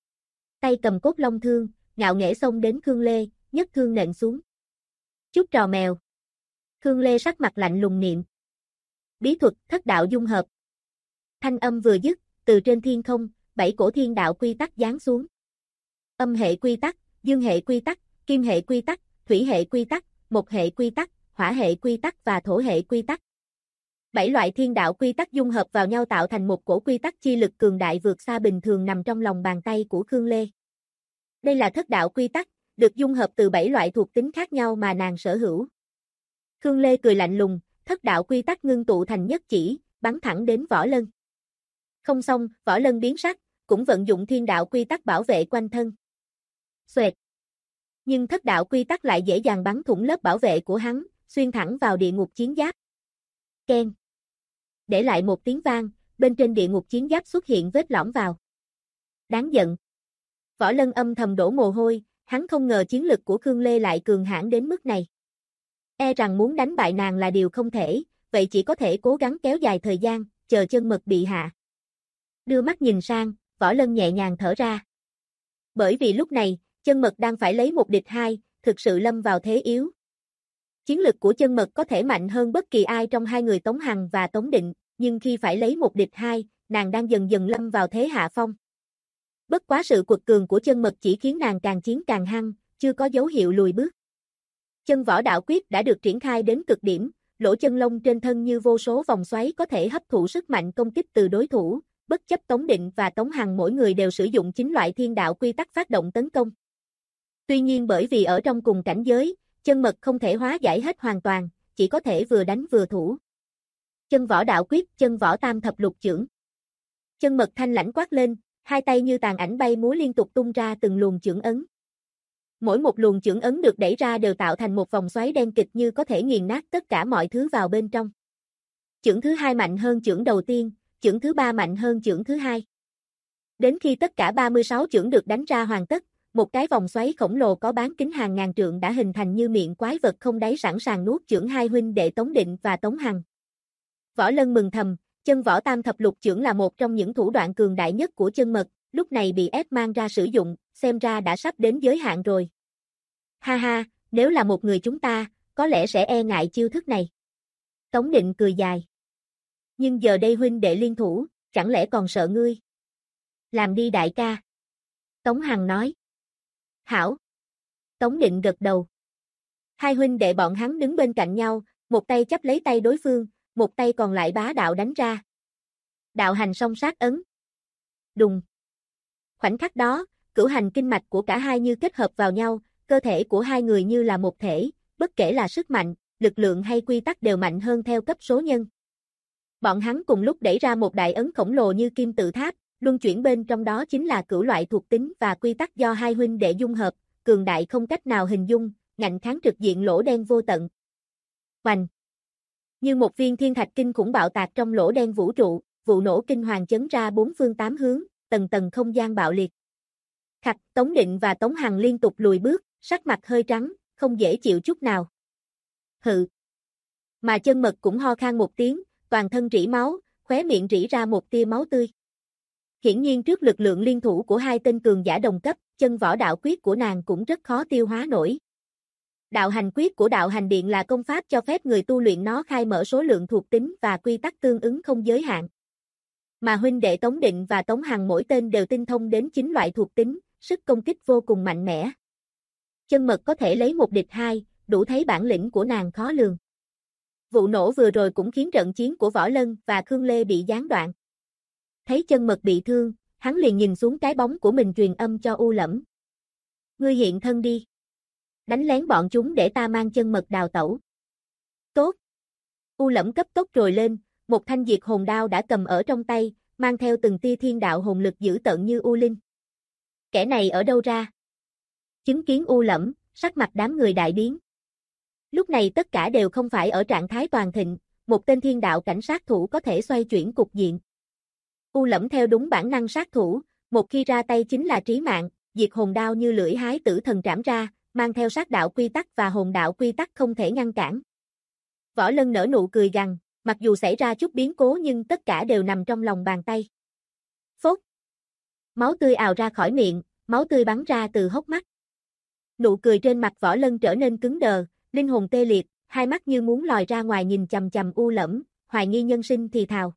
Tay cầm cốt long thương, ngạo nghễ xông đến Khương Lê, nhất thương nện xuống. Chút trò mèo. Khương Lê sắc mặt lạnh lùng niệm. Bí thuật thất đạo dung hợp. Thanh âm vừa dứt, từ trên thiên không, 7 cổ thiên đạo quy tắc giáng xuống. Âm hệ quy tắc, dương hệ quy tắc, kim hệ quy tắc, thủy hệ quy tắc, mộc hệ quy tắc, hỏa hệ quy tắc và thổ hệ quy tắc. 7 loại thiên đạo quy tắc dung hợp vào nhau tạo thành một cổ quy tắc chi lực cường đại vượt xa bình thường nằm trong lòng bàn tay của Khương Lê. Đây là thất đạo quy tắc, được dung hợp từ 7 loại thuộc tính khác nhau mà nàng sở hữu. Khương Lê cười lạnh lùng, thất đạo quy tắc ngưng tụ thành nhất chỉ, bắn thẳng đến Võ Lân. Không xong, Võ Lân biến sắc, cũng vận dụng thiên đạo quy tắc bảo vệ quanh thân. Xoẹt. Nhưng thất đạo quy tắc lại dễ dàng bắn thủng lớp bảo vệ của hắn, xuyên thẳng vào địa ngục chiến giáp. Keng. Để lại một tiếng vang, bên trên địa ngục chiến giáp xuất hiện vết lõm vào. Đáng giận. Võ Lân âm thầm đổ mồ hôi, hắn không ngờ chiến lực của Khương Lê lại cường hãn đến mức này. E rằng muốn đánh bại nàng là điều không thể, vậy chỉ có thể cố gắng kéo dài thời gian, chờ Chân Mật bị hạ. Đưa mắt nhìn sang, Võ Lân nhẹ nhàng thở ra. Bởi vì lúc này, Chân Mật đang phải lấy một địch hai, thực sự lâm vào thế yếu. Chiến lực của Chân Mật có thể mạnh hơn bất kỳ ai trong hai người Tống Hằng và Tống Định, nhưng khi phải lấy một địch hai, nàng đang dần dần lâm vào thế hạ phong. Bất quá sự quật cường của Chân Mật chỉ khiến nàng càng chiến càng hăng, chưa có dấu hiệu lùi bước. Chân võ đạo quyết đã được triển khai đến cực điểm, lỗ chân lông trên thân như vô số vòng xoáy có thể hấp thụ sức mạnh công kích từ đối thủ, bất chấp Tống Định và Tống Hằng mỗi người đều sử dụng chính loại thiên đạo quy tắc phát động tấn công. Tuy nhiên bởi vì ở trong cùng cảnh giới, Chân Mật không thể hóa giải hết hoàn toàn, chỉ có thể vừa đánh vừa thủ. Chân võ đạo quyết, chân võ tam thập lục chưởng. Chân Mật thanh lãnh quát lên, hai tay như tàn ảnh bay múa liên tục tung ra từng luồng chưởng ấn. Mỗi một luồng chưởng ấn được đẩy ra đều tạo thành một vòng xoáy đen kịt như có thể nghiền nát tất cả mọi thứ vào bên trong. Chưởng thứ hai mạnh hơn chưởng đầu tiên, chưởng thứ ba mạnh hơn chưởng thứ hai. Đến khi tất cả 36 chưởng được đánh ra hoàn tất, một cái vòng xoáy khổng lồ có bán kính hàng ngàn trượng đã hình thành như miệng quái vật không đáy sẵn sàng nuốt chưởng hai huynh đệ Tống Định và Tống Hằng. Võ Lân mừng thầm, chân võ tam thập lục chưởng là một trong những thủ đoạn cường đại nhất của Chân Mật, lúc này bị ép mang ra sử dụng, xem ra đã sắp đến giới hạn rồi. Ha ha, nếu là một người chúng ta, có lẽ sẽ e ngại chiêu thức này. Tống Định cười dài. Nhưng giờ đây huynh đệ liên thủ, chẳng lẽ còn sợ ngươi? Làm đi đại ca. Tống Hằng nói. Hảo. Tống Định gật đầu. Hai huynh đệ bọn hắn đứng bên cạnh nhau, một tay chấp lấy tay đối phương, một tay còn lại bá đạo đánh ra. Đạo hành song sát ấn. Đùng. Khoảnh khắc đó, cửu hành kinh mạch của cả hai như kết hợp vào nhau, cơ thể của hai người như là một thể, bất kể là sức mạnh, lực lượng hay quy tắc đều mạnh hơn theo cấp số nhân. Bọn hắn cùng lúc đẩy ra một đại ấn khổng lồ như kim tự tháp, luân chuyển bên trong đó chính là cửu loại thuộc tính và quy tắc do hai huynh đệ dung hợp, cường đại không cách nào hình dung, ngạnh kháng trực diện lỗ đen vô tận. Oành! Như một viên thiên thạch kinh khủng bạo tạc trong lỗ đen vũ trụ, vụ nổ kinh hoàng chấn ra bốn phương tám hướng, tầng tầng không gian bạo liệt. Khạch, Tống Định và Tống Hằng liên tục lùi bước, sắc mặt hơi trắng, không dễ chịu chút nào. Hự! Mà Chân Mật cũng ho khan một tiếng, toàn thân rỉ máu, khóe miệng rỉ ra một tia máu tươi. Hiển nhiên trước lực lượng liên thủ của hai tên cường giả đồng cấp, chân võ đạo quyết của nàng cũng rất khó tiêu hóa nổi. Đạo hành quyết của đạo hành điện là công pháp cho phép người tu luyện nó khai mở số lượng thuộc tính và quy tắc tương ứng không giới hạn. Mà huynh đệ Tống Định và Tống Hằng mỗi tên đều tinh thông đến 9 loại thuộc tính, sức công kích vô cùng mạnh mẽ. Chân Mật có thể lấy một địch hai, đủ thấy bản lĩnh của nàng khó lường. Vụ nổ vừa rồi cũng khiến trận chiến của Võ Lân và Khương Lê bị gián đoạn. Thấy Chân Mật bị thương, hắn liền nhìn xuống cái bóng của mình truyền âm cho U Lẫm. Ngươi hiện thân đi. Đánh lén bọn chúng để ta mang Chân Mật đào tẩu. Tốt. U Lẫm cấp tốc trồi lên, một thanh diệt hồn đao đã cầm ở trong tay, mang theo từng tia thiên đạo hồn lực dữ tợn như U Linh. Kẻ này ở đâu ra? Chứng kiến U Lẫm, sắc mặt đám người đại biến. Lúc này tất cả đều không phải ở trạng thái toàn thịnh, một tên thiên đạo cảnh sát thủ có thể xoay chuyển cục diện. U Lẫm theo đúng bản năng sát thủ, một khi ra tay chính là trí mạng, diệt hồn đao như lưỡi hái tử thần trảm ra, mang theo sát đạo quy tắc và hồn đạo quy tắc không thể ngăn cản. Võ Lân nở nụ cười gằn, mặc dù xảy ra chút biến cố nhưng tất cả đều nằm trong lòng bàn tay. Phốt! Máu tươi ào ra khỏi miệng, máu tươi bắn ra từ hốc mắt. Nụ cười trên mặt Võ Lân trở nên cứng đờ, linh hồn tê liệt, hai mắt như muốn lòi ra ngoài nhìn chằm chằm U Lẫm, hoài nghi nhân sinh thì thào.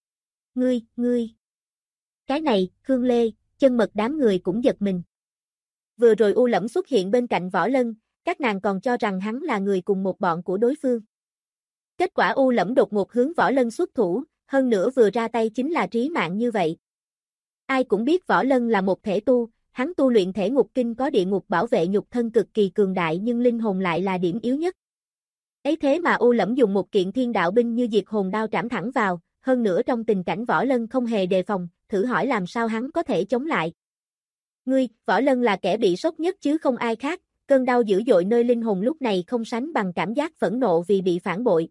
Ngươi. Cái này, Khương Lê, Chân Mật đám người cũng giật mình. Vừa rồi U Lẫm xuất hiện bên cạnh Võ Lân, các nàng còn cho rằng hắn là người cùng một bọn của đối phương. Kết quả U Lẫm đột ngột hướng Võ Lân xuất thủ, hơn nữa vừa ra tay chính là trí mạng như vậy. Ai cũng biết Võ Lân là một thể tu, hắn tu luyện thể ngục kinh có địa ngục bảo vệ nhục thân cực kỳ cường đại nhưng linh hồn lại là điểm yếu nhất. Ấy thế mà U Lẫm dùng một kiện thiên đạo binh như diệt hồn đao trảm thẳng vào, hơn nữa trong tình cảnh Võ Lân không hề đề phòng, thử hỏi làm sao hắn có thể chống lại. Ngươi, Võ Lân là kẻ bị sốc nhất chứ không ai khác, cơn đau dữ dội nơi linh hồn lúc này không sánh bằng cảm giác phẫn nộ vì bị phản bội.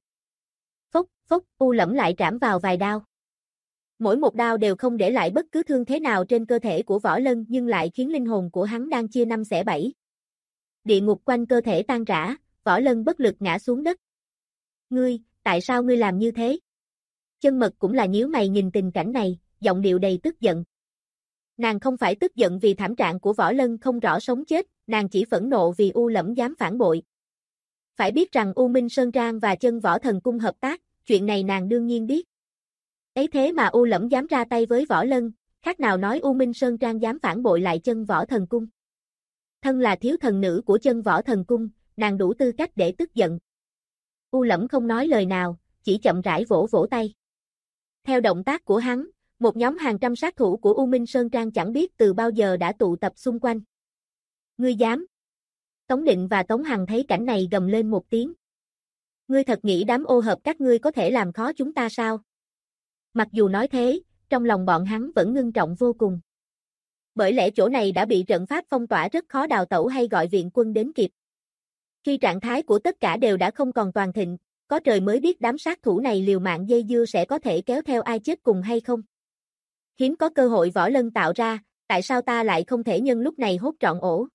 Phốc, U Lẫm lại trảm vào vài đao. Mỗi một đao đều không để lại bất cứ thương thế nào trên cơ thể của Võ Lân nhưng lại khiến linh hồn của hắn đang chia năm xẻ bảy. địa ngục quanh cơ thể tan rã, Võ Lân bất lực ngã xuống đất. Ngươi, tại sao ngươi làm như thế? Chân Mật cũng là nhíu mày nhìn tình cảnh này, giọng điệu đầy tức giận. Nàng không phải tức giận vì thảm trạng của Võ Lân không rõ sống chết, nàng chỉ phẫn nộ vì U Lẫm dám phản bội. Phải biết rằng U Minh Sơn Trang và Chân Võ Thần Cung hợp tác, chuyện này nàng đương nhiên biết. Ấy thế mà U Lẫm dám ra tay với Võ Lân, khác nào nói U Minh Sơn Trang dám phản bội lại Chân Võ Thần Cung. Thân là thiếu thần nữ của Chân Võ Thần Cung, nàng đủ tư cách để tức giận. U Lẫm không nói lời nào, chỉ chậm rãi vỗ vỗ tay. Theo động tác của hắn, một nhóm hàng trăm sát thủ của U Minh Sơn Trang chẳng biết từ bao giờ đã tụ tập xung quanh. Ngươi dám? Tống Định và Tống Hằng thấy cảnh này gầm lên một tiếng. Ngươi thật nghĩ đám ô hợp các ngươi có thể làm khó chúng ta sao? Mặc dù nói thế, trong lòng bọn hắn vẫn ngưng trọng vô cùng. Bởi lẽ chỗ này đã bị trận pháp phong tỏa rất khó đào tẩu hay gọi viện quân đến kịp. Khi trạng thái của tất cả đều đã không còn toàn thịnh, có trời mới biết đám sát thủ này liều mạng dây dưa sẽ có thể kéo theo ai chết cùng hay không. Hiếm có cơ hội Võ Lân tạo ra, tại sao ta lại không thể nhân lúc này hốt trọn ổ?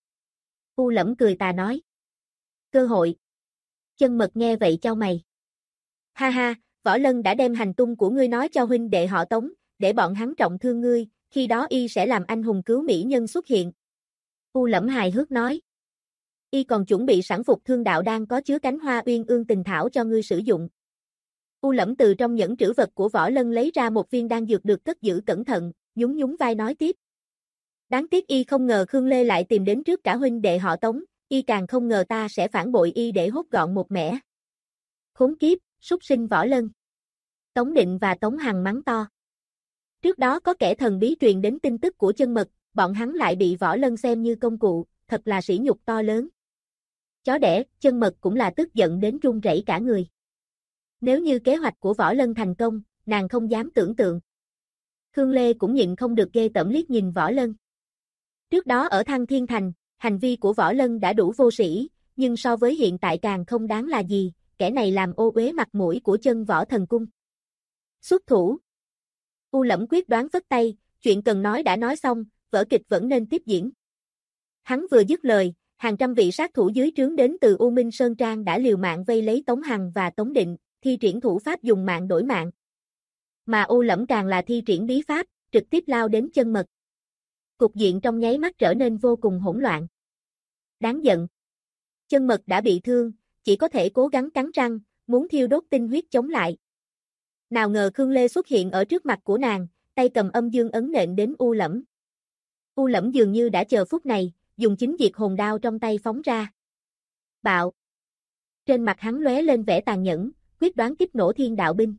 U Lẫm cười tà nói. Cơ hội. Chân Mật nghe vậy chau mày. Ha ha, Võ Lân đã đem hành tung của ngươi nói cho huynh đệ họ Tống, để bọn hắn trọng thương ngươi, khi đó y sẽ làm anh hùng cứu mỹ nhân xuất hiện. U Lẫm hài hước nói. Y còn chuẩn bị sẵn phục thương đạo đang có chứa cánh hoa uyên ương tình thảo cho ngươi sử dụng. U Lẫm từ trong nhẫn trữ vật của Võ Lân lấy ra một viên đan dược được cất giữ cẩn thận, nhún nhún vai nói tiếp. Đáng tiếc y không ngờ Khương Lê lại tìm đến trước cả huynh đệ họ Tống, y càng không ngờ ta sẽ phản bội y để hốt gọn một mẻ. Khốn kiếp, súc sinh Võ Lân. Tống Định và Tống Hằng mắng to. Trước đó có kẻ thần bí truyền đến tin tức của Chân Mật, bọn hắn lại bị Võ Lân xem như công cụ, thật là sỉ nhục to lớn. Chó đẻ, Chân Mật cũng là tức giận đến run rẩy cả người. Nếu như kế hoạch của Võ Lân thành công, nàng không dám tưởng tượng. Khương Lê cũng nhịn không được ghê tởm liếc nhìn Võ Lân. Trước đó ở Thăng Thiên Thành, hành vi của Võ Lân đã đủ vô sĩ, nhưng so với hiện tại càng không đáng là gì, kẻ này làm ô uế mặt mũi của Chân Võ Thần Cung. Xuất thủ. U Lẫm quyết đoán vất tay, chuyện cần nói đã nói xong, vở kịch vẫn nên tiếp diễn. Hắn vừa dứt lời, hàng trăm vị sát thủ dưới trướng đến từ U Minh Sơn Trang đã liều mạng vây lấy Tống Hằng và Tống Định, thi triển thủ pháp dùng mạng đổi mạng. Mà U Lẫm càng là thi triển bí pháp, trực tiếp lao đến Chân Mật. Cục diện trong nháy mắt trở nên vô cùng hỗn loạn. Đáng giận. Chân Mật đã bị thương, chỉ có thể cố gắng cắn răng, muốn thiêu đốt tinh huyết chống lại. Nào ngờ Khương Lê xuất hiện ở trước mặt của nàng, tay cầm âm dương ấn nện đến U Lẫm. U Lẫm dường như đã chờ phút này, dùng chính diệt hồn đao trong tay phóng ra. Bạo. Trên mặt hắn lóe lên vẻ tàn nhẫn, quyết đoán kích nổ thiên đạo binh.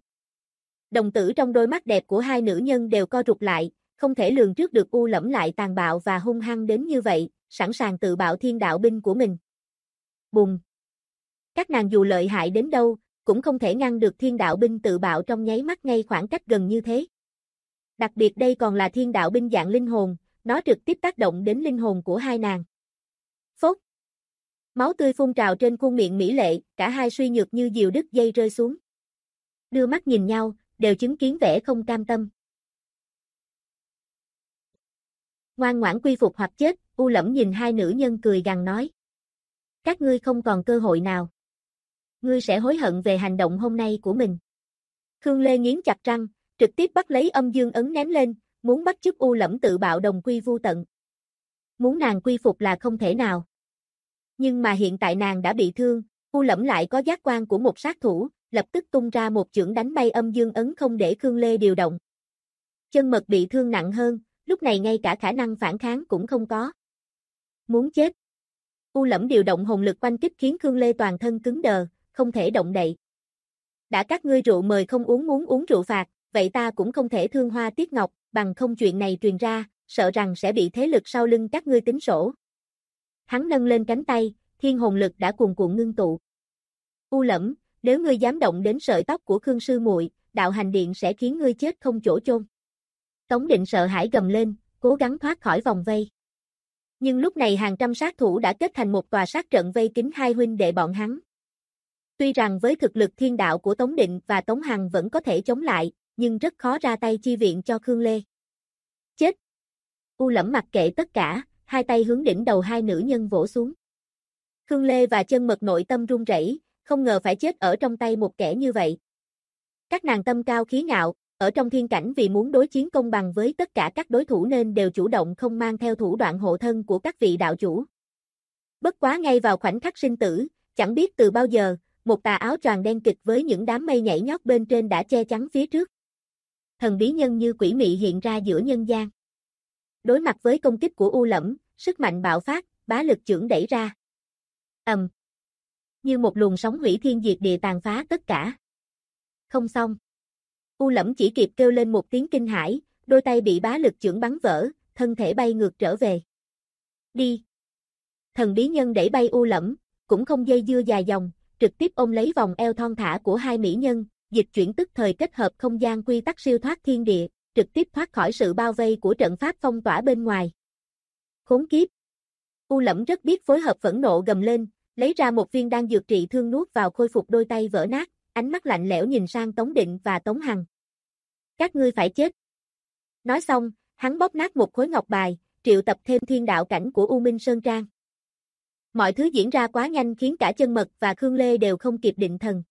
Đồng tử trong đôi mắt đẹp của hai nữ nhân đều co rụt lại, không thể lường trước được U Lẫm lại tàn bạo và hung hăng đến như vậy, sẵn sàng tự bạo thiên đạo binh của mình. Bùng. Các nàng dù lợi hại đến đâu, cũng không thể ngăn được thiên đạo binh tự bạo trong nháy mắt ngay khoảng cách gần như thế. Đặc biệt đây còn là thiên đạo binh dạng linh hồn, nó trực tiếp tác động đến linh hồn của hai nàng. Phốt. Máu tươi phun trào trên khuôn miệng mỹ lệ, cả hai suy nhược như diều đứt dây rơi xuống. Đưa mắt nhìn nhau, đều chứng kiến vẻ không cam tâm. Ngoan ngoãn quy phục hoặc chết, U Lẫm nhìn hai nữ nhân cười gằn nói. Các ngươi không còn cơ hội nào. Ngươi sẽ hối hận về hành động hôm nay của mình. Khương Lê nghiến chặt răng, trực tiếp bắt lấy âm dương ấn ném lên, muốn bắt chước U Lẫm tự bạo đồng quy vu tận. Muốn nàng quy phục là không thể nào. Nhưng mà hiện tại nàng đã bị thương, U Lẫm lại có giác quan của một sát thủ, lập tức tung ra một chưởng đánh bay âm dương ấn không để Khương Lê điều động. Chân Mật bị thương nặng hơn, lúc này ngay cả khả năng phản kháng cũng không có. Muốn chết. U Lẫm điều động hồn lực quanh kích khiến Khương Lê toàn thân cứng đờ, không thể động đậy. Đã các ngươi rượu mời không uống muốn uống rượu phạt, vậy ta cũng không thể thương hoa tiếc ngọc, bằng không chuyện này truyền ra, sợ rằng sẽ bị thế lực sau lưng các ngươi tính sổ. Hắn nâng lên cánh tay, thiên hồn lực đã cuồn cuộn ngưng tụ. U Lẫm, nếu ngươi dám động đến sợi tóc của Khương sư muội, đạo hành điện sẽ khiến ngươi chết không chỗ chôn. Tống Định sợ hãi gầm lên, cố gắng thoát khỏi vòng vây. Nhưng lúc này hàng trăm sát thủ đã kết thành một tòa sát trận vây kín hai huynh đệ bọn hắn. Tuy rằng với thực lực thiên đạo của Tống Định và Tống Hằng vẫn có thể chống lại, nhưng rất khó ra tay chi viện cho Khương Lê. Chết! U Lẫm mặc kệ tất cả, hai tay hướng đỉnh đầu hai nữ nhân vỗ xuống. Khương Lê và Chân Mật nội tâm run rẩy, không ngờ phải chết ở trong tay một kẻ như vậy. Các nàng tâm cao khí ngạo, ở trong thiên cảnh vì muốn đối chiến công bằng với tất cả các đối thủ nên đều chủ động không mang theo thủ đoạn hộ thân của các vị đạo chủ. Bất quá ngay vào khoảnh khắc sinh tử, chẳng biết từ bao giờ, một tà áo choàng đen kịt với những đám mây nhảy nhót bên trên đã che chắn phía trước. Thần bí nhân như quỷ mị hiện ra giữa nhân gian. Đối mặt với công kích của U Lẫm, sức mạnh bạo phát, bá lực chưởng đẩy ra. Như một luồng sóng hủy thiên diệt địa tàn phá tất cả. Không xong. U Lẫm chỉ kịp kêu lên một tiếng kinh hãi, đôi tay bị bá lực chưởng bắn vỡ, thân thể bay ngược trở về. Đi. Thần bí nhân đẩy bay U Lẫm, cũng không dây dưa dài dòng, trực tiếp ôm lấy vòng eo thon thả của hai mỹ nhân, dịch chuyển tức thời kết hợp không gian quy tắc siêu thoát thiên địa, trực tiếp thoát khỏi sự bao vây của trận pháp phong tỏa bên ngoài. Khốn kiếp. U Lẫm rất biết phối hợp, phẫn nộ gầm lên, lấy ra một viên đan dược trị thương nuốt vào khôi phục, đôi tay vỡ nát, ánh mắt lạnh lẽo nhìn sang Tống Định và Tống Hằng. Các ngươi phải chết. Nói xong, hắn bóp nát một khối ngọc bài, triệu tập thêm thiên đạo cảnh của U Minh Sơn Trang. Mọi thứ diễn ra quá nhanh khiến cả Chân Mật và Khương Lê đều không kịp định thần.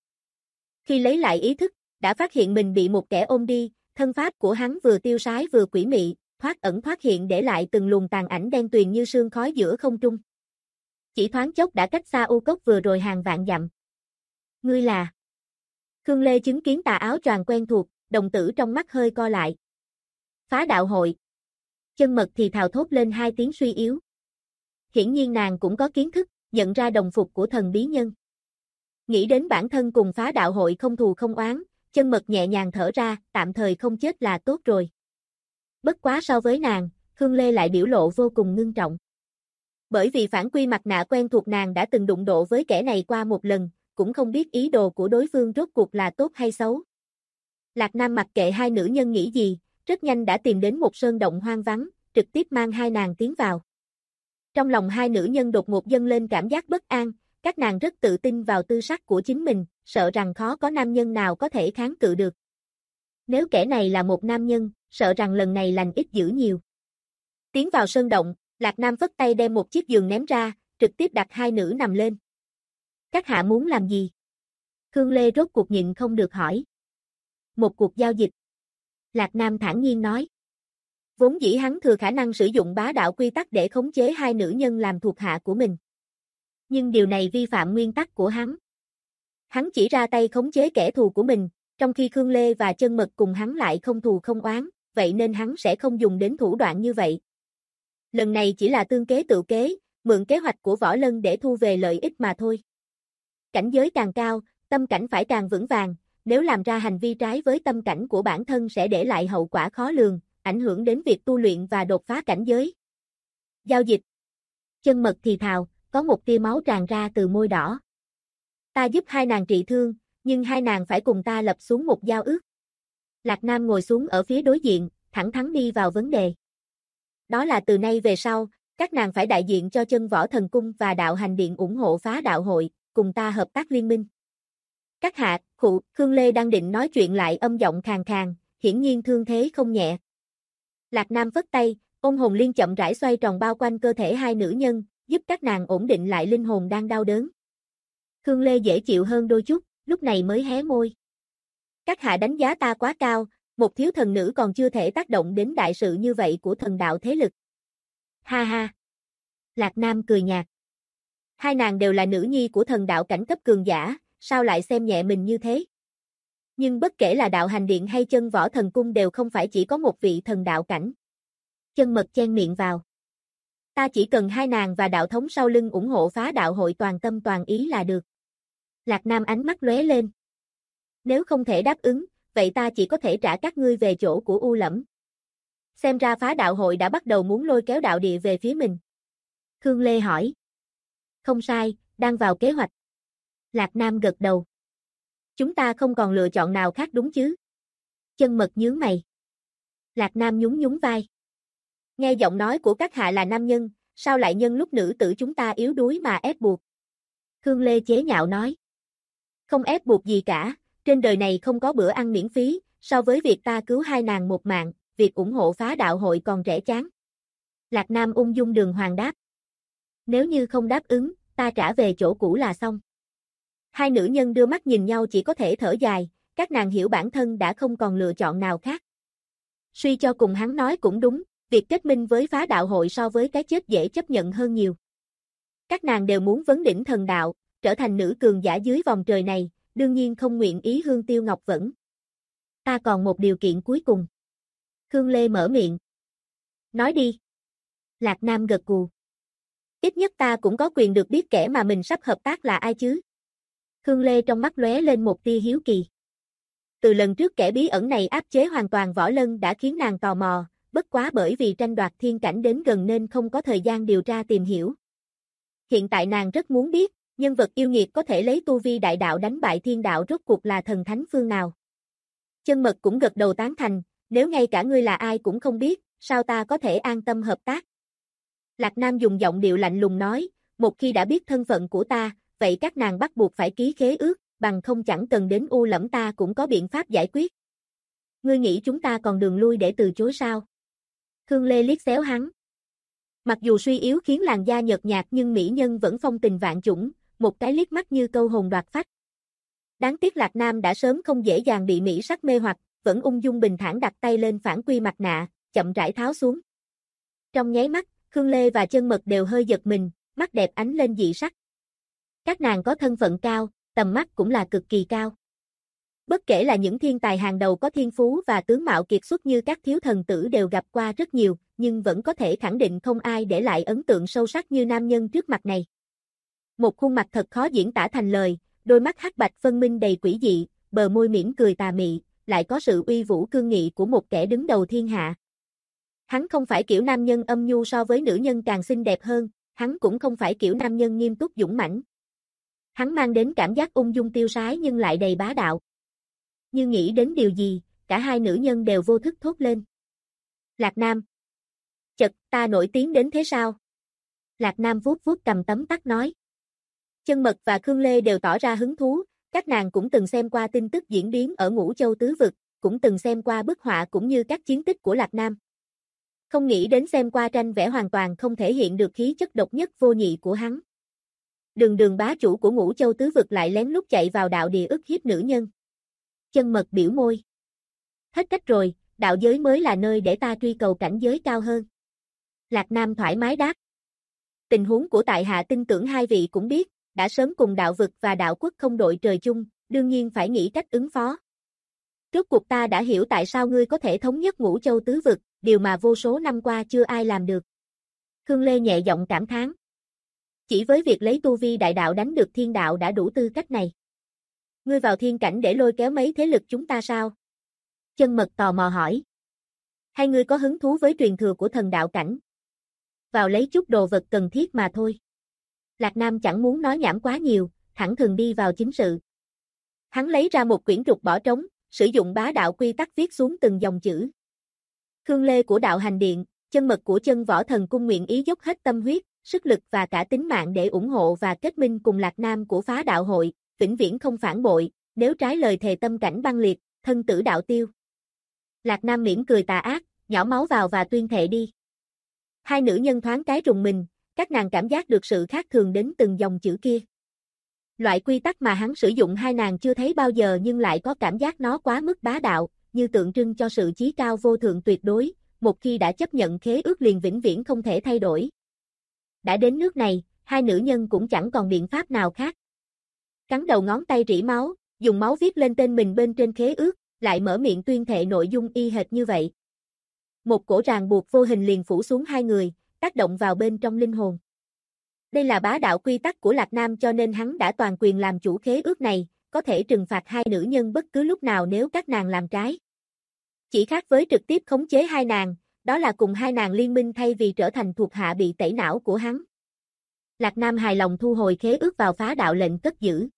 Khi lấy lại ý thức, đã phát hiện mình bị một kẻ ôm đi, thân pháp của hắn vừa tiêu sái vừa quỷ mị, thoát ẩn thoát hiện để lại từng luồng tàn ảnh đen tuyền như sương khói giữa không trung. Chỉ thoáng chốc đã cách xa U Cốc vừa rồi hàng vạn dặm. Ngươi là? Khương Lê chứng kiến tà áo choàng quen thuộc, đồng tử trong mắt hơi co lại. Phá đạo hội. Chân Mật thì thào thốt lên hai tiếng suy yếu. Hiển nhiên nàng cũng có kiến thức, nhận ra đồng phục của thần bí nhân. Nghĩ đến bản thân cùng phá đạo hội không thù không oán, Chân Mật nhẹ nhàng thở ra, tạm thời không chết là tốt rồi. Bất quá so với nàng, Khương Lê lại biểu lộ vô cùng ngưng trọng. Bởi vì phản quy mặt nạ quen thuộc nàng đã từng đụng độ với kẻ này qua một lần, cũng không biết ý đồ của đối phương rốt cuộc là tốt hay xấu. Lạc Nam mặc kệ hai nữ nhân nghĩ gì, rất nhanh đã tìm đến một sơn động hoang vắng, trực tiếp mang hai nàng tiến vào. Trong lòng hai nữ nhân đột ngột dâng lên cảm giác bất an, các nàng rất tự tin vào tư sắc của chính mình, sợ rằng khó có nam nhân nào có thể kháng cự được. Nếu kẻ này là một nam nhân, sợ rằng lần này lành ít dữ nhiều. Tiến vào sơn động, Lạc Nam phất tay đem một chiếc giường ném ra, trực tiếp đặt hai nữ nằm lên. Các hạ muốn làm gì? Khương Lê rốt cuộc nhịn không được hỏi. Một cuộc giao dịch. Lạc Nam thản nhiên nói. Vốn dĩ hắn thừa khả năng sử dụng bá đạo quy tắc để khống chế hai nữ nhân làm thuộc hạ của mình. Nhưng điều này vi phạm nguyên tắc của hắn. Hắn chỉ ra tay khống chế kẻ thù của mình, trong khi Khương Lê và Chân Mật cùng hắn lại không thù không oán, vậy nên hắn sẽ không dùng đến thủ đoạn như vậy. Lần này chỉ là tương kế tự kế, mượn kế hoạch của Võ Lân để thu về lợi ích mà thôi. Cảnh giới càng cao, tâm cảnh phải càng vững vàng, nếu làm ra hành vi trái với tâm cảnh của bản thân sẽ để lại hậu quả khó lường, ảnh hưởng đến việc tu luyện và đột phá cảnh giới. Giao dịch. Chân Mật thì thào, có một tia máu tràn ra từ môi đỏ. Ta giúp hai nàng trị thương, nhưng hai nàng phải cùng ta lập xuống một giao ước. Lạc Nam ngồi xuống ở phía đối diện, thẳng thắn đi vào vấn đề. Đó là từ nay về sau, các nàng phải đại diện cho Chân Võ Thần Cung và Đạo Hành Điện ủng hộ phá đạo hội, cùng ta hợp tác liên minh. Các hạ, Khương Lê đang định nói chuyện lại âm giọng khàn khàn, hiển nhiên thương thế không nhẹ. Lạc Nam vất tay, ôm hồn liên chậm rãi xoay tròn bao quanh cơ thể hai nữ nhân, giúp các nàng ổn định lại linh hồn đang đau đớn. Khương Lê dễ chịu hơn đôi chút, lúc này mới hé môi. Các hạ đánh giá ta quá cao, một thiếu thần nữ còn chưa thể tác động đến đại sự như vậy của thần đạo thế lực. Ha ha. Lạc Nam cười nhạt. Hai nàng đều là nữ nhi của thần đạo cảnh cấp cường giả, sao lại xem nhẹ mình như thế? Nhưng bất kể là Đạo Hành Điện hay Chân Võ Thần Cung đều không phải chỉ có một vị thần đạo cảnh. Chân Mật chen miệng vào. Ta chỉ cần hai nàng và đạo thống sau lưng ủng hộ phá đạo hội toàn tâm toàn ý là được. Lạc Nam ánh mắt lóe lên. Nếu không thể đáp ứng, vậy ta chỉ có thể trả các ngươi về chỗ của U Lẫm. Xem ra phá đạo hội đã bắt đầu muốn lôi kéo đạo địa về phía mình. Khương Lê hỏi. Không sai, đang vào kế hoạch. Lạc Nam gật đầu. Chúng ta không còn lựa chọn nào khác đúng chứ? Chân Mật nhướng mày. Lạc Nam nhún nhún vai. Nghe giọng nói của các hạ là nam nhân, sao lại nhân lúc nữ tử chúng ta yếu đuối mà ép buộc? Khương Lê chế nhạo nói. Không ép buộc gì cả, trên đời này không có bữa ăn miễn phí, so với việc ta cứu hai nàng một mạng, việc ủng hộ phá đạo hội còn rẻ chán. Lạc Nam ung dung đường hoàng đáp. Nếu như không đáp ứng, ta trả về chỗ cũ là xong. Hai nữ nhân đưa mắt nhìn nhau chỉ có thể thở dài, các nàng hiểu bản thân đã không còn lựa chọn nào khác. Suy cho cùng hắn nói cũng đúng, việc kết minh với phá đạo hội so với cái chết dễ chấp nhận hơn nhiều. Các nàng đều muốn vấn đỉnh thần đạo, trở thành nữ cường giả dưới vòng trời này, đương nhiên không nguyện ý Hương Tiêu Ngọc Vẫn. Ta còn một điều kiện cuối cùng. Khương Lê mở miệng. Nói đi. Lạc Nam gật gù. Ít nhất ta cũng có quyền được biết kẻ mà mình sắp hợp tác là ai chứ. Khương Lê trong mắt lóe lên một tia hiếu kỳ. Từ lần trước kẻ bí ẩn này áp chế hoàn toàn Võ Lân đã khiến nàng tò mò, bất quá bởi vì tranh đoạt thiên cảnh đến gần nên không có thời gian điều tra tìm hiểu. Hiện tại nàng rất muốn biết, nhân vật yêu nghiệt có thể lấy tu vi đại đạo đánh bại thiên đạo rốt cuộc là thần thánh phương nào. Chân Mật cũng gật đầu tán thành, nếu ngay cả ngươi là ai cũng không biết, sao ta có thể an tâm hợp tác. Lạc Nam dùng giọng điệu lạnh lùng nói, một khi đã biết thân phận của ta, vậy các nàng bắt buộc phải ký khế ước, bằng không chẳng cần đến u lẫm ta cũng có biện pháp giải quyết. Ngươi nghĩ chúng ta còn đường lui để từ chối sao? Khương Lê liếc xéo hắn. Mặc dù suy yếu khiến làn da nhợt nhạt nhưng mỹ nhân vẫn phong tình vạn chủng, một cái liếc mắt như câu hồn đoạt phách. Đáng tiếc Lạc Nam đã sớm không dễ dàng bị mỹ sắc mê hoặc, vẫn ung dung bình thản đặt tay lên phản quy mặt nạ, chậm rãi tháo xuống. Trong nháy mắt, Khương Lê và Chân Mật đều hơi giật mình, mắt đẹp ánh lên dị sắc. Các nàng có thân phận cao, tầm mắt cũng là cực kỳ cao. Bất kể là những thiên tài hàng đầu có thiên phú và tướng mạo kiệt xuất như các thiếu thần tử đều gặp qua rất nhiều, nhưng vẫn có thể khẳng định không ai để lại ấn tượng sâu sắc như nam nhân trước mặt này. Một khuôn mặt thật khó diễn tả thành lời, đôi mắt hắc bạch phân minh đầy quỷ dị, bờ môi mỉm cười tà mị, lại có sự uy vũ cương nghị của một kẻ đứng đầu thiên hạ. Hắn không phải kiểu nam nhân âm nhu so với nữ nhân càng xinh đẹp hơn, hắn cũng không phải kiểu nam nhân nghiêm túc dũng mãnh. Hắn mang đến cảm giác ung dung tiêu sái nhưng lại đầy bá đạo. Như nghĩ đến điều gì, cả hai nữ nhân đều vô thức thốt lên. Lạc Nam. Chật, ta nổi tiếng đến thế sao? Lạc Nam vuốt vuốt cầm tấm tắc nói. Chân Mật và Khương Lê đều tỏ ra hứng thú, các nàng cũng từng xem qua tin tức diễn biến ở Ngũ Châu Tứ Vực, cũng từng xem qua bức họa cũng như các chiến tích của Lạc Nam. Không nghĩ đến xem qua tranh vẽ hoàn toàn không thể hiện được khí chất độc nhất vô nhị của hắn. Đường bá chủ của Ngũ Châu Tứ Vực lại lén lút chạy vào đạo địa ức hiếp nữ nhân. Chân Mật biểu môi. Hết cách rồi, đạo giới mới là nơi để ta truy cầu cảnh giới cao hơn. Lạc Nam thoải mái đáp. Tình huống của tại hạ tin tưởng hai vị cũng biết, đã sớm cùng đạo vực và đạo quốc không đội trời chung, đương nhiên phải nghĩ cách ứng phó. Rốt cuộc ta đã hiểu tại sao ngươi có thể thống nhất Ngũ Châu Tứ Vực, điều mà vô số năm qua chưa ai làm được. Khương Lê nhẹ giọng cảm thán. Chỉ với việc lấy tu vi đại đạo đánh được thiên đạo đã đủ tư cách này. Ngươi vào thiên cảnh để lôi kéo mấy thế lực chúng ta sao? Chân Mật tò mò hỏi. Hay ngươi có hứng thú với truyền thừa của thần đạo cảnh? Vào lấy chút đồ vật cần thiết mà thôi. Lạc Nam chẳng muốn nói nhảm quá nhiều, thẳng thừng đi vào chính sự. Hắn lấy ra một quyển trục bỏ trống, sử dụng bá đạo quy tắc viết xuống từng dòng chữ. Khương Lê của đạo hành điện, Chân Mật của chân võ thần cung nguyện ý dốc hết tâm huyết, sức lực và cả tính mạng để ủng hộ và kết minh cùng Lạc Nam của phá đạo hội, vĩnh viễn không phản bội, nếu trái lời thề tâm cảnh băng liệt, thân tử đạo tiêu. Lạc Nam mỉm cười tà ác, nhỏ máu vào và tuyên thệ đi. Hai nữ nhân thoáng cái rùng mình, các nàng cảm giác được sự khác thường đến từng dòng chữ kia. Loại quy tắc mà hắn sử dụng hai nàng chưa thấy bao giờ nhưng lại có cảm giác nó quá mức bá đạo, như tượng trưng cho sự chí cao vô thượng tuyệt đối, một khi đã chấp nhận khế ước liền vĩnh viễn không thể thay đổi. Đã đến nước này, hai nữ nhân cũng chẳng còn biện pháp nào khác. Cắn đầu ngón tay rỉ máu, dùng máu viết lên tên mình bên trên khế ước, lại mở miệng tuyên thệ nội dung y hệt như vậy. Một cổ ràng buộc vô hình liền phủ xuống hai người, tác động vào bên trong linh hồn. Đây là bá đạo quy tắc của Lạc Nam cho nên hắn đã toàn quyền làm chủ khế ước này, có thể trừng phạt hai nữ nhân bất cứ lúc nào nếu các nàng làm trái. Chỉ khác với trực tiếp khống chế hai nàng, đó là cùng hai nàng liên minh thay vì trở thành thuộc hạ bị tẩy não của hắn. Lạc Nam hài lòng thu hồi khế ước vào phá đạo lệnh cất giữ.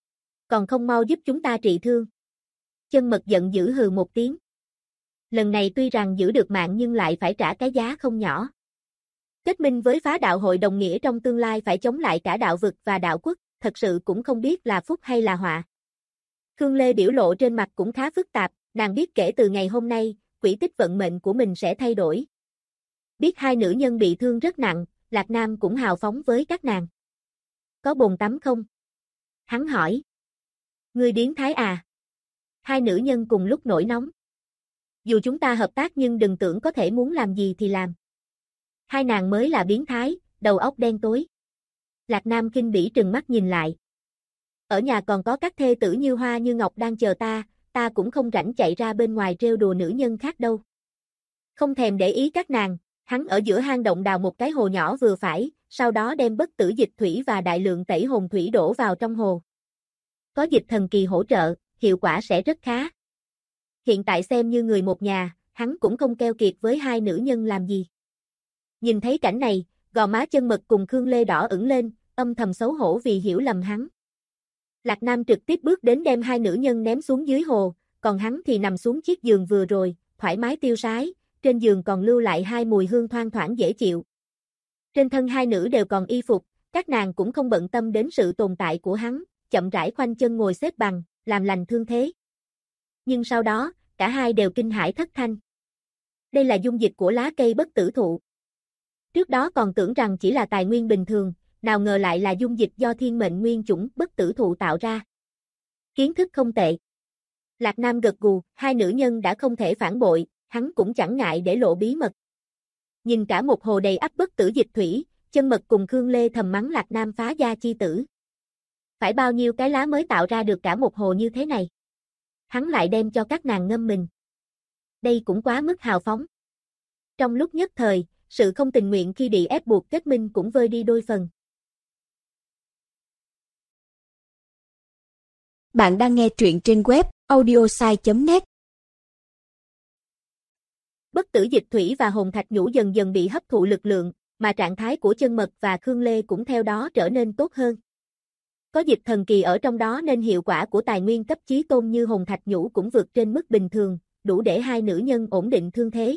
Còn không mau giúp chúng ta trị thương. Chân Mật giận dữ hừ một tiếng. Lần này tuy rằng giữ được mạng nhưng lại phải trả cái giá không nhỏ. Kết minh với phá đạo hội đồng nghĩa trong tương lai phải chống lại cả đạo vực và đạo quốc, thật sự cũng không biết là phúc hay là họa. Khương Lê biểu lộ trên mặt cũng khá phức tạp, nàng biết kể từ ngày hôm nay, quỹ tích vận mệnh của mình sẽ thay đổi. Biết hai nữ nhân bị thương rất nặng, Lạc Nam cũng hào phóng với các nàng. có bồn tắm không? Hắn hỏi. Ngươi biến thái à? Hai nữ nhân cùng lúc nổi nóng. Dù chúng ta hợp tác nhưng đừng tưởng có thể muốn làm gì thì làm. Hai nàng mới là biến thái, đầu óc đen tối. Lạc Nam khinh bỉ trừng mắt nhìn lại. Ở nhà còn có các thê tử như hoa như ngọc đang chờ ta cũng không rảnh chạy ra bên ngoài trêu đùa nữ nhân khác đâu. Không thèm để ý các nàng, hắn ở giữa hang động đào một cái hồ nhỏ vừa phải, sau đó đem bất tử dịch thủy và đại lượng tẩy hồn thủy đổ vào trong hồ. Có dịch thần kỳ hỗ trợ, hiệu quả sẽ rất khá. Hiện tại xem như người một nhà, hắn cũng không keo kiệt với hai nữ nhân làm gì. Nhìn thấy cảnh này, gò má Chân Mật cùng Khương Lê đỏ ửng lên, âm thầm xấu hổ vì hiểu lầm hắn. Lạc Nam trực tiếp bước đến đem hai nữ nhân ném xuống dưới hồ, còn hắn thì nằm xuống chiếc giường vừa rồi, thoải mái tiêu sái, trên giường còn lưu lại hai mùi hương thoang thoảng dễ chịu. Trên thân hai nữ đều còn y phục, các nàng cũng không bận tâm đến sự tồn tại của hắn, chậm rãi khoanh chân ngồi xếp bằng, làm lành thương thế. Nhưng sau đó, cả hai đều kinh hãi thất thanh. Đây là dung dịch của lá cây bất tử thụ. Trước đó còn tưởng rằng chỉ là tài nguyên bình thường, nào ngờ lại là dung dịch do thiên mệnh nguyên chủng bất tử thụ tạo ra. Kiến thức không tệ. Lạc Nam gật gù, hai nữ nhân đã không thể phản bội, hắn cũng chẳng ngại để lộ bí mật. Nhìn cả một hồ đầy ắp bất tử dịch thủy, Chân Mật cùng Khương Lê thầm mắng Lạc Nam phá gia chi tử. Phải bao nhiêu cái lá mới tạo ra được cả một hồ như thế này? Hắn lại đem cho các nàng ngâm mình. Đây cũng quá mức hào phóng. Trong lúc nhất thời, sự không tình nguyện khi bị ép buộc kết minh cũng vơi đi đôi phần. Bạn đang nghe truyện trên web audiosai.net. Bất tử dịch thủy và hồn thạch nhũ dần dần bị hấp thụ lực lượng, mà trạng thái của Chân Mật và Khương Lê cũng theo đó trở nên tốt hơn. Có dịch thần kỳ ở trong đó nên hiệu quả của tài nguyên cấp chí tôn như hồn thạch nhũ cũng vượt trên mức bình thường, đủ để hai nữ nhân ổn định thương thế.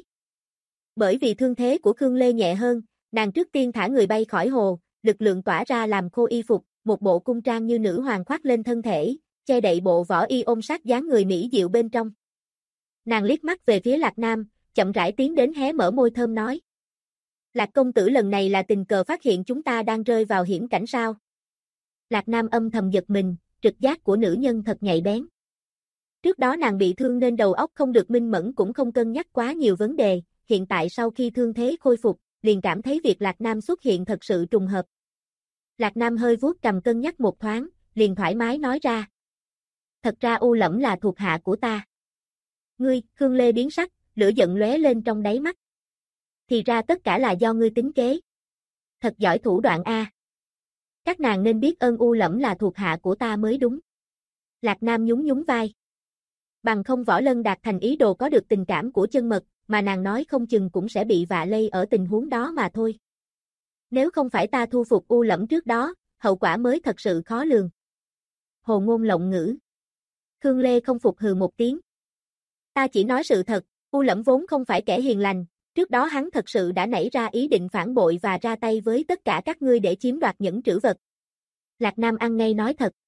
Bởi vì thương thế của Khương Lê nhẹ hơn, nàng trước tiên thả người bay khỏi hồ, lực lượng tỏa ra làm khô y phục, một bộ cung trang như nữ hoàng khoác lên thân thể, che đậy bộ võ y ôm sát dáng người mỹ diệu bên trong. Nàng liếc mắt về phía Lạc Nam, chậm rãi tiến đến hé mở môi thơm nói. Lạc công tử lần này là tình cờ phát hiện chúng ta đang rơi vào hiểm cảnh sao? Lạc Nam âm thầm giật mình, trực giác của nữ nhân thật nhạy bén. Trước đó nàng bị thương nên đầu óc không được minh mẫn cũng không cân nhắc quá nhiều vấn đề, hiện tại sau khi thương thế khôi phục, liền cảm thấy việc Lạc Nam xuất hiện thật sự trùng hợp. Lạc Nam hơi vuốt cầm cân nhắc một thoáng, liền thoải mái nói ra. Thật ra U Lẫm là thuộc hạ của ta. Ngươi, Khương Lê biến sắc, lửa giận lóe lên trong đáy mắt. Thì ra tất cả là do ngươi tính kế. Thật giỏi thủ đoạn a. Các nàng nên biết ơn U Lẫm là thuộc hạ của ta mới đúng. Lạc Nam nhún nhún vai. Bằng không Võ Lân đạt thành ý đồ có được tình cảm của Chân Mật, mà nàng nói không chừng cũng sẽ bị vạ lây ở tình huống đó mà thôi. Nếu không phải ta thu phục U Lẫm trước đó, hậu quả mới thật sự khó lường. Hồ ngôn lộng ngữ. Khương Lê không phục hừ một tiếng. Ta chỉ nói sự thật, U Lẫm vốn không phải kẻ hiền lành, trước đó hắn thật sự đã nảy ra ý định phản bội và ra tay với tất cả các ngươi để chiếm đoạt những trữ vật. Lạc Nam ăn ngay nói thật.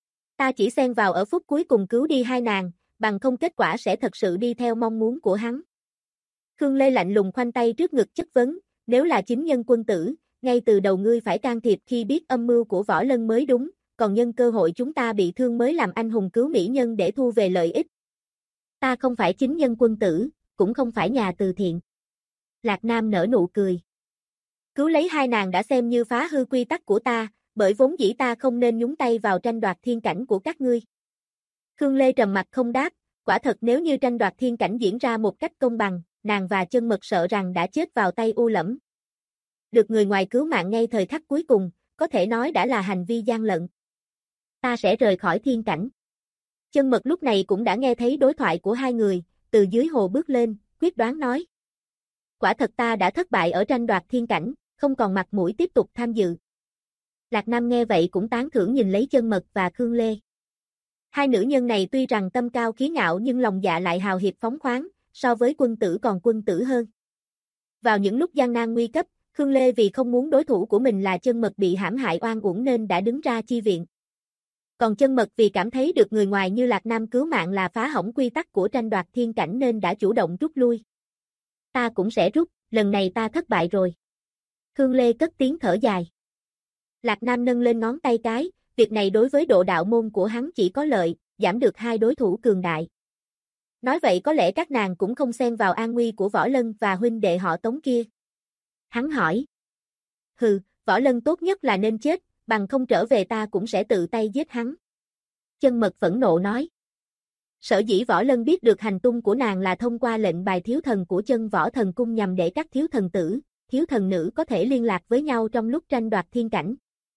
Ta chỉ xen vào ở phút cuối cùng cứu đi hai nàng, bằng không kết quả sẽ thật sự đi theo mong muốn của hắn. Khương Lê lạnh lùng khoanh tay trước ngực chất vấn, nếu là chính nhân quân tử, ngay từ đầu ngươi phải can thiệp khi biết âm mưu của Võ Lân mới đúng, còn nhân cơ hội chúng ta bị thương mới làm anh hùng cứu mỹ nhân để thu về lợi ích. Ta không phải chính nhân quân tử, cũng không phải nhà từ thiện. Lạc Nam nở nụ cười. Cứu lấy hai nàng đã xem như phá hư quy tắc của ta, bởi vốn dĩ ta không nên nhúng tay vào tranh đoạt thiên cảnh của các ngươi. Khương Lê trầm mặt không đáp, quả thật nếu như tranh đoạt thiên cảnh diễn ra một cách công bằng, nàng và Chân Mật sợ rằng đã chết vào tay U Lẫm. Được người ngoài cứu mạng ngay thời khắc cuối cùng, có thể nói đã là hành vi gian lận. Ta sẽ rời khỏi thiên cảnh. Chân Mật lúc này cũng đã nghe thấy đối thoại của hai người, từ dưới hồ bước lên, quyết đoán nói. Quả thật ta đã thất bại ở tranh đoạt thiên cảnh, không còn mặt mũi tiếp tục tham dự. Lạc Nam nghe vậy cũng tán thưởng nhìn lấy Chân Mật và Khương Lê. Hai nữ nhân này tuy rằng tâm cao khí ngạo nhưng lòng dạ lại hào hiệp phóng khoáng, so với quân tử còn quân tử hơn. Vào những lúc gian nan nguy cấp, Khương Lê vì không muốn đối thủ của mình là Chân Mật bị hãm hại oan uổng nên đã đứng ra chi viện. Còn Chân Mật vì cảm thấy được người ngoài như Lạc Nam cứu mạng là phá hỏng quy tắc của tranh đoạt thiên cảnh nên đã chủ động rút lui. Ta cũng sẽ rút, lần này ta thất bại rồi. Khương Lê cất tiếng thở dài. Lạc Nam nâng lên ngón tay cái, việc này đối với độ đạo môn của hắn chỉ có lợi, giảm được hai đối thủ cường đại. Nói vậy có lẽ các nàng cũng không xen vào an nguy của Võ Lân và huynh đệ họ Tống kia. Hắn hỏi. Hừ, Võ Lân tốt nhất là nên chết, bằng không trở về ta cũng sẽ tự tay giết hắn. Chân Mật phẫn nộ nói. Sở dĩ Võ Lân biết được hành tung của nàng là thông qua lệnh bài thiếu thần của Chân Võ Thần Cung nhằm để các thiếu thần tử, thiếu thần nữ có thể liên lạc với nhau trong lúc tranh đoạt thiên cảnh.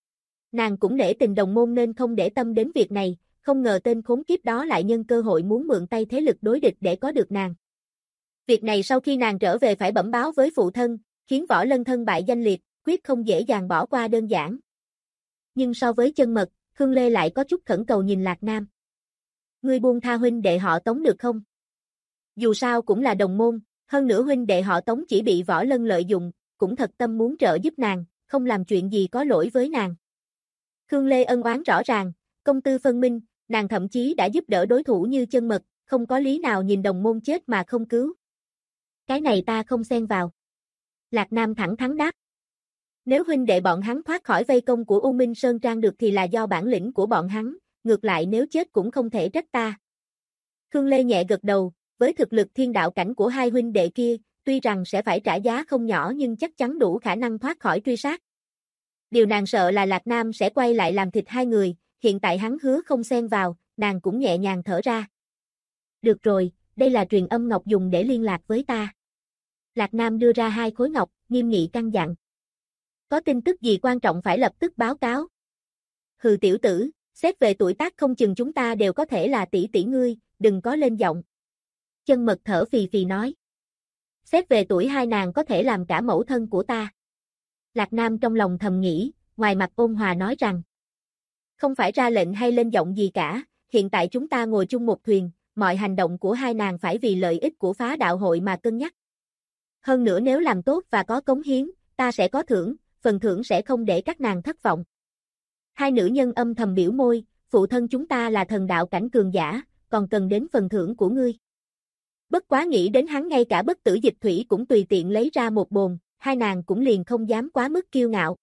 Nàng cũng nể tình đồng môn nên không để tâm đến việc này, không ngờ tên khốn kiếp đó lại nhân cơ hội muốn mượn tay thế lực đối địch để có được nàng. Việc này sau khi nàng trở về phải bẩm báo với phụ thân, khiến Võ Lân thân bại danh liệt, quyết không dễ dàng bỏ qua đơn giản. Nhưng so với Chân Mật, Khương Lê lại có chút khẩn cầu nhìn Lạc Nam. Ngươi buông tha huynh đệ họ Tống được không? Dù sao cũng là đồng môn, hơn nữa huynh đệ họ Tống chỉ bị Võ Lân lợi dụng, cũng thật tâm muốn trợ giúp nàng, không làm chuyện gì có lỗi với nàng. Khương Lê ân oán rõ ràng, công tư phân minh, nàng thậm chí đã giúp đỡ đối thủ như Chân Mật, không có lý nào nhìn đồng môn chết mà không cứu. Cái này ta không xen vào. Lạc Nam thẳng thắn đáp. Nếu huynh đệ bọn hắn thoát khỏi vây công của U Minh Sơn Trang được thì là do bản lĩnh của bọn hắn, ngược lại nếu chết cũng không thể trách ta. Khương Lê nhẹ gật đầu, với thực lực thiên đạo cảnh của hai huynh đệ kia, tuy rằng sẽ phải trả giá không nhỏ nhưng chắc chắn đủ khả năng thoát khỏi truy sát. Điều nàng sợ là Lạc Nam sẽ quay lại làm thịt hai người, hiện tại hắn hứa không xen vào, nàng cũng nhẹ nhàng thở ra. Được rồi, đây là truyền âm ngọc dùng để liên lạc với ta. Lạc Nam đưa ra hai khối ngọc, nghiêm nghị căn dặn. Có tin tức gì quan trọng phải lập tức báo cáo. Hừ tiểu tử, xét về tuổi tác không chừng chúng ta đều có thể là tỷ tỷ ngươi, đừng có lên giọng. Chân Mật thở phì phì nói. Xét về tuổi hai nàng có thể làm cả mẫu thân của ta. Lạc Nam trong lòng thầm nghĩ, ngoài mặt ôn hòa nói rằng. Không phải ra lệnh hay lên giọng gì cả, hiện tại chúng ta ngồi chung một thuyền, mọi hành động của hai nàng phải vì lợi ích của phá đạo hội mà cân nhắc. Hơn nữa nếu làm tốt và có cống hiến, ta sẽ có thưởng, phần thưởng sẽ không để các nàng thất vọng. Hai nữ nhân âm thầm biểu môi, phụ thân chúng ta là thần đạo cảnh cường giả, còn cần đến phần thưởng của ngươi. Bất quá nghĩ đến hắn ngay cả bất tử dịch thủy cũng tùy tiện lấy ra một bồn, hai nàng cũng liền không dám quá mức kiêu ngạo.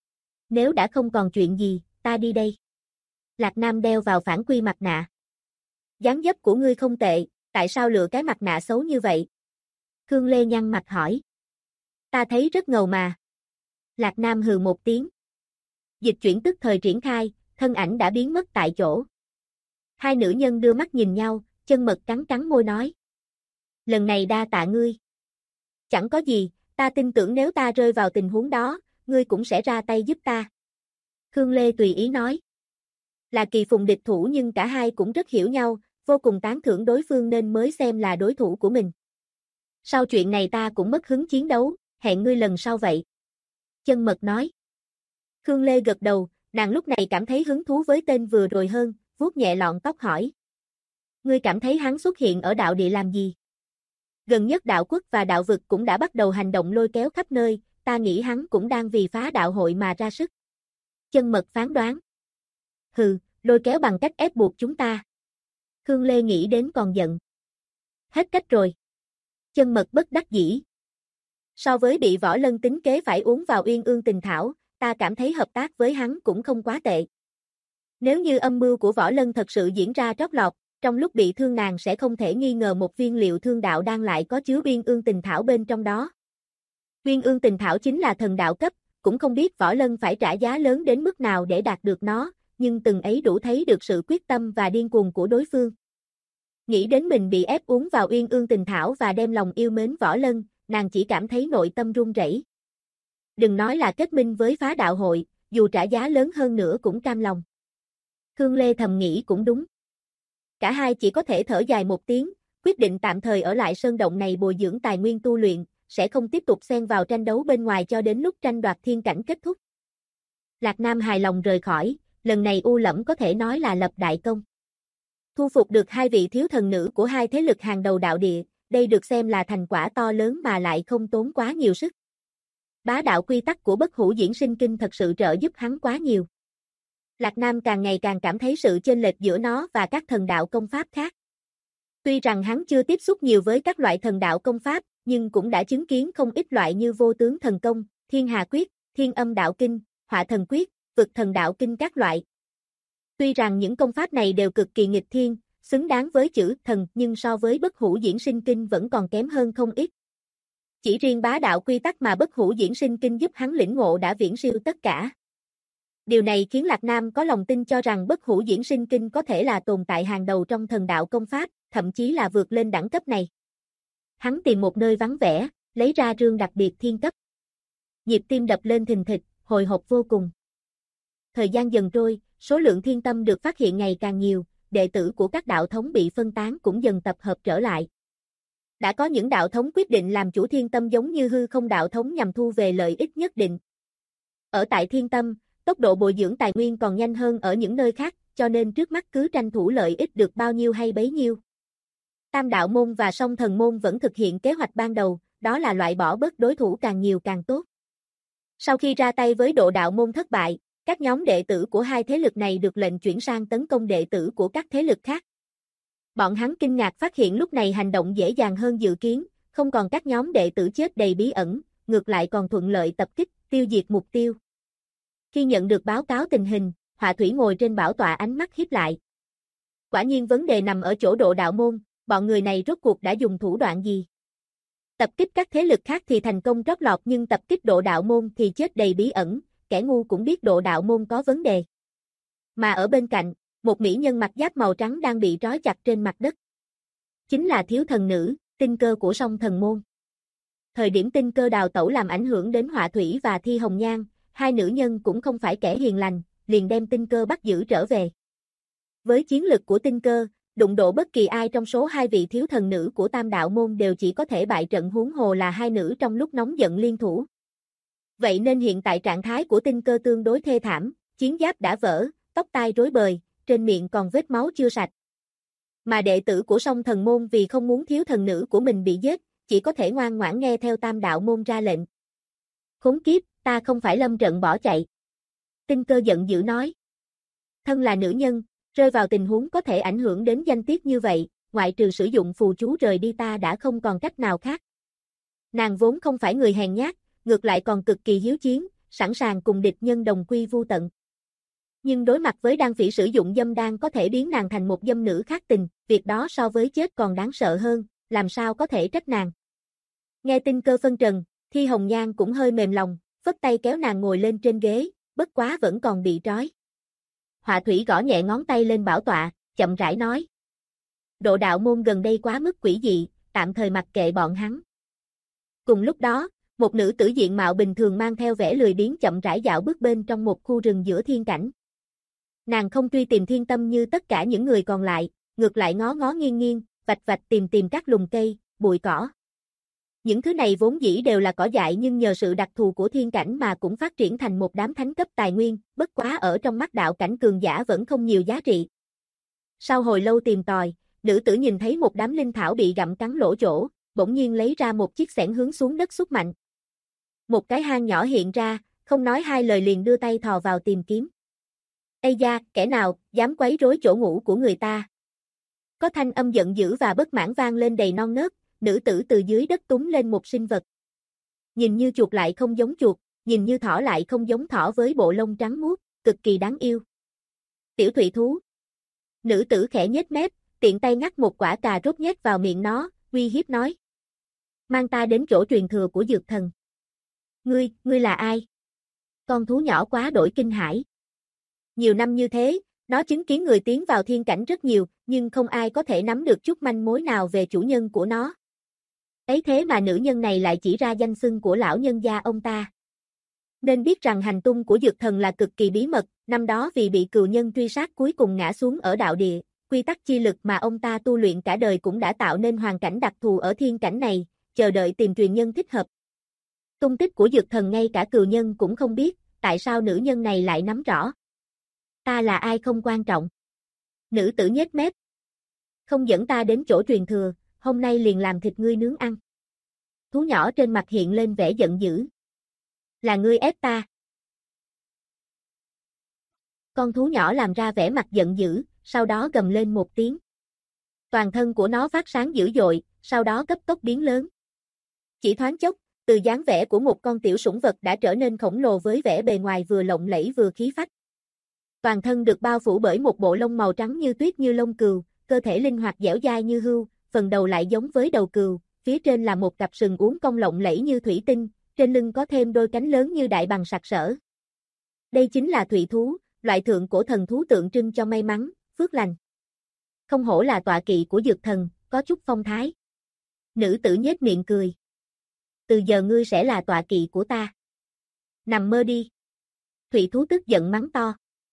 Nếu đã không còn chuyện gì, ta đi đây. Lạc Nam đeo vào phản quy mặt nạ. Dáng dấp của ngươi không tệ, tại sao lựa cái mặt nạ xấu như vậy? Khương Lê nhăn mặt hỏi. Ta thấy rất ngầu mà. Lạc Nam hừ một tiếng. Dịch chuyển tức thời triển khai, thân ảnh đã biến mất tại chỗ. Hai nữ nhân đưa mắt nhìn nhau, Chân Mật cắn cắn môi nói. Lần này đa tạ ngươi. Chẳng có gì, ta tin tưởng nếu ta rơi vào tình huống đó, ngươi cũng sẽ ra tay giúp ta. Khương Lê tùy ý nói. Là kỳ phùng địch thủ nhưng cả hai cũng rất hiểu nhau, vô cùng tán thưởng đối phương nên mới xem là đối thủ của mình. Sau chuyện này ta cũng mất hứng chiến đấu, hẹn ngươi lần sau vậy. Chân Mật nói. Khương Lê gật đầu, nàng lúc này cảm thấy hứng thú với tên vừa rồi hơn, vuốt nhẹ lọn tóc hỏi. Ngươi cảm thấy hắn xuất hiện ở đạo địa làm gì? Gần nhất đạo quốc và đạo vực cũng đã bắt đầu hành động lôi kéo khắp nơi, ta nghĩ hắn cũng đang vì phá đạo hội mà ra sức. Chân Mật phán đoán. Hừ, lôi kéo bằng cách ép buộc chúng ta. Khương Lê nghĩ đến còn giận. Hết cách rồi. Chân Mật bất đắc dĩ. So với bị Võ Lân tính kế phải uống vào Uyên Ương Tình Thảo, ta cảm thấy hợp tác với hắn cũng không quá tệ. Nếu như âm mưu của Võ Lân thật sự diễn ra trót lọt, trong lúc bị thương nàng sẽ không thể nghi ngờ một viên liệu thương đạo đang lại có chứa Uyên Ương Tình Thảo bên trong đó. Uyên Ương Tình Thảo chính là thần đạo cấp, cũng không biết Võ Lân phải trả giá lớn đến mức nào để đạt được nó, nhưng từng ấy đủ thấy được sự quyết tâm và điên cuồng của đối phương. Nghĩ đến mình bị ép uống vào Uyên Ương Tình Thảo và đem lòng yêu mến Võ Lân, nàng chỉ cảm thấy nội tâm run rẩy. Đừng nói là kết minh với phá đạo hội, dù trả giá lớn hơn nữa cũng cam lòng. Khương Lê thầm nghĩ cũng đúng. Cả hai chỉ có thể thở dài một tiếng, quyết định tạm thời ở lại sơn động này bồi dưỡng tài nguyên tu luyện, sẽ không tiếp tục xen vào tranh đấu bên ngoài cho đến lúc tranh đoạt thiên cảnh kết thúc. Lạc Nam hài lòng rời khỏi, lần này U Lẫm có thể nói là lập đại công. Thu phục được hai vị thiếu thần nữ của hai thế lực hàng đầu đạo địa, đây được xem là thành quả to lớn mà lại không tốn quá nhiều sức. Bá đạo quy tắc của Bất Hủ Diễn Sinh Kinh thật sự trợ giúp hắn quá nhiều. Lạc Nam càng ngày càng cảm thấy sự chênh lệch giữa nó và các thần đạo công pháp khác. Tuy rằng hắn chưa tiếp xúc nhiều với các loại thần đạo công pháp, nhưng cũng đã chứng kiến không ít loại như Vô Tướng Thần Công, Thiên Hà Quyết, Thiên Âm Đạo Kinh, Họa Thần Quyết, vực thần đạo kinh các loại. Tuy rằng những công pháp này đều cực kỳ nghịch thiên, xứng đáng với chữ thần, nhưng so với Bất Hủ Diễn Sinh Kinh vẫn còn kém hơn không ít. Chỉ riêng bá đạo quy tắc mà Bất Hủ Diễn Sinh Kinh giúp hắn lĩnh ngộ đã viễn siêu tất cả. Điều này khiến Lạc Nam có lòng tin cho rằng Bất Hủ Diễn Sinh Kinh có thể là tồn tại hàng đầu trong thần đạo công pháp, thậm chí là vượt lên đẳng cấp này. Hắn tìm một nơi vắng vẻ, lấy ra rương đặc biệt thiên cấp. Nhịp tim đập lên thình thịch, hồi hộp vô cùng. Thời gian dần trôi, số lượng thiên tâm được phát hiện ngày càng nhiều, đệ tử của các đạo thống bị phân tán cũng dần tập hợp trở lại. Đã có những đạo thống quyết định làm chủ thiên tâm giống như Hư Không đạo thống nhằm thu về lợi ích nhất định. Ở tại thiên tâm, tốc độ bồi dưỡng tài nguyên còn nhanh hơn ở những nơi khác, cho nên trước mắt cứ tranh thủ lợi ích được bao nhiêu hay bấy nhiêu. Tam đạo môn và Song Thần môn vẫn thực hiện kế hoạch ban đầu, đó là loại bỏ bớt đối thủ càng nhiều càng tốt. Sau khi ra tay với Độ đạo môn thất bại, các nhóm đệ tử của hai thế lực này được lệnh chuyển sang tấn công đệ tử của các thế lực khác. Bọn hắn kinh ngạc phát hiện lúc này hành động dễ dàng hơn dự kiến, không còn các nhóm đệ tử chết đầy bí ẩn, ngược lại còn thuận lợi tập kích, tiêu diệt mục tiêu. Khi nhận được báo cáo tình hình, Họa Thủy ngồi trên bảo tọa ánh mắt híp lại. Quả nhiên vấn đề nằm ở chỗ Độ đạo môn, bọn người này rốt cuộc đã dùng thủ đoạn gì? Tập kích các thế lực khác thì thành công trót lọt nhưng tập kích Độ đạo môn thì chết đầy bí ẩn, kẻ ngu cũng biết Độ đạo môn có vấn đề. Mà ở bên cạnh, một mỹ nhân mặc giáp màu trắng đang bị trói chặt trên mặt đất. Chính là thiếu thần nữ, tinh cơ của Song Thần môn. Thời điểm tinh cơ đào tẩu làm ảnh hưởng đến Họa Thủy và Thi Hồng Nhan, hai nữ nhân cũng không phải kẻ hiền lành, liền đem tinh cơ bắt giữ trở về. Với chiến lực của tinh cơ, đụng độ bất kỳ ai trong số hai vị thiếu thần nữ của Tam đạo môn đều chỉ có thể bại trận, huống hồ là hai nữ trong lúc nóng giận liên thủ. Vậy nên hiện tại trạng thái của tinh cơ tương đối thê thảm, chiến giáp đã vỡ, tóc tai rối bời, trên miệng còn vết máu chưa sạch. Mà đệ tử của Song Thần môn vì không muốn thiếu thần nữ của mình bị giết, chỉ có thể ngoan ngoãn nghe theo Tam đạo môn ra lệnh. Khốn kiếp, ta không phải lâm trận bỏ chạy. Tinh cơ giận dữ nói. Thân là nữ nhân, rơi vào tình huống có thể ảnh hưởng đến danh tiết như vậy, ngoại trừ sử dụng phù chú rời đi ta đã không còn cách nào khác. Nàng vốn không phải người hèn nhát, ngược lại còn cực kỳ hiếu chiến, sẵn sàng cùng địch nhân đồng quy vu tận. Nhưng đối mặt với đan phỉ sử dụng dâm đan có thể biến nàng thành một dâm nữ khác tình, việc đó so với chết còn đáng sợ hơn, làm sao có thể trách nàng. Nghe tinh cơ phân trần, Thi Hồng Nhan cũng hơi mềm lòng, phất tay kéo nàng ngồi lên trên ghế, bất quá vẫn còn bị trói. Họa Thủy gõ nhẹ ngón tay lên bảo tọa, chậm rãi nói. Độ đạo môn gần đây quá mức quỷ dị, tạm thời mặc kệ bọn hắn. Cùng lúc đó, một nữ tử diện mạo bình thường mang theo vẻ lười biếng chậm rãi dạo bước bên trong một khu rừng giữa thiên cảnh. Nàng không truy tìm thiên tâm như tất cả những người còn lại, ngược lại ngó ngó nghiêng nghiêng, vạch vạch tìm các lùm cây, bụi cỏ. Những thứ này vốn dĩ đều là cỏ dại nhưng nhờ sự đặc thù của thiên cảnh mà cũng phát triển thành một đám thánh cấp tài nguyên, bất quá ở trong mắt đạo cảnh cường giả vẫn không nhiều giá trị. Sau hồi lâu tìm tòi, nữ tử nhìn thấy một đám linh thảo bị gặm cắn lỗ chỗ, bỗng nhiên lấy ra một chiếc xẻng hướng xuống đất xúc mạnh. Một cái hang nhỏ hiện ra, không nói hai lời liền đưa tay thò vào tìm kiếm. Ây da, kẻ nào, dám quấy rối chỗ ngủ của người ta. Có thanh âm giận dữ và bất mãn vang lên đầy non nớt, nữ tử từ dưới đất túm lên một sinh vật. Nhìn như chuột lại không giống chuột, nhìn như thỏ lại không giống thỏ với bộ lông trắng muốt, cực kỳ đáng yêu. Tiểu thụy thú. Nữ tử khẽ nhếch mép, tiện tay ngắt một quả cà rốt nhét vào miệng nó, uy hiếp nói. Mang ta đến chỗ truyền thừa của dược thần. Ngươi là ai? Con thú nhỏ quá đổi kinh hãi. Nhiều năm như thế, nó chứng kiến người tiến vào thiên cảnh rất nhiều, nhưng không ai có thể nắm được chút manh mối nào về chủ nhân của nó. Ấy thế mà nữ nhân này lại chỉ ra danh xưng của lão nhân gia ông ta. Nên biết rằng hành tung của dược thần là cực kỳ bí mật, năm đó vì bị cừu nhân truy sát cuối cùng ngã xuống ở đạo địa, quy tắc chi lực mà ông ta tu luyện cả đời cũng đã tạo nên hoàn cảnh đặc thù ở thiên cảnh này, chờ đợi tìm truyền nhân thích hợp. Tung tích của dược thần ngay cả cừu nhân cũng không biết, tại sao nữ nhân này lại nắm rõ. Ta là ai không quan trọng. Nữ tử nhếch mép. Không dẫn ta đến chỗ truyền thừa, hôm nay liền làm thịt ngươi nướng ăn. Thú nhỏ trên mặt hiện lên vẻ giận dữ. Là ngươi ép ta. Con thú nhỏ làm ra vẻ mặt giận dữ, sau đó gầm lên một tiếng. Toàn thân của nó phát sáng dữ dội, sau đó cấp tốc biến lớn. Chỉ thoáng chốc, Từ dáng vẻ của một con tiểu sủng vật đã trở nên khổng lồ với vẻ bề ngoài vừa lộng lẫy vừa khí phách. Toàn thân được bao phủ bởi một bộ lông màu trắng như tuyết như lông cừu, cơ thể linh hoạt dẻo dai như hươu, phần đầu lại giống với đầu cừu, phía trên là một cặp sừng uốn cong lộng lẫy như thủy tinh, trên lưng có thêm đôi cánh lớn như đại bàng sặc sỡ. Đây chính là thủy thú, loại thượng cổ thần thú tượng trưng cho may mắn, phước lành. Không hổ là tọa kỵ của dược thần, có chút phong thái. Nữ tử nhếch miệng cười. Từ giờ ngươi sẽ là tọa kỵ của ta. Nằm mơ đi. Thủy thú tức giận mắng to.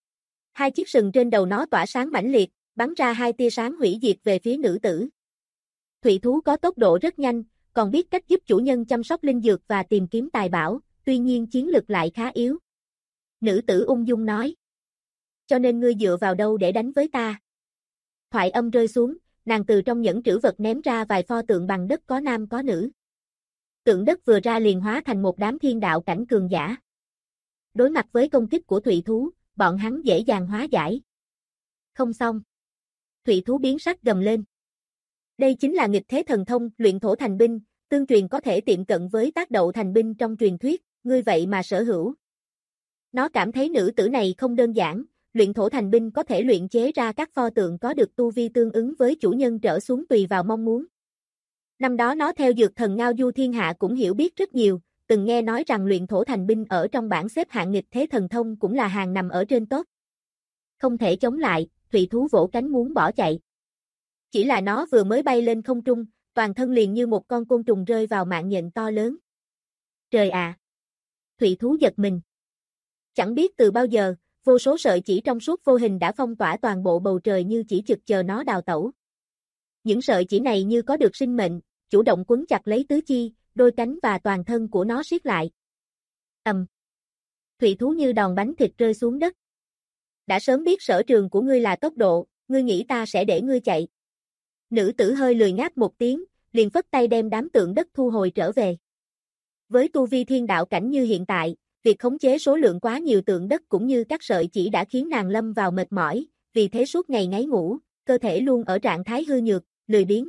Hai chiếc sừng trên đầu nó tỏa sáng mãnh liệt, bắn ra hai tia sáng hủy diệt về phía nữ tử. Thủy thú có tốc độ rất nhanh, còn biết cách giúp chủ nhân chăm sóc linh dược và tìm kiếm tài bảo, tuy nhiên chiến lực lại khá yếu. Nữ tử ung dung nói. Cho nên ngươi dựa vào đâu để đánh với ta? Thoại âm rơi xuống, nàng từ trong nhẫn trữ vật ném ra vài pho tượng bằng đất có nam có nữ. Tượng đất vừa ra liền hóa thành một đám thiên đạo cảnh cường giả. Đối mặt với công kích của thủy thú, bọn hắn dễ dàng hóa giải. Không xong. Thủy thú biến sắc gầm lên. Đây chính là nghịch thế thần thông, luyện thổ thành binh, tương truyền có thể tiệm cận với tác đậu thành binh trong truyền thuyết, ngươi vậy mà sở hữu. Nó cảm thấy nữ tử này không đơn giản, luyện thổ thành binh có thể luyện chế ra các pho tượng có được tu vi tương ứng với chủ nhân trở xuống tùy vào mong muốn. Năm đó nó theo dược thần Ngao Du thiên hạ cũng hiểu biết rất nhiều, từng nghe nói rằng luyện thổ thành binh ở trong bảng xếp hạng nghịch thế thần thông cũng là hàng nằm ở trên top. Không thể chống lại, thủy thú vỗ cánh muốn bỏ chạy. Chỉ là nó vừa mới bay lên không trung, toàn thân liền như một con côn trùng rơi vào mạng nhện to lớn. Trời ạ! Thủy thú giật mình. Chẳng biết từ bao giờ, vô số sợi chỉ trong suốt vô hình đã phong tỏa toàn bộ bầu trời như chỉ trực chờ nó đào tẩu. Những sợi chỉ này như có được sinh mệnh, chủ động quấn chặt lấy tứ chi, đôi cánh và toàn thân của nó siết lại. Thủy thú như đòn bánh thịt rơi xuống đất. Đã sớm biết sở trường của ngươi là tốc độ, ngươi nghĩ ta sẽ để ngươi chạy. Nữ tử hơi lười ngáp một tiếng, liền phất tay đem đám tượng đất thu hồi trở về. Với tu vi thiên đạo cảnh như hiện tại, việc khống chế số lượng quá nhiều tượng đất cũng như các sợi chỉ đã khiến nàng lâm vào mệt mỏi, vì thế suốt ngày ngáy ngủ, cơ thể luôn ở trạng thái hư nhược, lười biếng.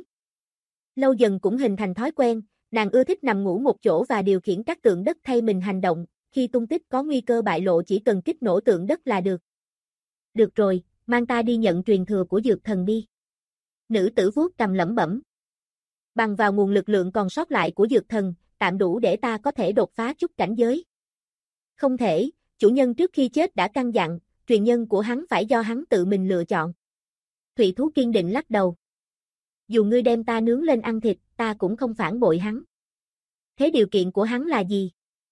Lâu dần cũng hình thành thói quen, nàng ưa thích nằm ngủ một chỗ và điều khiển các tượng đất thay mình hành động, khi tung tích có nguy cơ bại lộ chỉ cần kích nổ tượng đất là được. Được rồi, mang ta đi nhận truyền thừa của dược thần đi. Nữ tử vuốt cầm lẩm bẩm. Bằng vào nguồn lực lượng còn sót lại của dược thần, tạm đủ để ta có thể đột phá chút cảnh giới. Không thể, chủ nhân trước khi chết đã căn dặn, truyền nhân của hắn phải do hắn tự mình lựa chọn. Thủy thú kiên định lắc đầu. Dù ngươi đem ta nướng lên ăn thịt, ta cũng không phản bội hắn. Thế điều kiện của hắn là gì?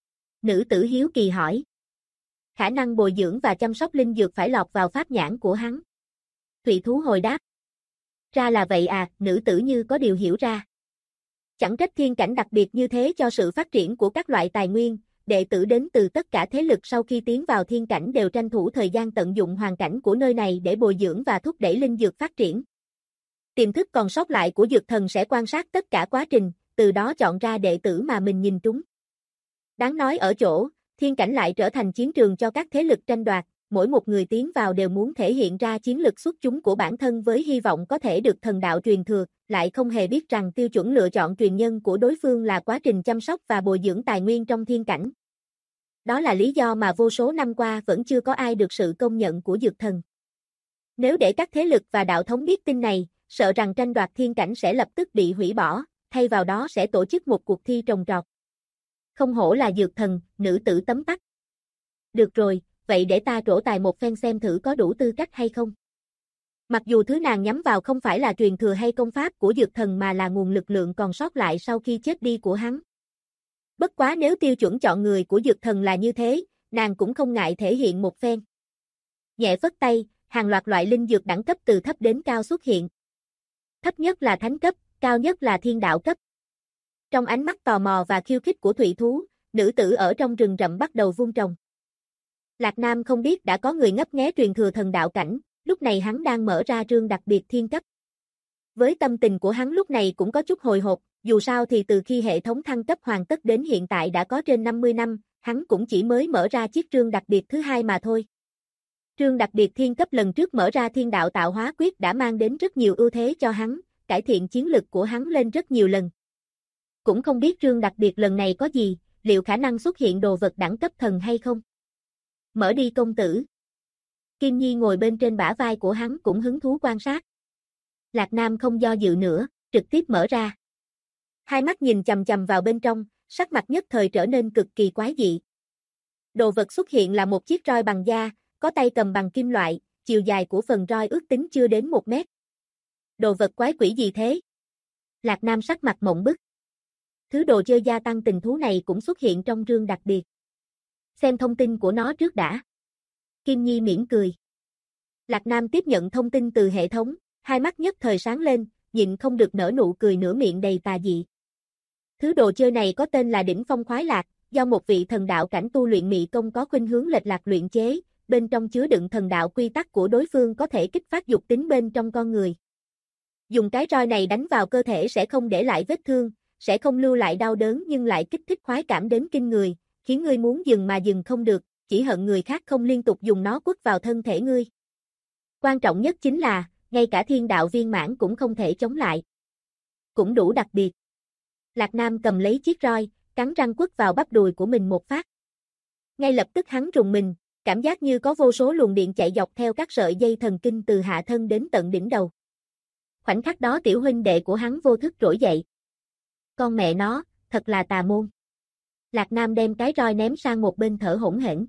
Nữ tử hiếu kỳ hỏi. Khả năng bồi dưỡng và chăm sóc linh dược phải lọt vào pháp nhãn của hắn. Thủy thú hồi đáp. Ra là vậy à, nữ tử như có điều hiểu ra. Chẳng trách thiên cảnh đặc biệt như thế cho sự phát triển của các loại tài nguyên, đệ tử đến từ tất cả thế lực sau khi tiến vào thiên cảnh đều tranh thủ thời gian tận dụng hoàn cảnh của nơi này để bồi dưỡng và thúc đẩy linh dược phát triển. Tiềm thức còn sót lại của dược thần sẽ quan sát tất cả quá trình, từ đó chọn ra đệ tử mà mình nhìn trúng. Đáng nói ở chỗ, thiên cảnh lại trở thành chiến trường cho các thế lực tranh đoạt, mỗi một người tiến vào đều muốn thể hiện ra chiến lực xuất chúng của bản thân với hy vọng có thể được thần đạo truyền thừa, lại không hề biết rằng tiêu chuẩn lựa chọn truyền nhân của đối phương là quá trình chăm sóc và bồi dưỡng tài nguyên trong thiên cảnh. Đó là lý do mà vô số năm qua vẫn chưa có ai được sự công nhận của dược thần. Nếu để các thế lực và đạo thống biết tin này, sợ rằng tranh đoạt thiên cảnh sẽ lập tức bị hủy bỏ, thay vào đó sẽ tổ chức một cuộc thi trồng trọt. Không hổ là dược thần, nữ tử tấm tắc. Được rồi, vậy để ta trổ tài một phen xem thử có đủ tư cách hay không. Mặc dù thứ nàng nhắm vào không phải là truyền thừa hay công pháp của dược thần mà là nguồn lực lượng còn sót lại sau khi chết đi của hắn. Bất quá nếu tiêu chuẩn chọn người của dược thần là như thế, nàng cũng không ngại thể hiện một phen. Nhẹ phất tay, hàng loạt loại linh dược đẳng cấp từ thấp đến cao xuất hiện. Thấp nhất là thánh cấp, cao nhất là thiên đạo cấp. Trong ánh mắt tò mò và khiêu khích của thủy thú, nữ tử ở trong rừng rậm bắt đầu vung trồng. Lạc Nam không biết đã có người ngấp nghé truyền thừa thần đạo cảnh, lúc này hắn đang mở ra rương đặc biệt thiên cấp. Với tâm tình của hắn lúc này cũng có chút hồi hộp, dù sao thì từ khi hệ thống thăng cấp hoàn tất đến hiện tại đã có trên 50 năm, hắn cũng chỉ mới mở ra chiếc rương đặc biệt thứ hai mà thôi. Rương đặc biệt thiên cấp lần trước mở ra thiên đạo tạo hóa quyết đã mang đến rất nhiều ưu thế cho hắn, cải thiện chiến lực của hắn lên rất nhiều lần. Cũng không biết rương đặc biệt lần này có gì, liệu khả năng xuất hiện đồ vật đẳng cấp thần hay không? Mở đi công tử. Kim Nhi ngồi bên trên bả vai của hắn cũng hứng thú quan sát. Lạc Nam không do dự nữa, trực tiếp mở ra. Hai mắt nhìn chằm chằm vào bên trong, sắc mặt nhất thời trở nên cực kỳ quái dị. Đồ vật xuất hiện là một chiếc roi bằng da, có tay cầm bằng kim loại, chiều dài của phần roi ước tính chưa đến 1 mét. Đồ vật quái quỷ gì thế? Lạc Nam sắc mặt mộng bức. Thứ đồ chơi gia tăng tình thú này cũng xuất hiện trong rương đặc biệt. Xem thông tin của nó trước đã. Kim Nhi mỉm cười. Lạc Nam tiếp nhận thông tin từ hệ thống, hai mắt nhất thời sáng lên, nhịn không được nở nụ cười nửa miệng đầy tà dị. Thứ đồ chơi này có tên là Đỉnh Phong Khoái Lạc, do một vị thần đạo cảnh tu luyện mị công có khuynh hướng lệch lạc luyện chế, bên trong chứa đựng thần đạo quy tắc của đối phương có thể kích phát dục tính bên trong con người. Dùng cái roi này đánh vào cơ thể sẽ không để lại vết thương, sẽ không lưu lại đau đớn nhưng lại kích thích khoái cảm đến kinh người, khiến ngươi muốn dừng mà dừng không được, chỉ hận người khác không liên tục dùng nó quất vào thân thể ngươi. Quan trọng nhất chính là, ngay cả thiên đạo viên mãn cũng không thể chống lại. Cũng đủ đặc biệt. Lạc Nam cầm lấy chiếc roi, cắn răng quất vào bắp đùi của mình một phát. Ngay lập tức hắn rùng mình, cảm giác như có vô số luồng điện chạy dọc theo các sợi dây thần kinh từ hạ thân đến tận đỉnh đầu. Khoảnh khắc đó tiểu huynh đệ của hắn vô thức trỗi dậy. Con mẹ nó, thật là tà môn. Lạc Nam đem cái roi ném sang một bên thở hổn hển.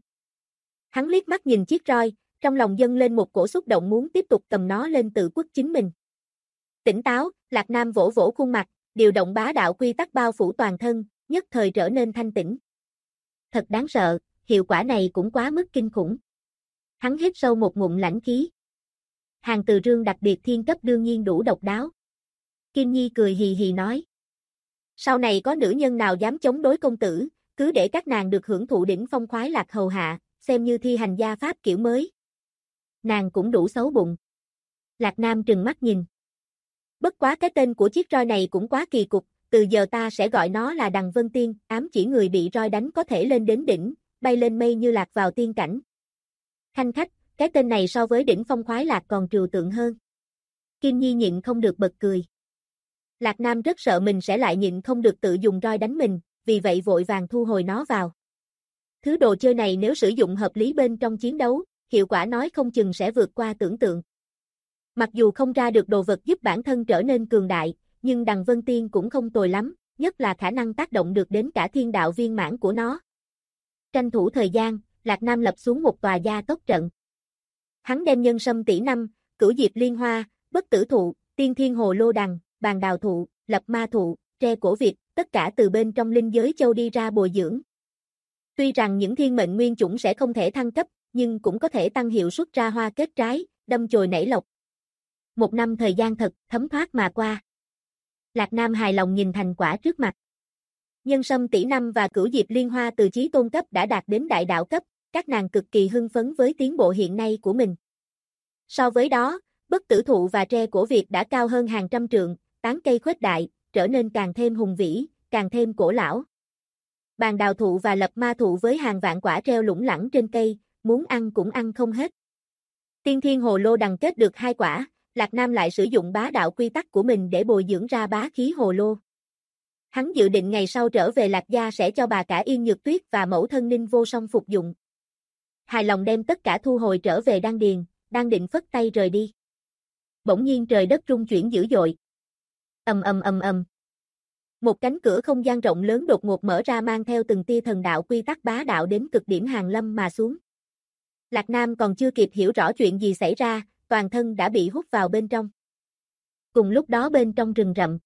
Hắn liếc mắt nhìn chiếc roi, trong lòng dâng lên một cổ xúc động muốn tiếp tục cầm nó lên tự quất chính mình. Tỉnh táo, Lạc Nam vỗ vỗ khuôn mặt, điều động bá đạo quy tắc bao phủ toàn thân, nhất thời trở nên thanh tĩnh. Thật đáng sợ, hiệu quả này cũng quá mức kinh khủng. Hắn hít sâu một ngụm lãnh khí. Hàng từ rương đặc biệt thiên cấp đương nhiên đủ độc đáo. Kim Nhi cười hì hì nói. Sau này có nữ nhân nào dám chống đối công tử, cứ để các nàng được hưởng thụ đỉnh phong khoái lạc hầu hạ, xem như thi hành gia pháp kiểu mới. Nàng cũng đủ xấu bụng. Lạc Nam trừng mắt nhìn. Bất quá cái tên của chiếc roi này cũng quá kỳ cục, từ giờ ta sẽ gọi nó là Đằng Vân Tiên, ám chỉ người bị roi đánh có thể lên đến đỉnh, bay lên mây như lạc vào tiên cảnh. Khanh khách, cái tên này so với đỉnh phong khoái lạc còn trừu tượng hơn. Kim Nhi nhịn không được bật cười. Lạc Nam rất sợ mình sẽ lại nhịn không được tự dùng roi đánh mình, vì vậy vội vàng thu hồi nó vào. Thứ đồ chơi này nếu sử dụng hợp lý bên trong chiến đấu, hiệu quả nói không chừng sẽ vượt qua tưởng tượng. Mặc dù không ra được đồ vật giúp bản thân trở nên cường đại, nhưng Đằng Vân Tiên cũng không tồi lắm, nhất là khả năng tác động được đến cả thiên đạo viên mãn của nó. Tranh thủ thời gian, Lạc Nam lập xuống một tòa gia tốc trận. Hắn đem nhân sâm tỷ năm, cửu diệp liên hoa, bất tử thụ, tiên thiên hồ lô đằng, bàn đào thụ, lập ma thụ, tre cổ Việt, tất cả từ bên trong linh giới châu đi ra bồi dưỡng. Tuy rằng những thiên mệnh nguyên chủng sẽ không thể thăng cấp, nhưng cũng có thể tăng hiệu suất ra hoa kết trái, đâm chồi nảy lộc. 1 năm thời gian thật thấm thoát mà qua. Lạc Nam hài lòng nhìn thành quả trước mặt. Nhân sâm tỷ năm và cửu diệp liên hoa từ chí tôn cấp đã đạt đến đại đạo cấp, các nàng cực kỳ hưng phấn với tiến bộ hiện nay của mình. So với đó, bất tử thụ và tre cổ Việt đã cao hơn hàng trăm trượng, tán cây khuếch đại, trở nên càng thêm hùng vĩ, càng thêm cổ lão. Bàn đào thụ và lập ma thụ với hàng vạn quả treo lủng lẳng trên cây, muốn ăn cũng ăn không hết. Tiên thiên hồ lô đằng kết được 2 quả, Lạc Nam lại sử dụng bá đạo quy tắc của mình để bồi dưỡng ra bá khí hồ lô. Hắn dự định ngày sau trở về Lạc gia sẽ cho bà cả Yên Nhược Tuyết và mẫu thân Ninh Vô Song phục dụng. Hài lòng đem tất cả thu hồi trở về đan điền, đang định phất tay rời đi. Bỗng nhiên trời đất rung chuyển dữ dội. Ầm ầm ầm ầm. Một cánh cửa không gian rộng lớn đột ngột mở ra mang theo từng tia thần đạo quy tắc bá đạo đến cực điểm hàng lâm mà xuống. Lạc Nam còn chưa kịp hiểu rõ chuyện gì xảy ra, toàn thân đã bị hút vào bên trong. Cùng lúc đó bên trong rừng rậm,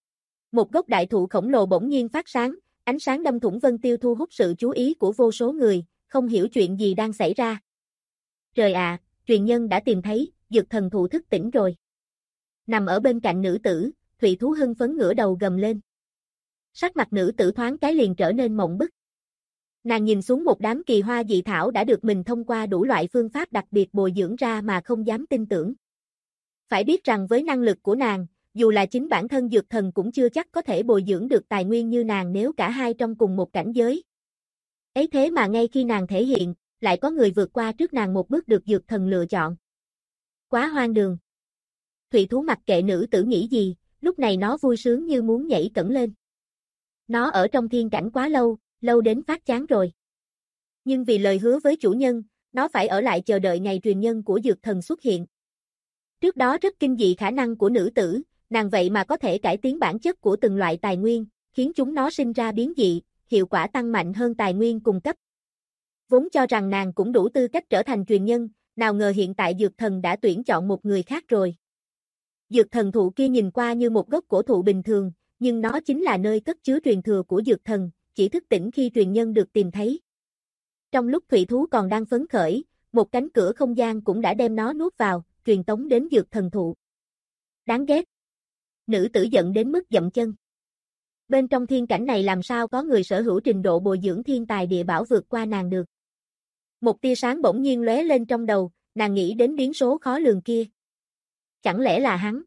một gốc đại thụ khổng lồ bỗng nhiên phát sáng, ánh sáng đâm thủng vân tiêu thu hút sự chú ý của vô số người, không hiểu chuyện gì đang xảy ra. Trời ạ, truyền nhân đã tìm thấy, dược thần thụ thức tỉnh rồi. Nằm ở bên cạnh nữ tử, Thụy Thú hưng phấn ngửa đầu gầm lên. Sắc mặt nữ tử thoáng cái liền trở nên mộng bức. Nàng nhìn xuống một đám kỳ hoa dị thảo đã được mình thông qua đủ loại phương pháp đặc biệt bồi dưỡng ra mà không dám tin tưởng. Phải biết rằng với năng lực của nàng, dù là chính bản thân dược thần cũng chưa chắc có thể bồi dưỡng được tài nguyên như nàng nếu cả hai trong cùng một cảnh giới. Ấy thế mà ngay khi nàng thể hiện, lại có người vượt qua trước nàng một bước được dược thần lựa chọn. Quá hoang đường. Thụy Thú mặc kệ nữ tử nghĩ gì, lúc này nó vui sướng như muốn nhảy cẫng lên. nó ở trong thiên cảnh quá lâu, lâu đến phát chán rồi. Nhưng vì lời hứa với chủ nhân, nó phải ở lại chờ đợi ngày truyền nhân của dược thần xuất hiện. Trước đó rất kinh dị khả năng của nữ tử, nàng vậy mà có thể cải tiến bản chất của từng loại tài nguyên, khiến chúng nó sinh ra biến dị, hiệu quả tăng mạnh hơn tài nguyên cùng cấp. Vốn cho rằng nàng cũng đủ tư cách trở thành truyền nhân, nào ngờ hiện tại dược thần đã tuyển chọn một người khác rồi. Dược thần thụ kia nhìn qua như một gốc cổ thụ bình thường, nhưng nó chính là nơi cất chứa truyền thừa của dược thần, chỉ thức tỉnh khi truyền nhân được tìm thấy. Trong lúc thủy thú còn đang phấn khởi, một cánh cửa không gian cũng đã đem nó nuốt vào, truyền tống đến dược thần thụ. Đáng ghét. Nữ tử giận đến mức dậm chân. Bên trong thiên cảnh này làm sao có người sở hữu trình độ bồi dưỡng thiên tài địa bảo vượt qua nàng được. Một tia sáng bỗng nhiên lóe lên trong đầu, nàng nghĩ đến biến số khó lường kia. Chẳng lẽ là hắn?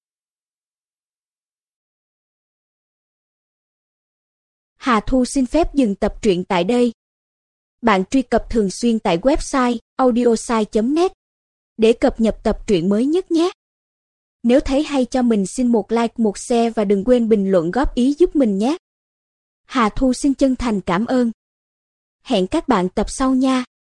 Hà Thu xin phép dừng tập truyện tại đây. Bạn truy cập thường xuyên tại website audiosai.net để cập nhật tập truyện mới nhất nhé. Nếu thấy hay cho mình xin một like, một share và đừng quên bình luận góp ý giúp mình nhé. Hà Thu xin chân thành cảm ơn. Hẹn các bạn tập sau nha.